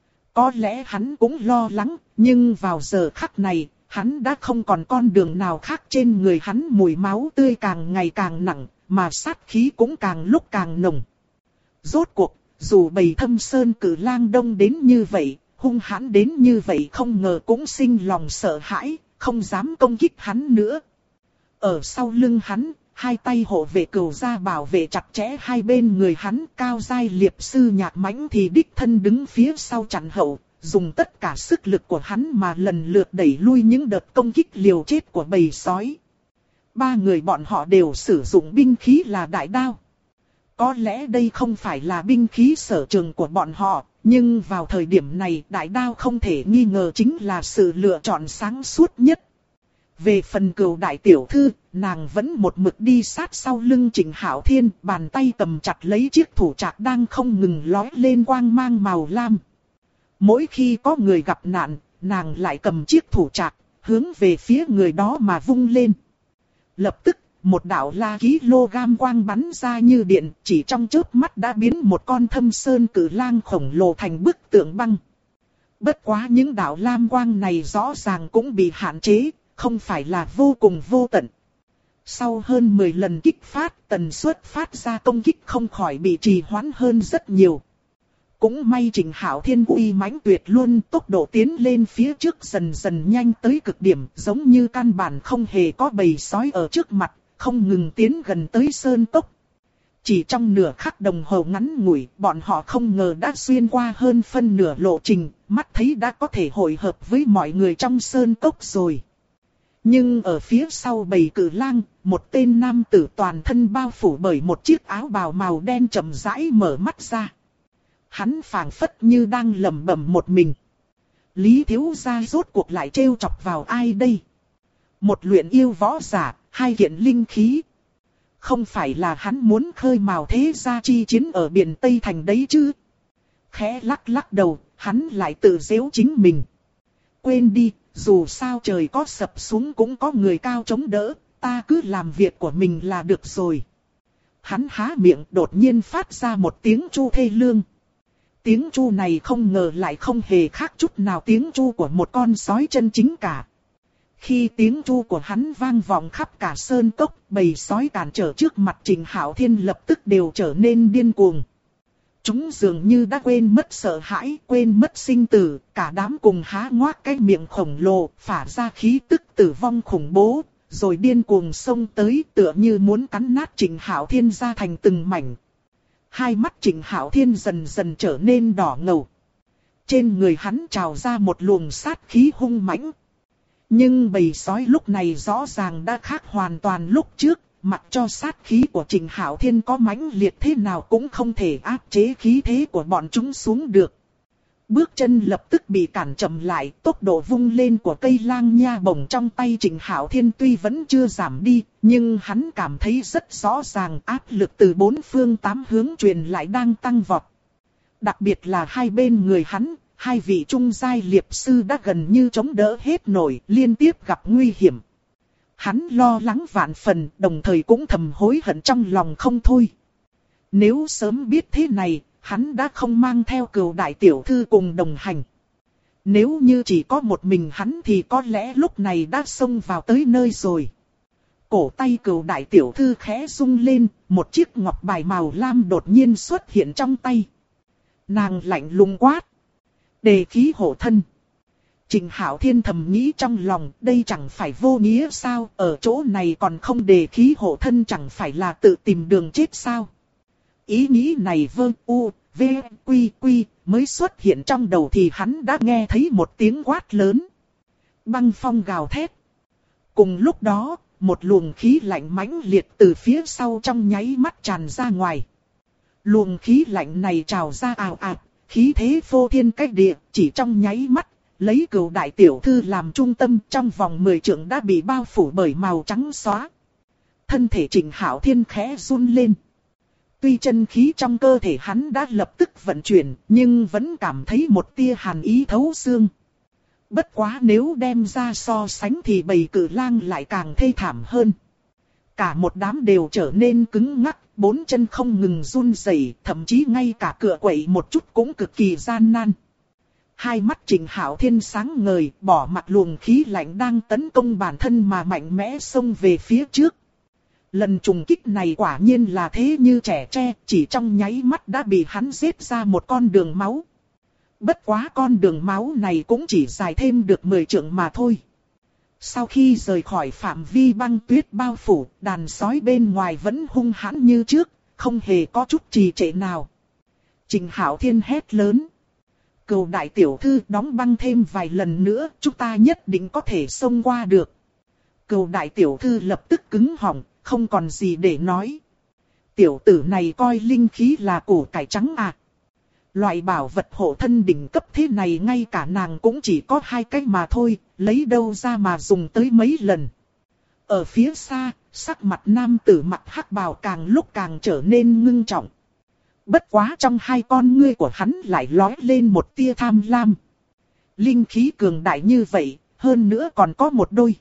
Có lẽ hắn cũng lo lắng, nhưng vào giờ khắc này, hắn đã không còn con đường nào khác. Trên người hắn mùi máu tươi càng ngày càng nặng, mà sát khí cũng càng lúc càng nồng. Rốt cuộc, dù bầy Thâm Sơn Cử Lang đông đến như vậy, hung hãn đến như vậy không ngờ cũng sinh lòng sợ hãi, không dám công kích hắn nữa. Ở sau lưng hắn, 2 tay hộ vệ cừu gia bảo vệ chặt chẽ hai bên người hắn. Cao giai liệp sư Nhạc Mãnh thì đích thân đứng phía sau chặn hậu, dùng tất cả sức lực của hắn mà lần lượt đẩy lui những đợt công kích liều chết của bầy sói. 3 người bọn họ đều sử dụng binh khí là đại đao. Có lẽ đây không phải là binh khí sở trường của bọn họ, nhưng vào thời điểm này đại đao không thể nghi ngờ chính là sự lựa chọn sáng suốt nhất. Về phần Cừu đại tiểu thư, nàng vẫn một mực đi sát sau lưng Trịnh Hạo Thiên, bàn tay cầm chặt lấy chiếc thủ trạc đang không ngừng lói lên quang mang màu lam. Mỗi khi có người gặp nạn, nàng lại cầm chiếc thủ trạc, hướng về phía người đó mà vung lên. Lập tức, một đạo la kg quang bắn ra như điện, chỉ trong chớp mắt đã biến một con Thâm Sơn Cử Lang khổng lồ thành bức tượng băng. Bất quá những đạo lam quang này rõ ràng cũng bị hạn chế, không phải là vô cùng vô tận. Sau hơn 10 lần kích phát, tần suất phát ra công kích không khỏi bị trì hoãn hơn rất nhiều. Cũng may Trịnh Hạo Thiên uy mãnh tuyệt luôn, tốc độ tiến lên phía trước dần dần nhanh tới cực điểm, giống như căn bản không hề có bầy sói ở trước mặt, không ngừng tiến gần tới sơn cốc. Chỉ trong nửa khắc đồng hồ ngắn ngủi, bọn họ không ngờ đã xuyên qua hơn phân nửa lộ trình, mắt thấy đã có thể hội hợp với mọi người trong sơn cốc rồi. Nhưng ở phía sau bầy cử lang, một tên nam tử toàn thân bao phủ bởi một chiếc áo bào màu đen chậm rãi mở mắt ra. Hắn phảng phất như đang lẩm bẩm một mình. Lý thiếu gia rốt cuộc lại trêu chọc vào ai đây? Một luyện yêu võ giả, 2 kiện linh khí. Không phải là hắn muốn khơi mào thế gia chi chiến ở biển Tây Thành đấy chứ? Khẽ lắc lắc đầu, hắn lại tự giễu chính mình. Quên đi, dù sao trời có sập xuống cũng có người cao chống đỡ, ta cứ làm việc của mình là được rồi. Hắn há miệng đột nhiên phát ra một tiếng chu thê lương. Tiếng chu này không ngờ lại không hề khác chút nào tiếng chu của một con sói chân chính cả. Khi tiếng chu của hắn vang vọng khắp cả sơn cốc, bầy sói cản trở trước mặt Trịnh Hạo Thiên lập tức đều trở nên điên cuồng. Chúng dường như đã quên mất sợ hãi, quên mất sinh tử, cả đám cùng há ngoác cái miệng khổng lồ, phả ra khí tức tử vong khủng bố, rồi điên cuồng xông tới tựa như muốn cắn nát Trịnh Hạo Thiên ra thành từng mảnh. Hai mắt Trịnh Hạo Thiên dần dần trở nên đỏ ngầu. Trên người hắn trào ra một luồng sát khí hung mãnh. Nhưng bầy sói lúc này rõ ràng đã khác hoàn toàn lúc trước, mặc cho sát khí của Trịnh Hạo Thiên có mãnh liệt thế nào cũng không thể áp chế khí thế của bọn chúng xuống được. Bước chân lập tức bị cản chậm lại, tốc độ vung lên của cây lang nha bổng trong tay Trịnh Hạo Thiên tuy vẫn chưa giảm đi, nhưng hắn cảm thấy rất rõ ràng áp lực từ 4 phương 8 hướng truyền lại đang tăng vọt. Đặc biệt là hai bên người hắn, 2 vị trung giai liệp sư đã gần như chống đỡ hết nổi, liên tiếp gặp nguy hiểm. Hắn lo lắng vạn phần, đồng thời cũng thầm hối hận trong lòng không thôi. Nếu sớm biết thế này, hắn đã không mang theo Cửu đại tiểu thư cùng đồng hành. Nếu như chỉ có một mình hắn thì có lẽ lúc này đã xông vào tới nơi rồi. Cổ tay Cửu đại tiểu thư khẽ rung lên, một chiếc ngọc bài màu lam đột nhiên xuất hiện trong tay. Nàng lạnh lùng quát. Đề khí hộ thân. Trịnh Hạo Thiên thầm nghĩ trong lòng, đây chẳng phải vô nghĩa sao, ở chỗ này còn không đề khí hộ thân chẳng phải là tự tìm đường chết sao. Ý nghĩ này mới xuất hiện trong đầu thì hắn đã nghe thấy một tiếng quát lớn. Băng phong gào thét. Cùng lúc đó, một luồng khí lạnh mãnh liệt từ phía sau trong nháy mắt tràn ra ngoài. Luồng khí lạnh này trào ra ào ạt, khí thế phô thiên cách địa, chỉ trong nháy mắt, lấy Cửu đại tiểu thư làm trung tâm trong vòng 10 trượng đã bị bao phủ bởi màu trắng xóa. Thân thể Trịnh Hạo Thiên khẽ run lên. Tuy chân khí trong cơ thể hắn đã lập tức vận chuyển, nhưng vẫn cảm thấy một tia hàn ý thấu xương. Bất quá nếu đem ra so sánh thì bầy cử lang lại càng thê thảm hơn. Cả một đám đều trở nên cứng ngắc, 4 chân không ngừng run rẩy, thậm chí ngay cả cựa quậy một chút cũng cực kỳ gian nan. Hai mắt Trịnh Hạo Thiên sáng ngời, bỏ mặc luồng khí lạnh đang tấn công bản thân mà mạnh mẽ xông về phía trước. Lần trùng kích này quả nhiên là thế như trẻ tre, chỉ trong nháy mắt đã bị hắn giết ra một con đường máu. Bất quá con đường máu này cũng chỉ dài thêm được 10 trượng mà thôi. Sau khi rời khỏi phạm vi băng tuyết bao phủ, đàn sói bên ngoài vẫn hung hãn như trước, không hề có chút trì trệ nào. Trịnh Hạo Thiên hét lớn. Cửu đại tiểu thư đóng băng thêm vài lần nữa, chúng ta nhất định có thể xông qua được. Cửu đại tiểu thư lập tức cứng họng, không còn gì để nói. Tiểu tử này coi linh khí là củ cải trắng à. Loại bảo vật hộ thân đỉnh cấp thế này ngay cả nàng cũng chỉ có 2 cái mà thôi, lấy đâu ra mà dùng tới mấy lần. Ở phía xa, sắc mặt nam tử mặc hắc bào càng lúc càng trở nên ngưng trọng. Bất quá trong 2 con ngươi của hắn lại lóe lên một tia tham lam. Linh khí cường đại như vậy, hơn nữa còn có một đôi.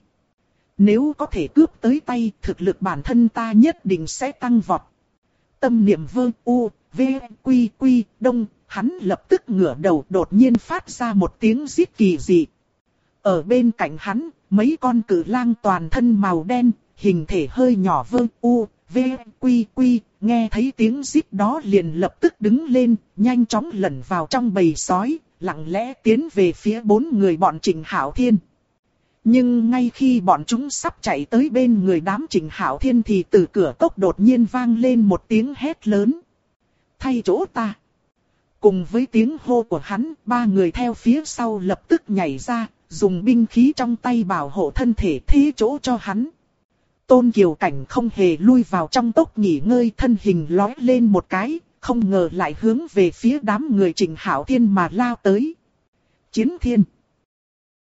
Nếu có thể cướp tới tay, thực lực bản thân ta nhất định sẽ tăng vọt. Tâm niệm đông, hắn lập tức ngửa đầu đột nhiên phát ra một tiếng rít kỳ dị. Ở bên cạnh hắn, mấy con cự lang toàn thân màu đen, hình thể hơi nhỏ vơ u, v, quy quy, nghe thấy tiếng rít đó liền lập tức đứng lên, nhanh chóng lẩn vào trong bầy sói, lặng lẽ tiến về phía 4 người bọn Trịnh Hạo Thiên. Nhưng ngay khi bọn chúng sắp chạy tới bên người đám Trịnh Hạo Thiên thì từ cửa cốc đột nhiên vang lên một tiếng hét lớn. Thay chỗ ta! Cùng với tiếng hô của hắn, 3 người theo phía sau lập tức nhảy ra, dùng binh khí trong tay bảo hộ thân thể thế chỗ cho hắn. Tôn Kiều Cảnh không hề lui vào trong cốc nghỉ ngơi, thân hình lói lên một cái, không ngờ lại hướng về phía đám người Trịnh Hạo Thiên mà lao tới. Chiến thiên!